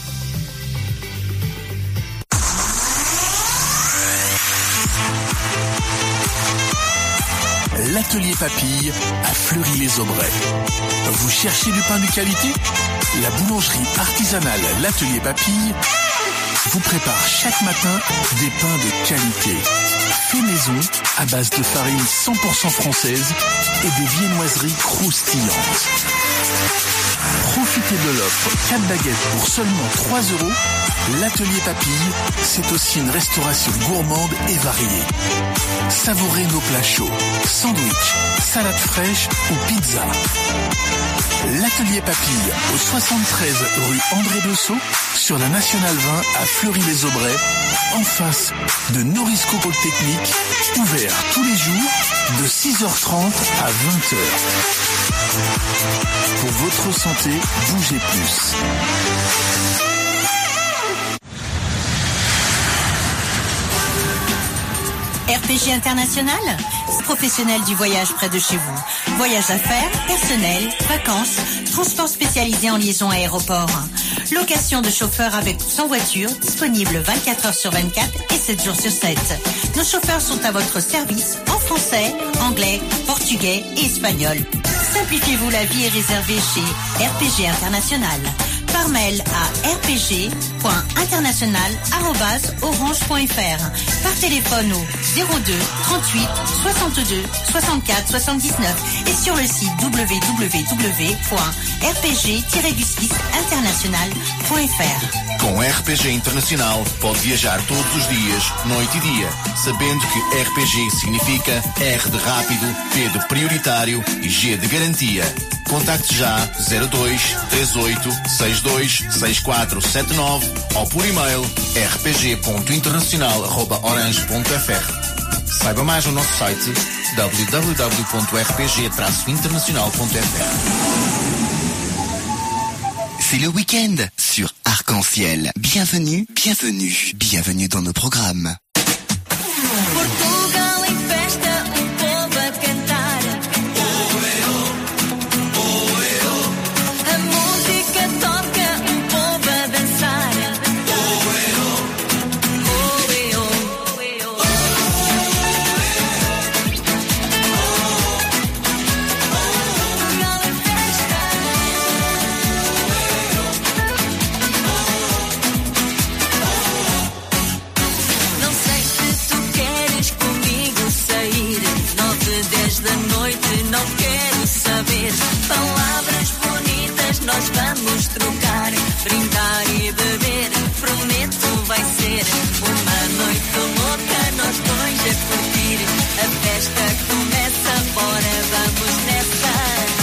L'atelier Papille à Fleury-les-Aubrais. Vous cherchez du pain de qualité? La boulangerie artisanale L'Atelier Papille vous prépare chaque matin des pains de qualité. Fait maison à base de farine cent pour cent française et des viennoiseries croustillantes. Profitez de l'offre quatre baguettes pour seulement trois euros. L'Atelier Papille, c'est aussi une restauration gourmande et variée. Savourez nos plats chauds, sandwich, salade fraîche ou pizza. L'Atelier Papille, au soixante-treize rue André Bessot, sur la Nationale vingt à Fleury-les-Aubrais, en face de Norisco Polytechnique, ouvert tous les jours de six heures trente à vingt heures. Pour votre santé, bougez plus. P G International, professionnel du voyage près de chez vous. Voyage d'affaires, personnel, vacances, transport spécialisé en liaison aéroport. Location de chauffeurs avec ou sans voiture, disponible vingt-quatre heures sur vingt-quatre et sept jours sur sept. Nos chauffeurs sont à votre service en français, anglais, portugais et espagnol. Simplifiez-vous la vie et réservez chez R P G International. Par mail à r p g point international arobase orange point f r. Par téléphone au zéro deux trente-huit soixante-deux soixante-quatre soixante-dix-neuf et sur le site w w w point r p g tiret du six international point f r. Com R P G Internacional pode viajar todos os dias, noite e dia, sabendo que R P G significa R de rápido, P de prioritário e G de garantia. Contacte já zero dois três oito seis dois seis quatro sete nove ou por e-mail r p g ponto internacional arroba orange ponto f r. Saiba mais no nosso site w w w ponto r p g traço internacional ponto f r. C'est le week-end sur Arc-en-Ciel. Bienvenue, bienvenue, bienvenue dans nos programmes. Portugal em festa, um povo a cantar. A música toca, um povo a dançar. Portugal em festa. Não sei se tu queres comigo sair. Nove, dez da noite, não quero saber. Palavras bonitas nós vamos trocar. Brindar e beber, prometo vai ser uma noite louca, nós dois a curtir. A festa começa, bora, vamos nessa.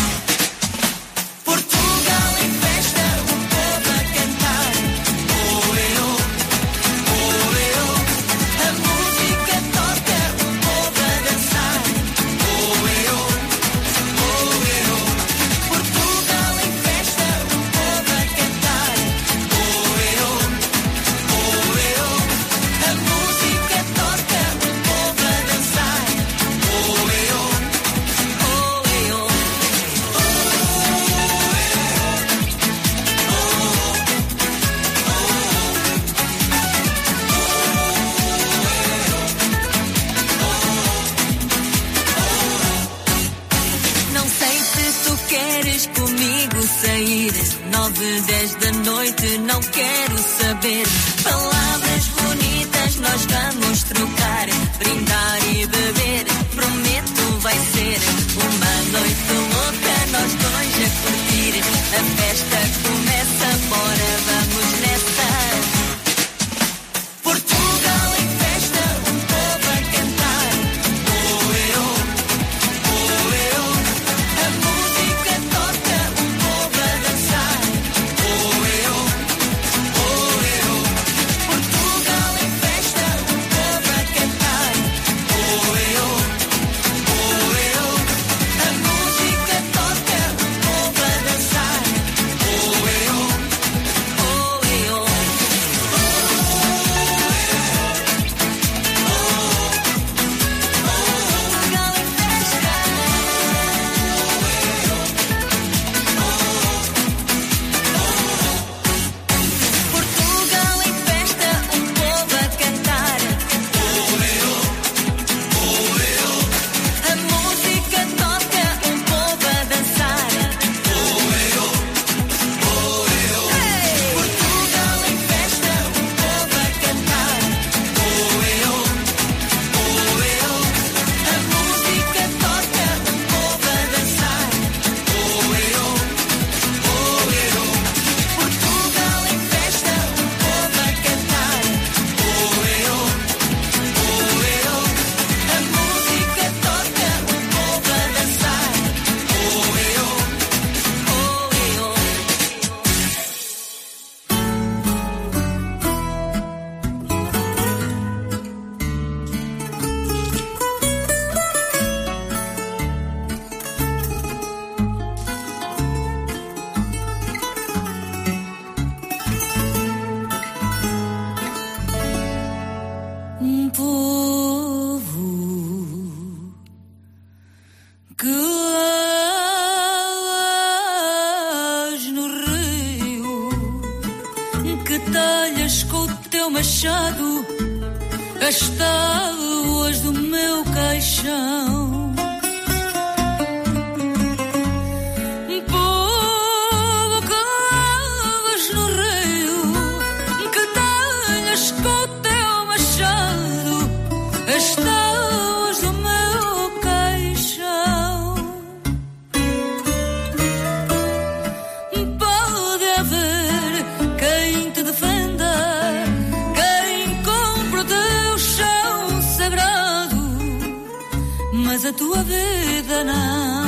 Portugal em festa, o povo a cantar. Oe, oh, oe, oh. A música toca, o povo a dançar. Oe, oh, oe, oh. Portugal em festa, o povo a cantar. Oe, oh, oe, oh. A música toca, o povo a dançar. Oe, oh, oe, oh. Não sei se tu queres comigo sair. Nove, dez da noite, não quero saber. Palavras bonitas nós vamos trocar. Brindar e beber, prometo vai ser uma noite louca, nós dois a curtir. A festa começa, bora, vamos nessa. Portugal em festa, um povo a cantar. Oe, oh, oe, oh. A música toca, um povo a dançar. Oe, oh, oe, oh. Portugal em festa, um povo a cantar. Oe, oh, oe, oh. A música machado as tábuas do meu caixão. Povo que lavas no rio, que talhas com o teu machado as tábuas do meu caixão. Pode haver quem te defenda, mas a tua vida não.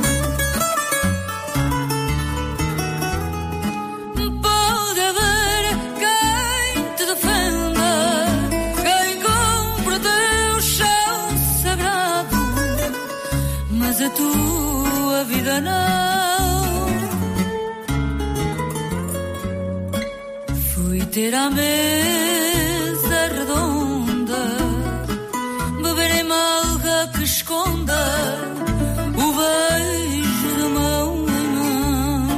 Pode haver quem te defenda, quem compra o teu chão sagrado, mas a tua vida não. Fui ter à mesa redonda, beber em malga que esconda o beijo de mão em mão.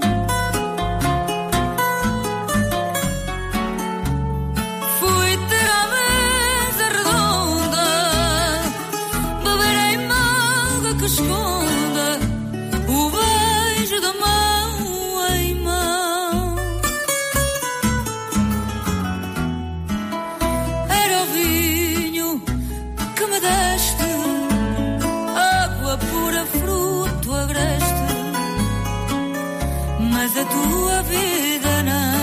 Fui ter à mesa redonda, beber em malga que esconda o beijo de mão em mão. Era o vinho que me deste, água pura, fruto agreste, mas a tua vida não.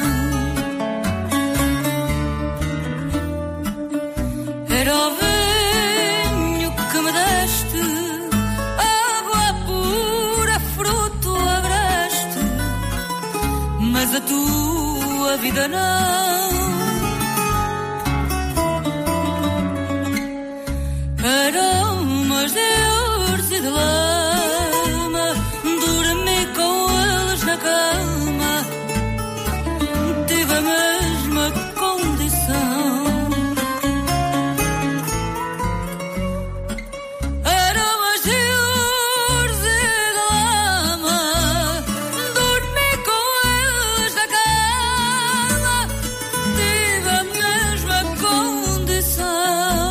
Era o vinho que me deste, água pura, fruto agreste, mas a tua vida não. Aromas de urso e de lama, dormi com eles na cama, tive a mesma condição. Aromas de urso e de lama, dormi com eles na cama, tive a mesma condição.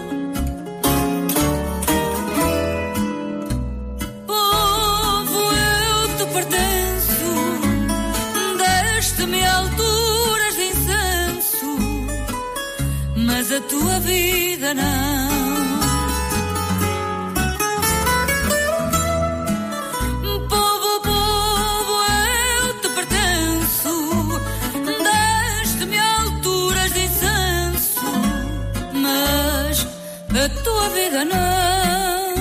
Mas a tua vida não. Povo, povo, eu te pertenço, deste-me alturas de incenso, mas a tua vida não.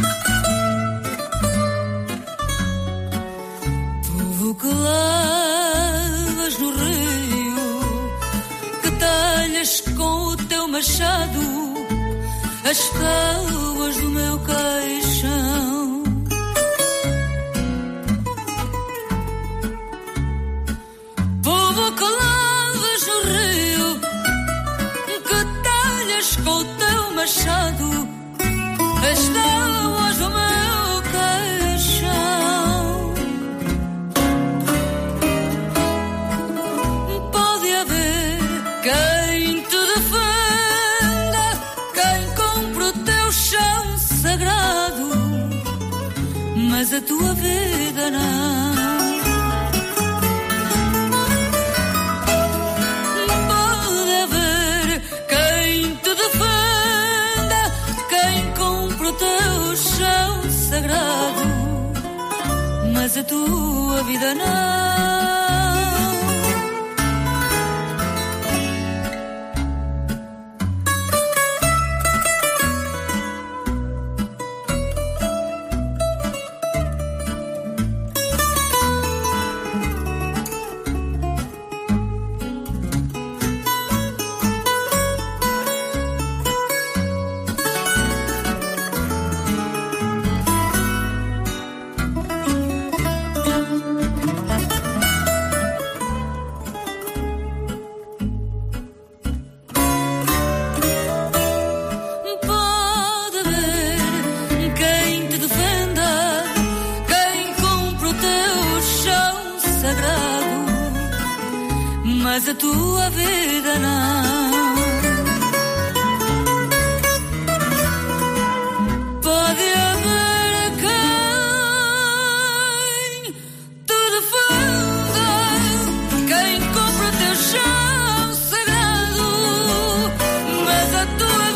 Povo que lavas no rio, que talhas com o teu machado as tábuas do meu caixão. Povo que lavas no rio, que talhas com o teu machado as tábuas do meu caixão. Pode haver quem te defenda, quem compra o teu chão sagrado, mas a tua vida não. Pode haver quem te defenda, quem compra o teu chão sagrado, mas a tua vida não. mas a tua vida não. Pode haver quem te defenda, quem compra teu chão sagrado, mas a tua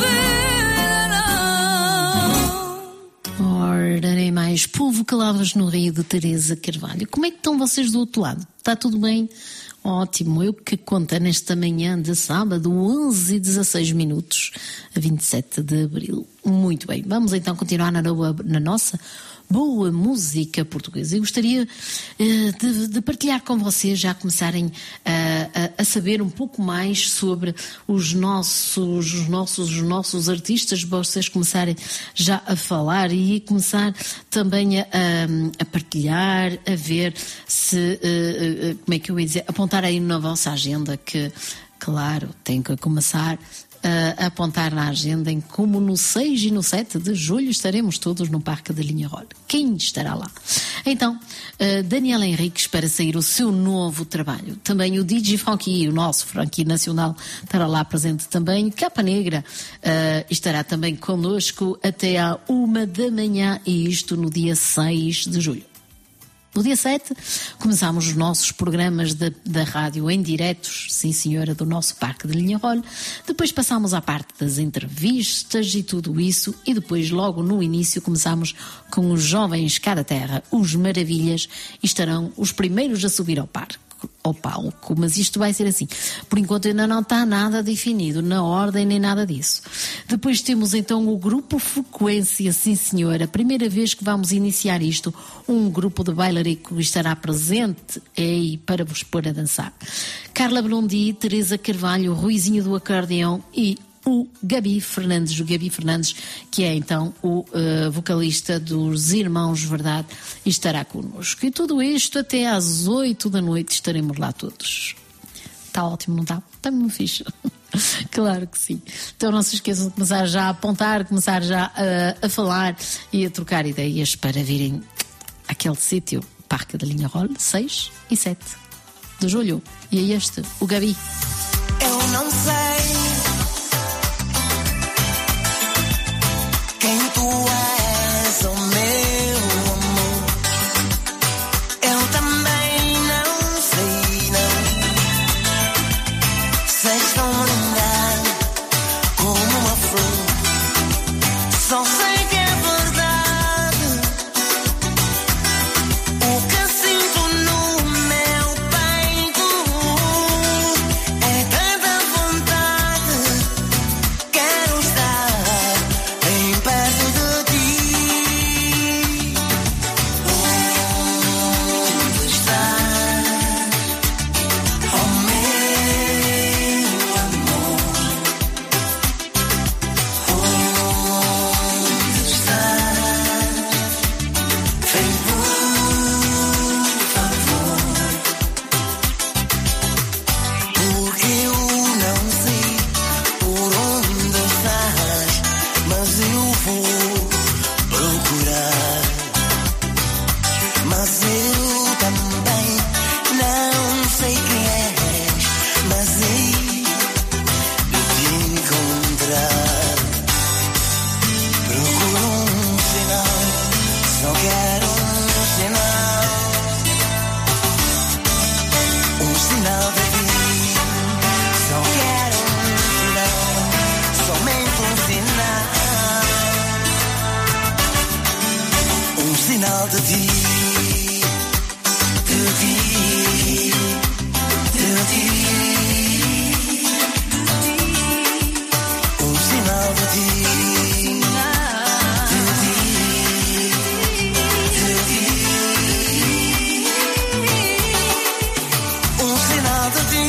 vida não. Ora, nem mais. Povo que lavas no rio, de Teresa Carvalho. Como é que estão vocês do outro lado? Está tudo bem? Ótimo, eu que conto nesta manhã de sábado, onze e dezasseis minutos, a vinte e sete de abril. Muito bem, vamos então continuar na, na nossa boa música portuguesa. Eu gostaria uh, de, de partilhar com vocês, já começarem uh, a, a saber um pouco mais sobre os nossos, os nossos, os nossos artistas, vocês começarem já a falar e começar também a, a, a partilhar, a ver se, uh, uh, como é que eu ia dizer, apontar aí na vossa agenda que, claro, tem que começar a apontar na agenda em como no seis e no sete de julho estaremos todos no Parque da Linha Roll. Quem estará lá? Então, uh, Daniel Henriques para sair o seu novo trabalho. Também o D J Frankie, o nosso Frankie Nacional, estará lá presente também. Capa Negra uh, estará também connosco até à uma da manhã e isto no dia seis de julho. No dia sete, começámos os nossos programas da, da rádio em diretos, sim senhora, do nosso Parque de Linha Roll. Depois passámos à parte das entrevistas e tudo isso. E depois, logo no início, começámos com os jovens cá da terra, os Maravilhas, e estarão os primeiros a subir ao parque. Ao palco, mas isto vai ser assim. Por enquanto ainda não está nada definido na ordem nem nada disso. Depois temos então o grupo Frequência, sim senhora, a primeira vez que vamos iniciar isto, um grupo de bailarico estará presente aí para vos pôr a dançar. Carla Blondi, Teresa Carvalho, Ruizinho do Acordeão e o Gabi Fernandes, o Gabi Fernandes, que é então o uh, vocalista dos Irmãos Verdade, estará connosco. E tudo isto até às oito da noite estaremos lá todos. Está ótimo, não está? Está muito fixe. Claro que sim. Então não se esqueçam de começar já a apontar, começar já a, a falar e a trocar ideias para virem àquele sítio, Parque da Linha Roll, seis e sete de julho. E é este, o Gabi. Eu não sei quem tu és, oh meu amor. Eu também não sei, não. Sei tão linda como uma flor. Só sei que é verdade o que sinto no meu peito. É tanta vontade, quero estar bem perto de ti. Onde estás, oh meu amor? Onde estás? Vem por favor, porque eu não sei por onde estás, mas eu vou procurar. Mas eu também não sei quem és, mas hei de te encontrar. Procuro um sinal, só quero um sinal, um sinal de ti. Só quero um sinal, somente um sinal, um sinal de ti, de ti, de ti, um sinal de ti, de ti, de ti, um sinal de ti.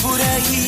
por aí,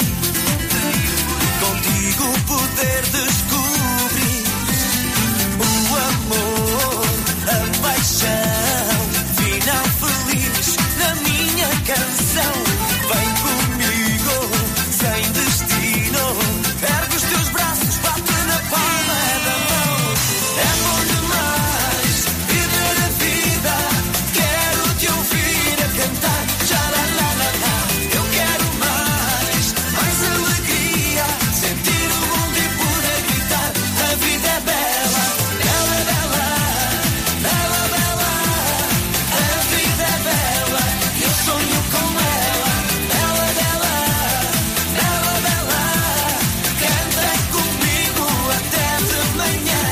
contigo poder descobrir o amor, a paixão, final feliz na minha canção. Vem comigo, sem destino, ergue os teus braços, bate na palma da mão. É bom demais viver a vida, quero te ouvir a cantar, já lá lá lá lá. Eu quero mais, mais alegria, sentir o mundo e poder gritar. A vida é bela, bela, bela, bela, bela. A vida é bela, eu sonho com ela. Bela, bela, bela, bela. Canta comigo até de manhã.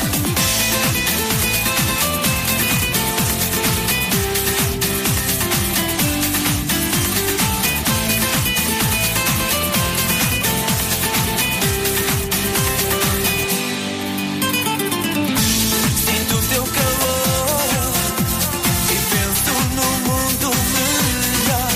Sinto o teu calor e penso no mundo melhor.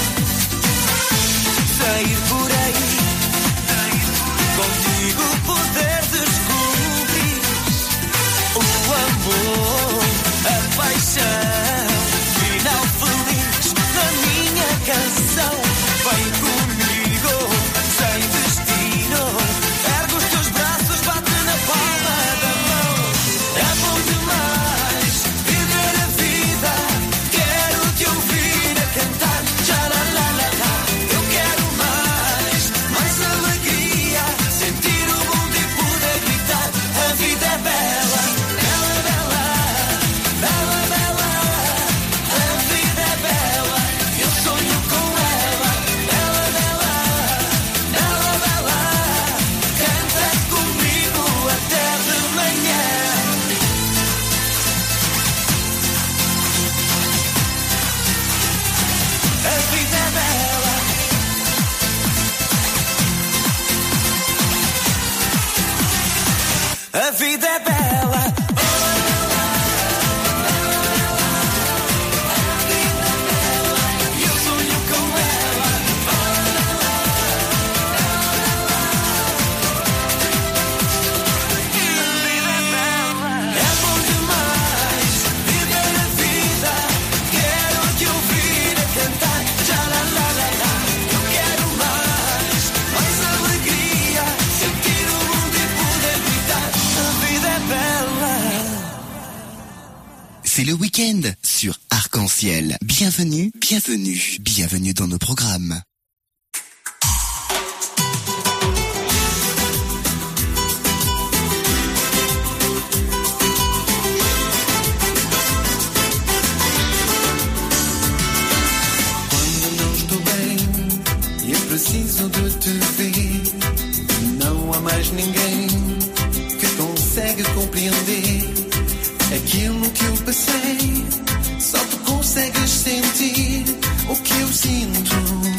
Sair por aí, contigo poder descobrir o amor, a paixão, final feliz na minha canção. Vem comigo, sem destino, ergue os teus braços, bate na palma da mão. É bom demais viver a vida, quero te ouvir a cantar, já lá lá lá lá. Eu quero mais, mais alegria, sentir o mundo e poder gritar. A vida é bela, bela, bela, bela, bela. A vida é bela, eu sonho com ela. Bela, bela, bela, bela. Canta comigo até de manhã. A vida é bela. A vida é bela. Eu sonho com ela. É bom demais viver a vida, quero te ouvir a cantar, já lá lá lá lá. Eu quero mais, mais alegria, sentir o mundo e poder gritar. A vida é bela. C'est le week-end sur Arc-en-Ciel. Bienvenue, bienvenue, bienvenue dans nos programmes. Quando não estou bem e eu preciso de te ver, não há mais ninguém que consegue compreender aquilo que eu passei. Só tu consegues sentir o que eu sinto.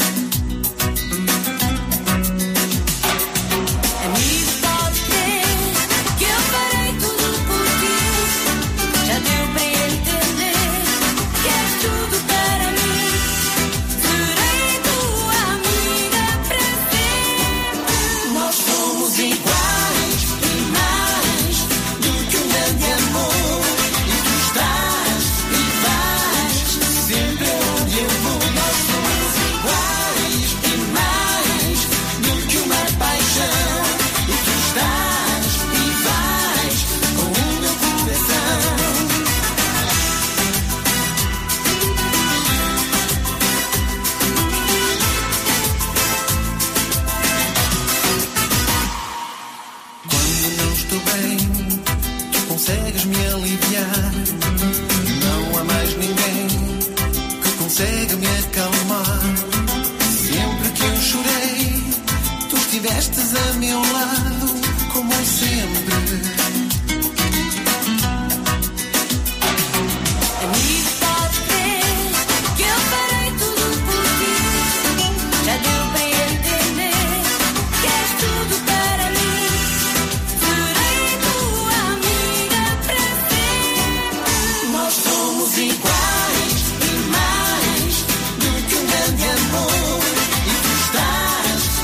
Amigo, pode crer que eu farei tudo por ti. Já deu para entender que és tudo para mim. Serei tua amiga para sempre. Nós somos iguais e mais do que um grande amor. E tu estás e vais sempre onde eu vou. Nós somos iguais e mais do que uma paixão. E tu estás e vais com o meu coração. Quando não estou bem, tu consegues me aliviar. Não há mais ninguém que consegue me acalmar. Sempre que eu chorei, tu estivestes a meu lado, como sempre. Amigo, pode crer que eu farei tudo por ti. Já deu para entender que és tudo para mim. Serei tua amiga para sempre. Nós somos iguais e mais do que um grande amor. E tu estás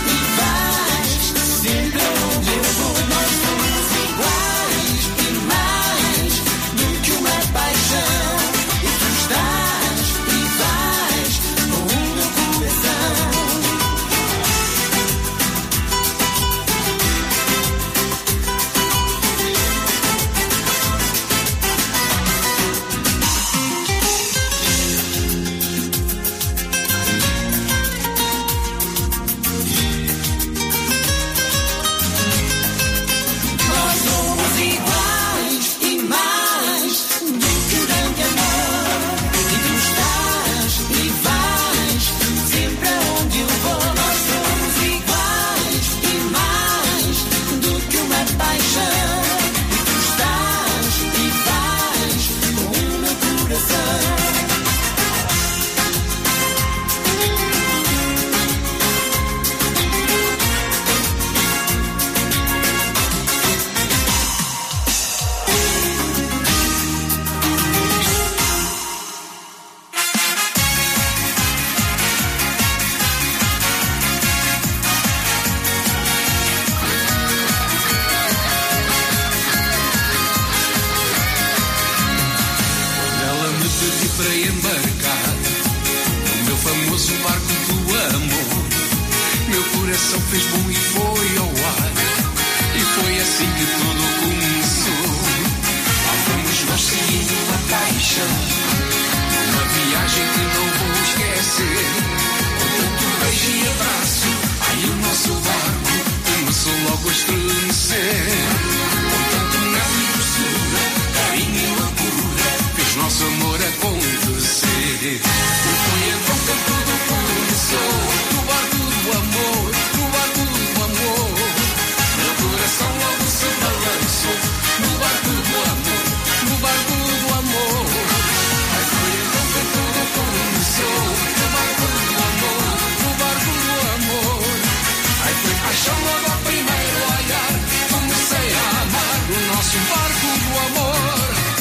coração fez bom e foi ao ar. E foi assim que tudo começou. Lá fomos nós seguindo a paixão, uma viagem que não vou esquecer. Com tanto beijo e abraço, aí o nosso barco começou logo a estremecer. Com tanto mel e doçura, carinho e loucura, fez nosso amor acontecer. E foi então que tudo começou, no barco do amor, no barco do amor. Meu coração logo se balançou, no barco do amor, no barco do amor. Aí foi então que tudo começou, no barco do amor, no barco do amor. Aí foi paixão logo ao primeiro olhar, comecei a amar o nosso barco do amor.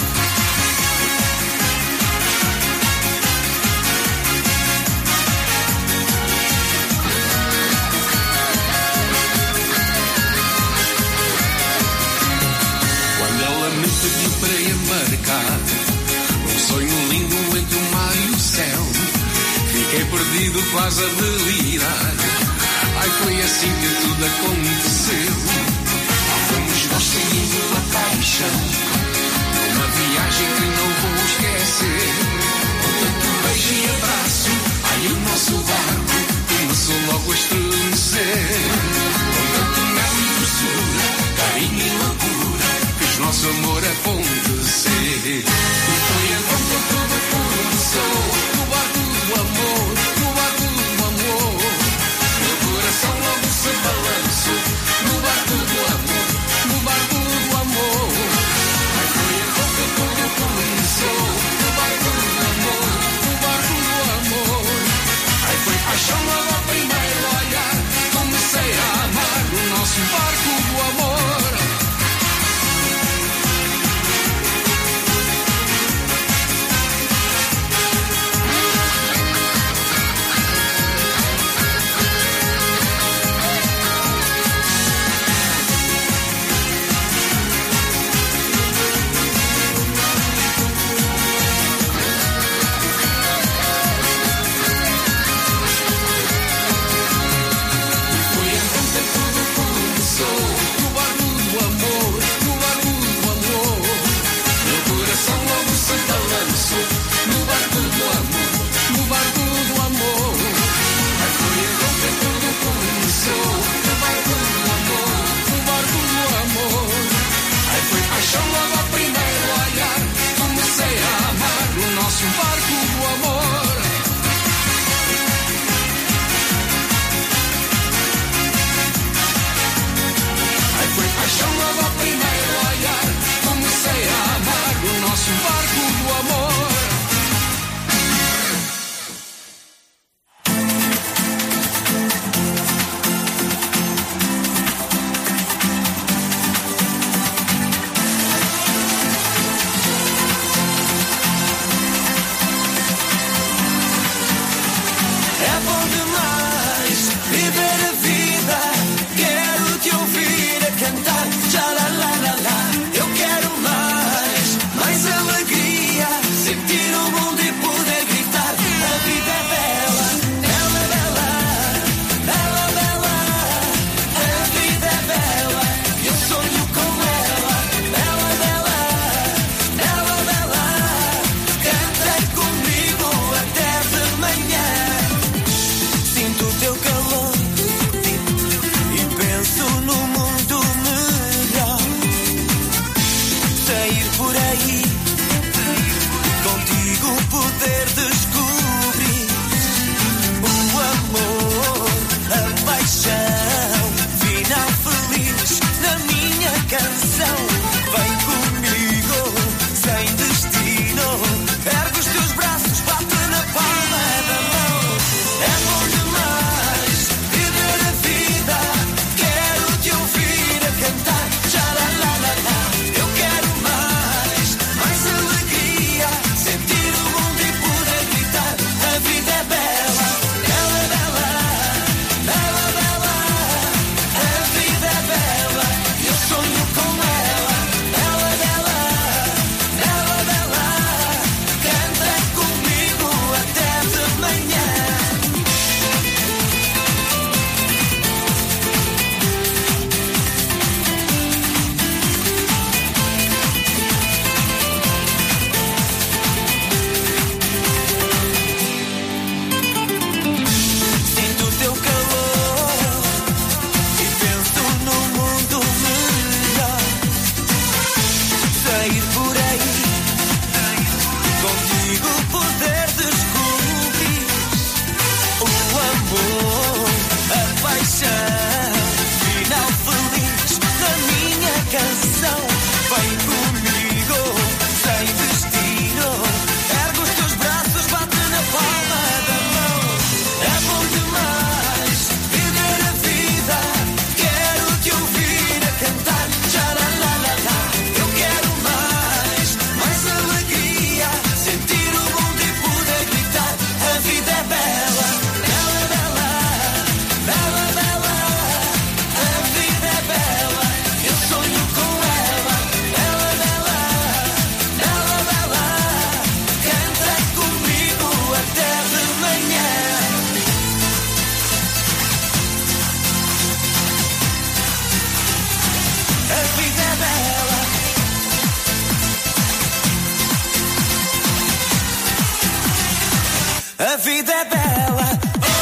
Pediu para embarcar um sonho lindo entre o mar e o céu. Fiquei perdido, quase a delirar. Ai, foi assim que tudo aconteceu. Lá fomos nós seguindo a paixão, uma viagem que não vou esquecer. Com tanto beijo e abraço, ai, o nosso barco começou logo a estremecer. Com tanto mel e doçura, carinho e loucura, nosso amor acontecer. E foi então que tudo começou, no barco do amor, no barco do amor. Meu coração logo se balançou, no barco do amor, no barco do amor. Aí foi então que tudo começou, no barco do amor, no barco do amor. Aí foi paixão logo ao primeiro olhar, como A vida é bela.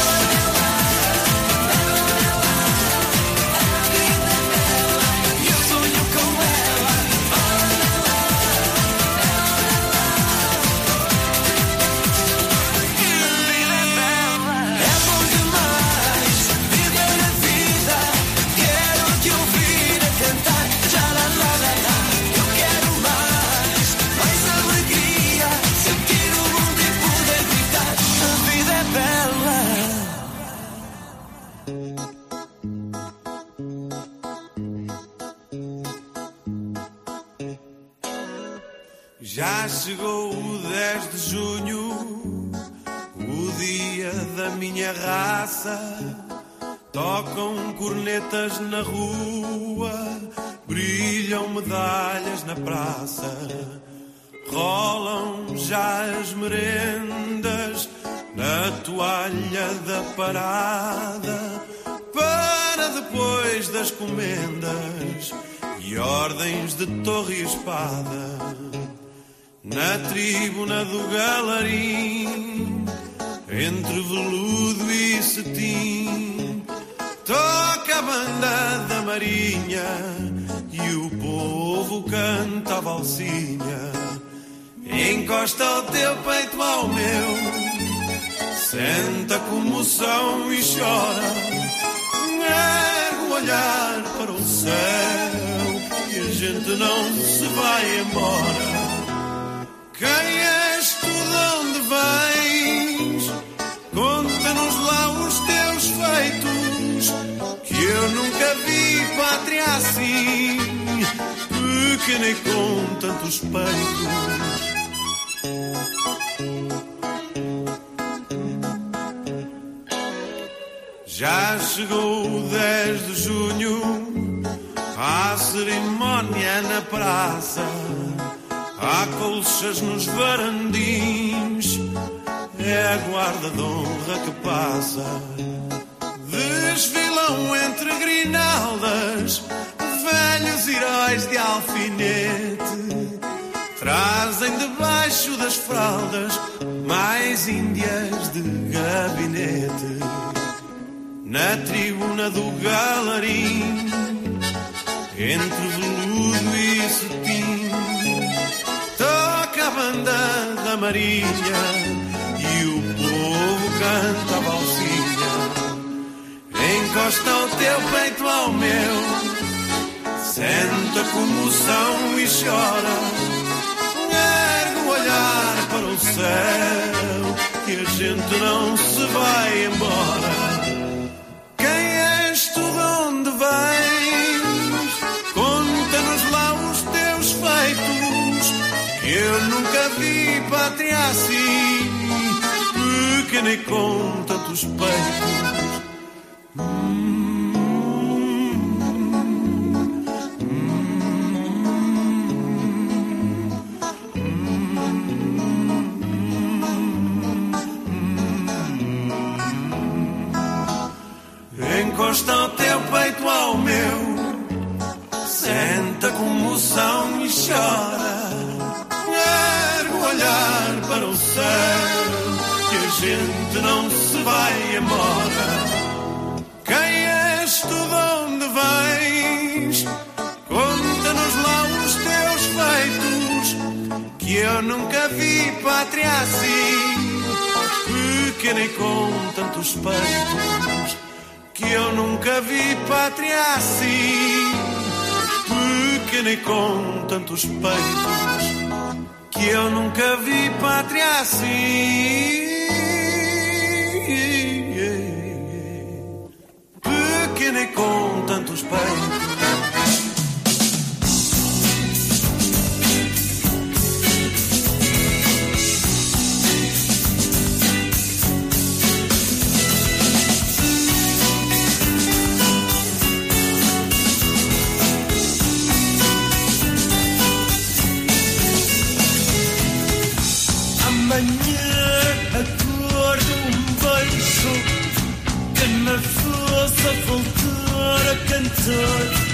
Já chegou o dez de junho, o dia da minha raça. Tocam cornetas na rua, brilham medalhas na praça. Rolam já as merendas na toalha da parada, para depois das comendas e ordens de torre e espada. Na tribuna do Galarim, entre veludo e cetim, toca a banda da marinha e o povo canta a valsinha. Encosta o teu peito ao meu, senta a comoção e chora. Ergue o olhar para o céu e a gente não se vai embora. Quem és tu, de onde vens? Conta-nos lá os teus feitos, que eu nunca vi pátria assim, pequena e com tantos peitos. Já chegou o dez de junho, à cerimónia na praça. Há colchas nos varandins, é a guarda de honra que passa. Desfilam entre grinaldas velhos heróis de alfinete. Trazem debaixo das fraldas mais índias de gabinete. Na tribuna do Galarim, entre veludo e cetim, toca a banda da marinha e o povo canta a valsinha. Encosta o teu peito ao meu, senta a comoção e chora. Ergue o olhar para o céu, que a gente não se vai embora. Quem és tu, de onde vens? Conta-nos lá os teus feitos, que eu nunca vi pátria assim, pequena e com tantos peitos. Encosta o teu peito ao meu, senta a comoção e chora. Ergue o olhar para o céu, que a gente não se vai embora. Quem és tu, de onde vens? Conta-nos lá os teus feitos, que eu nunca vi pátria assim, pequena e com tantos peitos. Que eu nunca vi pátria assim, pequena e com tantos peitos. Que eu nunca vi pátria assim, pequena e com tantos peitos. Voltar a cantar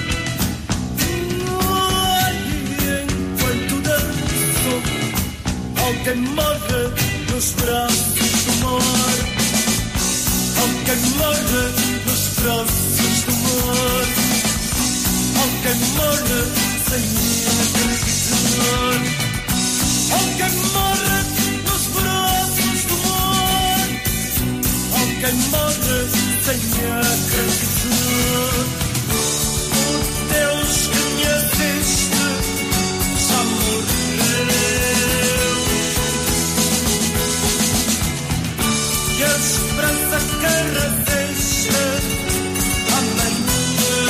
morre nos braços do mar. Alguém morre sem acreditar. Alguém morre nos braços do mar. Alguém morre sem acreditar. O Deus que me assiste já morreu. E a esperança que reveja amanhã.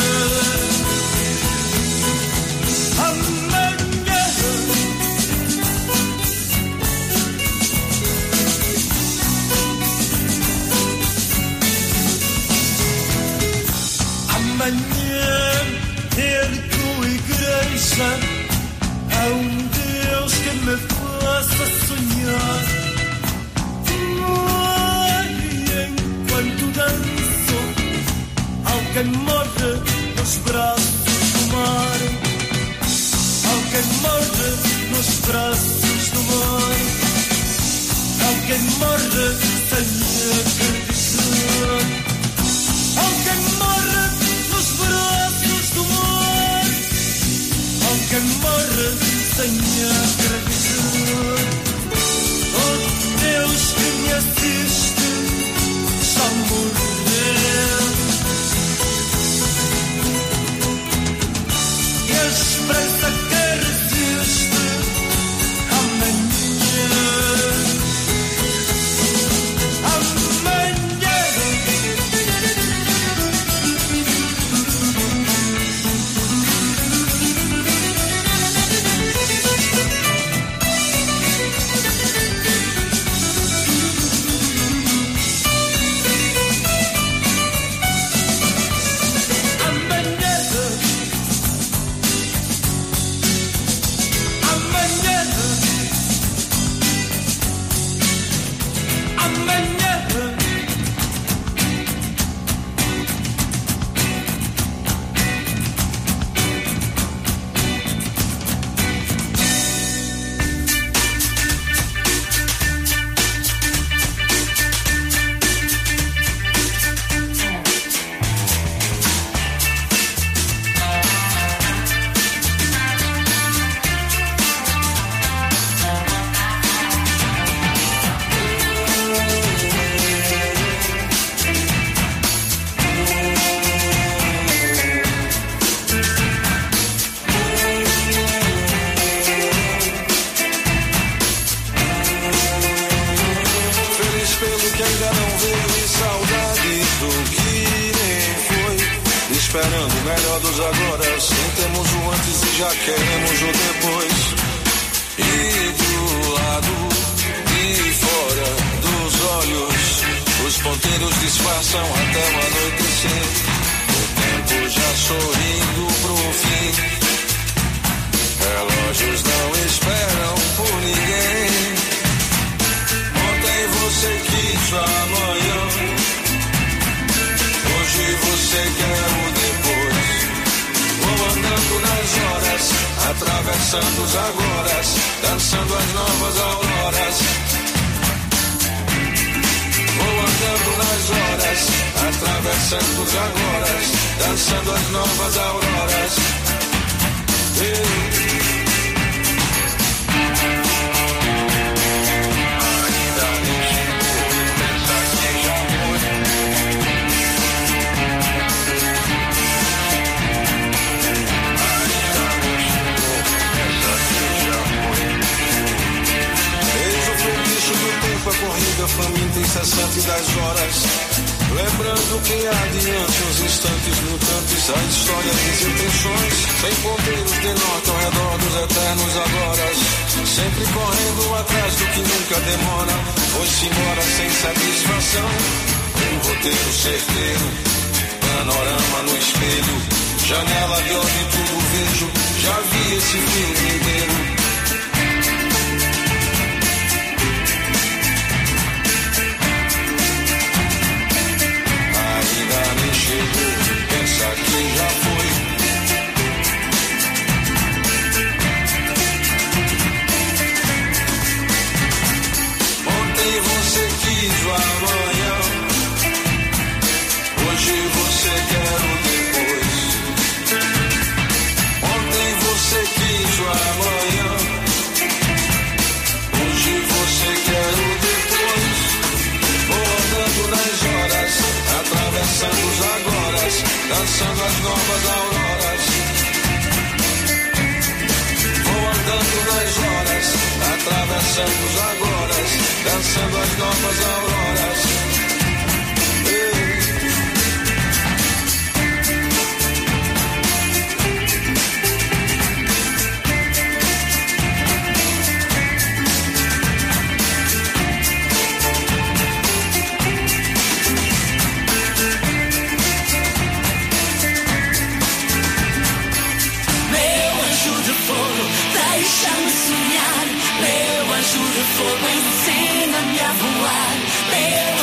Amanhã. Amanhã ergo igreja a um Deus que me faça sonhar. Ai, enquanto danço, alguém morre nos braços do mar. Alguém morre nos braços do mar. Alguém morre sem acreditar. Alguém morre nos braços do mar. Alguém morre sem acreditar. Oh Deus que me assiste já morreu. E a esperança que resiste amanhã. Amanhã. Esperando o melhor dos agora. Temos o antes e já queremos o depois. E do lado e fora dos olhos, os ponteiros disfarçam até o anoitecer. O tempo já sorrindo pro fim. Relógios não esperam por ninguém. Ontem você quis amanhã. Hoje você quer o depois. Vou andando nas horas, atravessando os agoras, dançando as novas auroras. Vou andando nas horas, atravessando os agoras, dançando as novas auroras. Ei. A corrida faminta incessante das horas, lembrando que adiante os instantes mutantes, a história das intenções, sem ponteiros de norte ao redor dos eternos agora, sempre correndo atrás do que nunca demora, foi-se embora sem satisfação, um roteiro certeiro, panorama no espelho, janela de onde tudo vejo, já vi esse filme inteiro. Pensa que já foi. Ontem você quis o amanhã. dançando as novas auroras. Vou andando nas horas, atravessando os agoras, dançando as novas auroras. Ei. Deixa-me sonhar, meu anjo de fogo, ensina-me a voar, meu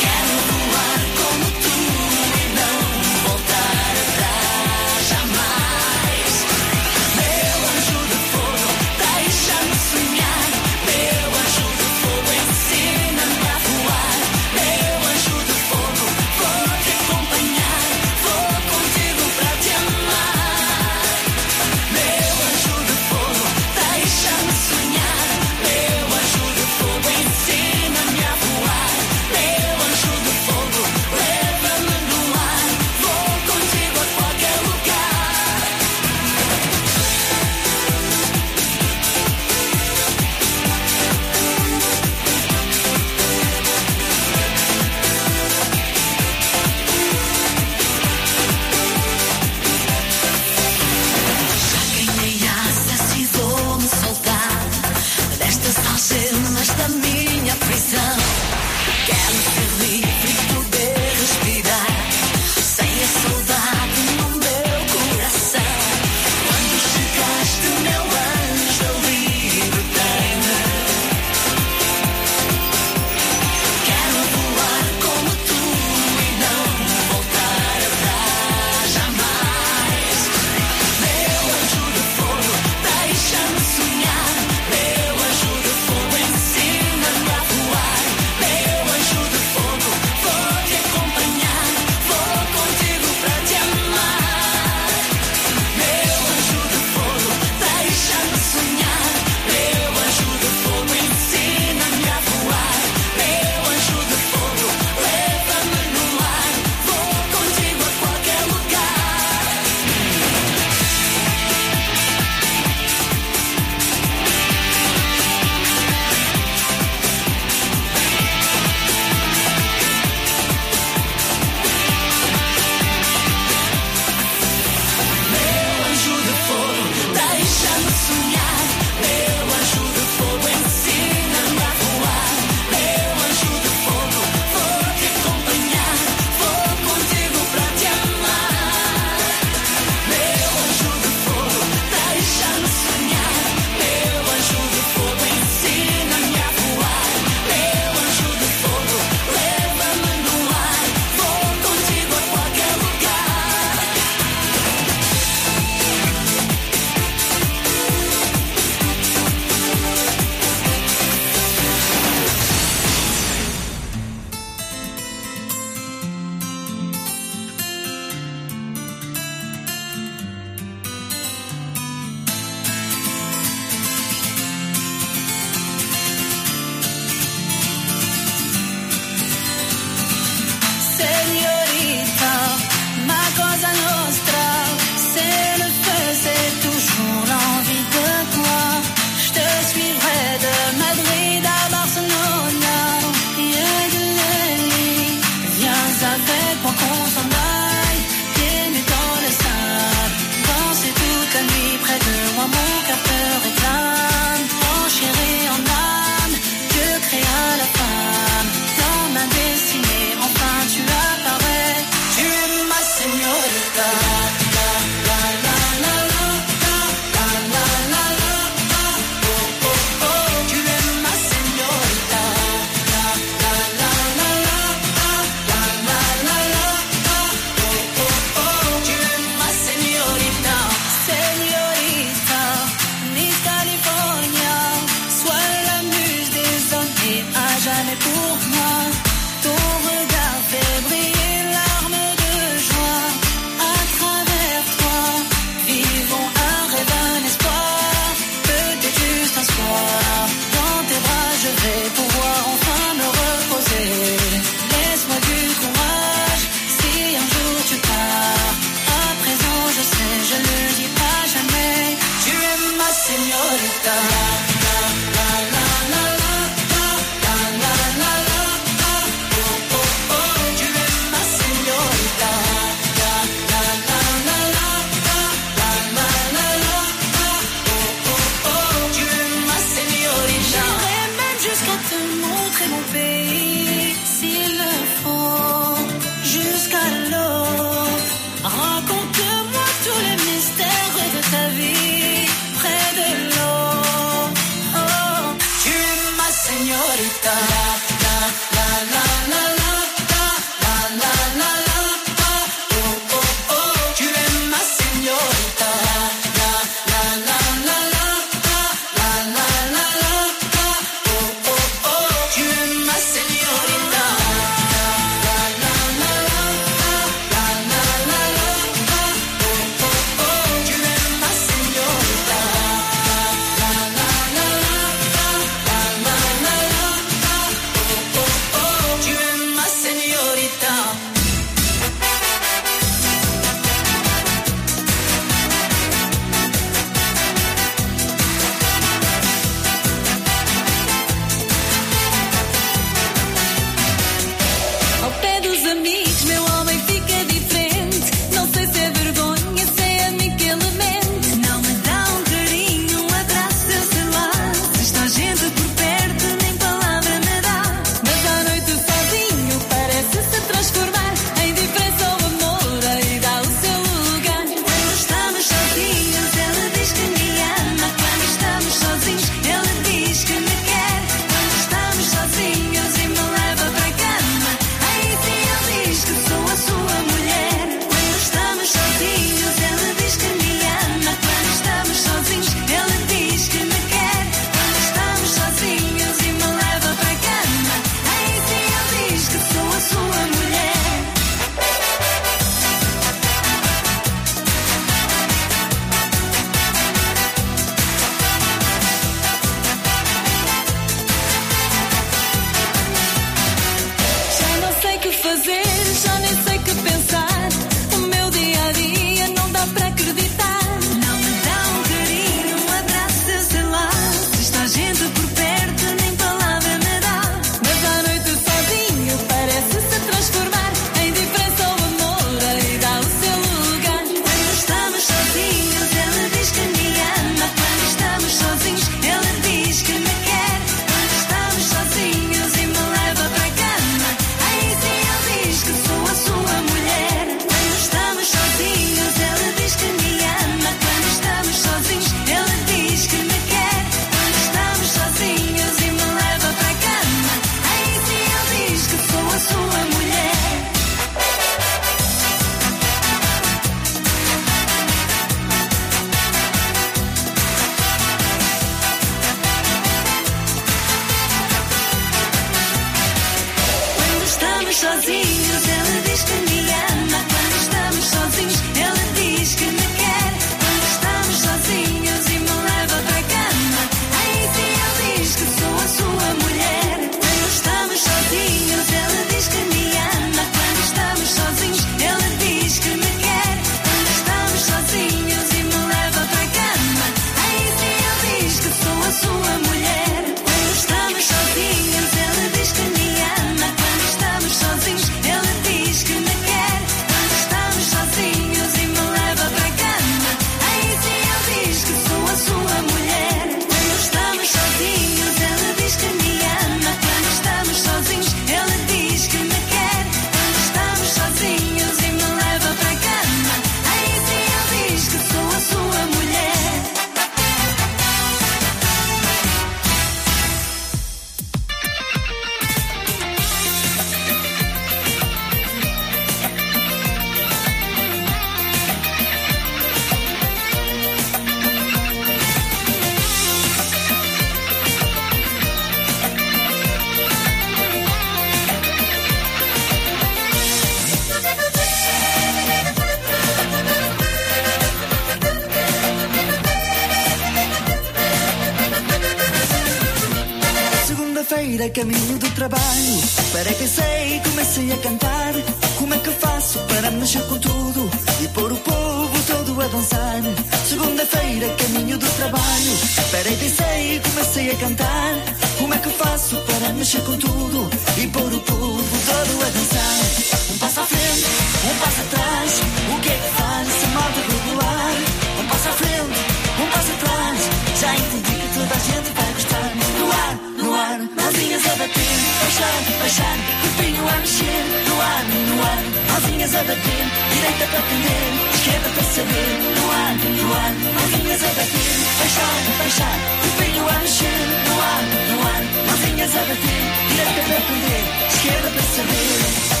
feira, caminho do trabalho. Parei, pensei, comecei a cantar. Como é que eu faço para mexer com tudo e pôr o povo todo a dançar? Segunda-feira, caminho do trabalho. Parei, pensei, comecei a cantar. Como é que eu faço para mexer com tudo e pôr o povo todo a dançar? Um passo à frente, um passo atrás. O que é que faz essa malta regular? Um passo à frente, um passo atrás. Já entendi que toda a gente vai gostar. No ar, no ar, mãozinhas a bater. Baixar, baixar, corpinho a mexer. No ar, no ar, mãozinhas a bater. Direita para aprender, esquerda para saber. No ar, no ar, mãozinhas a bater. Baixar, baixar, corpinho a mexer. No ar, no ar, mãozinhas a bater. Direita para aprender, esquerda para saber.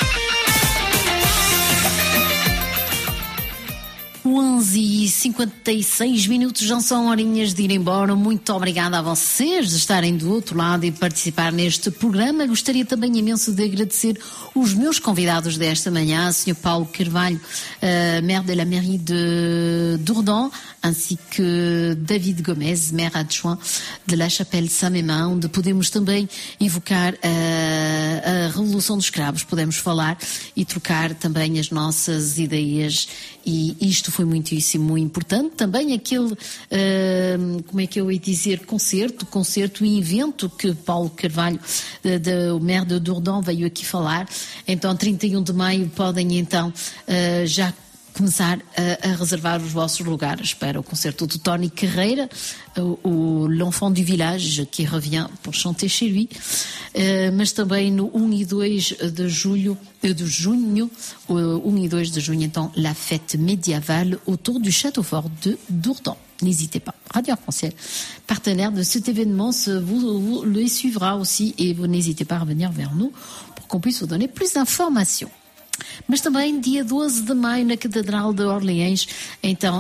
onze e cinquenta e seis minutos, já são horinhas de ir embora. Muito obrigada a vocês de estarem do outro lado e participar neste programa. Gostaria também imenso de agradecer os meus convidados desta manhã, o senhor Paulo Carvalho, uh, maire de la mairie de Dourdan, ainsi que David Gomes, maire adjoint de La Chapelle Saint-Mémin, onde podemos também evocar uh, a Revolução dos Escravos, podemos falar e trocar também as nossas ideias, e isto foi muitíssimo importante. Também aquele, uh, como é que eu ia dizer, concerto, concerto e evento que Paulo Carvalho, de, de, o maire de Dourdan, veio aqui falar. Então, trinta e um de maio, podem então uh, já começar a, a reservar os vossos lugares para o concerto de Tony Carreira, o, o L'Enfant du Village, qui revient pour chanter chez lui, uh, mas também no um e dois de julho, de junho, uh, um e dois de junho, então, la fête médiévale autour du Château Fort de Dourdan. N'hésitez pas. Radio Arc-en-Ciel, partenaire de cet événement, vous, vous le suivra aussi, et vous n'hésitez pas à revenir vers nous pour qu'on puisse vous donner plus d'informations. Mas também dia doze de maio na Catedral de Orleans, então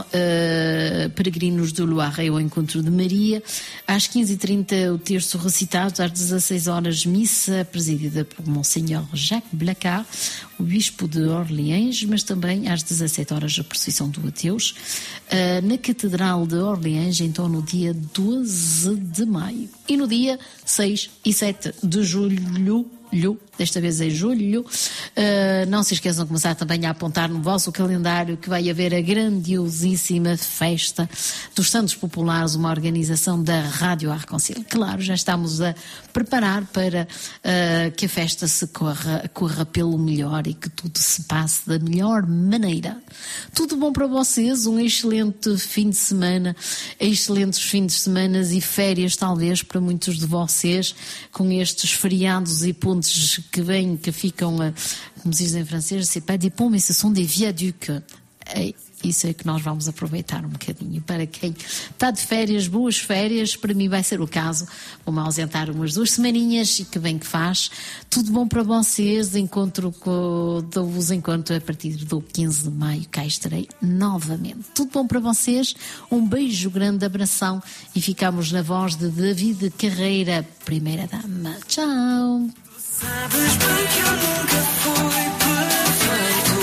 uh, peregrinos do Loiret ao encontro de Maria, às quinze e trinta o terço recitado, às dezasseis horas missa presidida por Monsenhor Jacques Blacard, o bispo de Orleans, mas também às dezassete horas a procissão do Ateus uh, na Catedral de Orleans, então no dia doze de maio. E no dia seis e sete de julho, desta vez em julho, uh, não se esqueçam de começar também a apontar no vosso calendário que vai haver a grandiosíssima festa dos Santos Populares, uma organização da Rádio Arc-en-Ciel. Claro, já estamos a preparar para uh, que a festa se corra, corra pelo melhor e que tudo se passe da melhor maneira. Tudo bom para vocês, um excelente fim de semana, excelentes fins de semana e férias talvez para muitos de vocês, com estes feriados e pontos que vêm, que ficam, como se diz em francês, c'est pas des ponts, mais ce sont des viaducs. É, isso é que nós vamos aproveitar um bocadinho. Para quem está de férias, boas férias, para mim vai ser o caso. Vou-me ausentar umas duas semaninhas e que bem que faz. Tudo bom para vocês. Encontro com, dou-vos encontro a partir do quinze de maio. Cá estarei novamente. Tudo bom para vocês. Um beijo grande, abração. E ficamos na voz de David Carreira, primeira dama. Tchau. Sabes bem que eu nunca fui perfeito,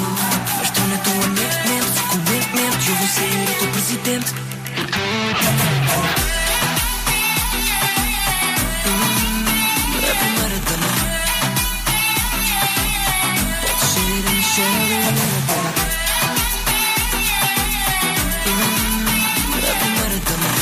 mas tu na tua mente, com mente, eu vou ser o teu presidente. A primeira dama pode ser a Michelle Obama. A primeira dama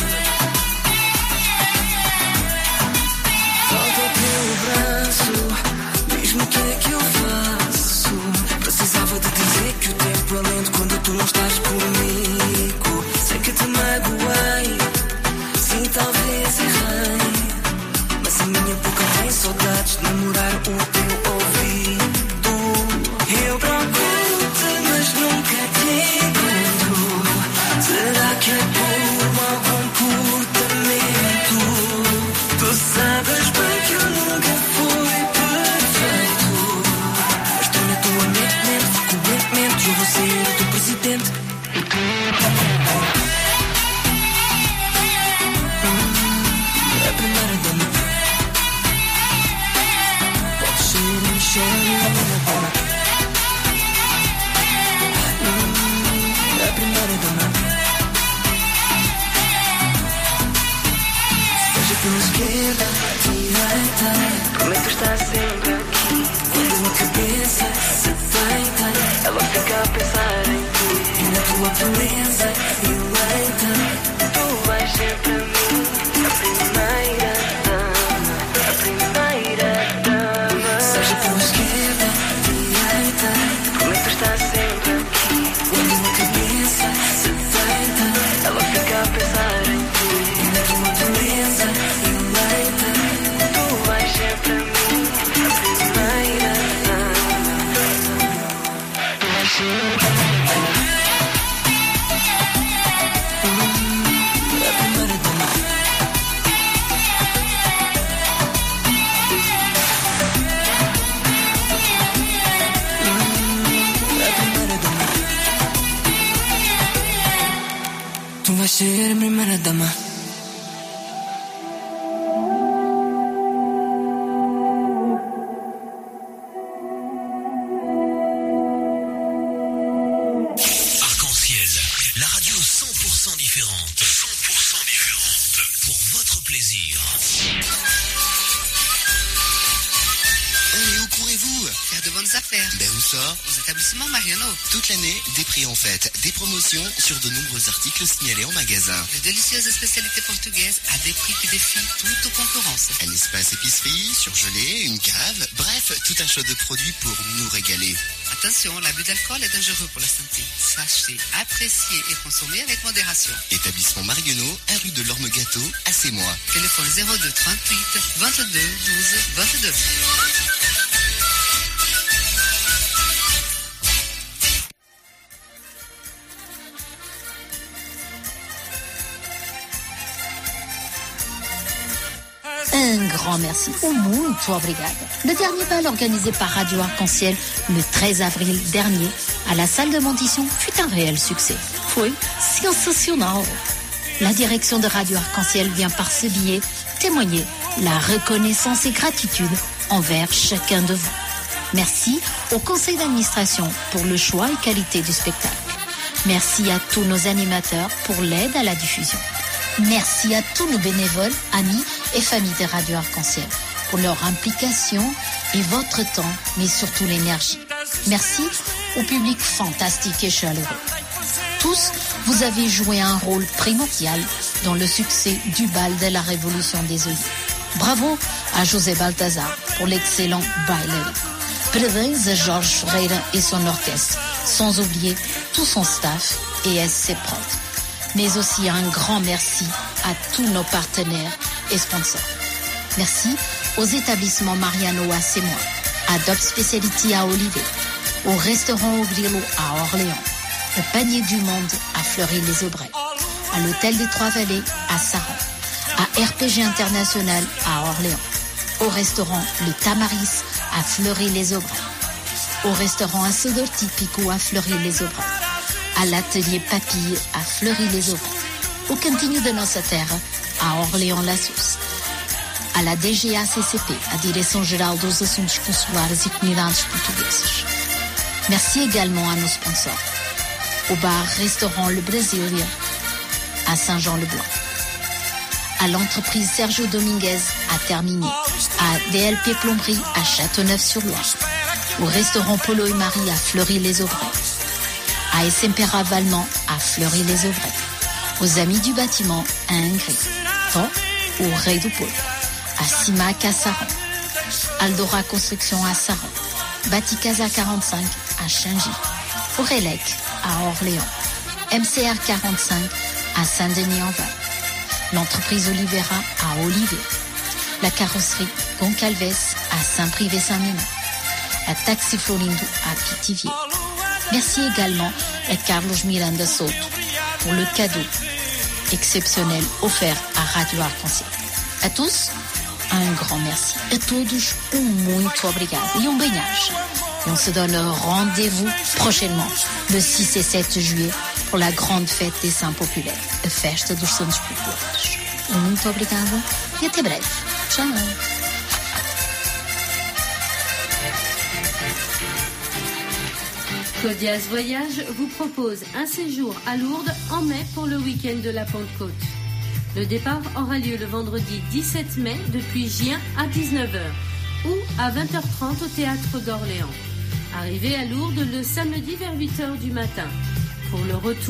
solta o teu braço, diz-me o que é que eu faço. Precisava de dizer que o tempo é lento quando tu não estás comigo. Sei que te magoei. Tú vas a ser primera dama. Arc-en-ciel, la radio cent pour cent différente. cent pour cent différente. Pour votre plaisir. Allez, où courez-vous? Faire de bonnes affaires. Ben où ça? Aux établissements Mariano. Toute l'année, des prix en fête, des promotions sur de nombreux articles signalés en magasin. De délicieuses spécialités portugaises à des prix qui défient toute concurrence. Un espace épicerie, surgelé, une cave, bref, tout un choix de produits pour nous régaler. Attention, l'abus d'alcool est dangereux pour la santé. Sachez apprécier et consommer avec modération. Établissement Marionneau, un rue de l'Orme Gâteau, à Sémois. Téléphone zéro deux trente-huit vingt-deux douze vingt-deux. Un grand merci. Muito obrigada. Le dernier bal organisé par Radio Arc-en-Ciel le treize avril dernier à la salle de Montition fut un réel succès. Foi sensacional. La direction de Radio Arc-en-Ciel vient par ce billet témoigner la reconnaissance et gratitude envers chacun de vous. Merci au conseil d'administration pour le choix et qualité du spectacle. Merci à tous nos animateurs pour l'aide à la diffusion. Merci à tous nos bénévoles, amis et familles de Radio Arc-en-Ciel pour leur implication et votre temps, mais surtout l'énergie. Merci au public fantastique et chaleureux. Tous, vous avez joué un rôle primordial dans le succès du bal de la Révolution des Olives. Bravo à José Baltazar pour l'excellent baile. Parabéns à Georges Ferreira et son orchestre, sans oublier tout son staff et S C Prod. Mais aussi un grand merci à tous nos partenaires et sponsors. Merci aux établissements Mariano à Sémois, à Dop Speciality à Olivet, au restaurant Au Grilo à Orléans, au Panier du Monde à Fleury-les-Aubrais, à l'Hôtel des Trois-Vallées à Saran, à R P G International à Orléans, au restaurant Le Tamaris à Fleury-les-Aubrais, au restaurant Asodor Tipico à Fleury-les-Aubrais, à l'atelier Papille à Fleury-les-Aubrais, au Cantinho de Nossa Terra à Orléans-la-Sauce, à la D G A C C P, a Direção-Geral dos Assuntos Consulares e Comunidades Portuguesas. Merci également à nos sponsors, au bar-restaurant Le Brasilia à Saint-Jean-le-Blanc, à l'entreprise Sergio Dominguez à Termigny, à D L P Plomberie à Châteauneuf-sur-Loire, au restaurant Polo et Marie à Fleury-les-Aubrais, à S M P Ravalement à Fleury-les-Aubrais, aux Amis du Bâtiment à Ingrid, Vent au Rey du Pôle, à Simac à Saran, Aldora Construction à Saran, Baticasa quarante-cinq à Chingy, Aurélec à Orléans, M C R quarante-cinq à Saint-Denis-en-Val, l'entreprise Olivera à Olivet, la carrosserie Goncalves à Saint-Privé-Saint-Ménin, la Taxi Florindo à Pithiviers. Merci également à Carlos Miranda Soto pour le cadeau exceptionnel offert à Radio Arc-en-Ciel. À tous, un grand merci. A todos, um muito obrigado e um bem-aja. Et on se donne rendez-vous prochainement, le six et sept juillet, pour la grande fête des Saints Populaires, a Festa dos Santos Populares. Um muito obrigado e até breve. Tchau! Codiaz Voyage vous propose un séjour à Lourdes en mai pour le week-end de la Pentecôte. Le départ aura lieu le vendredi dix-sept mai depuis Gien à dix-neuf heures ou à vingt heures trente au théâtre d'Orléans. Arrivée à Lourdes le samedi vers huit heures du matin. Pour le retour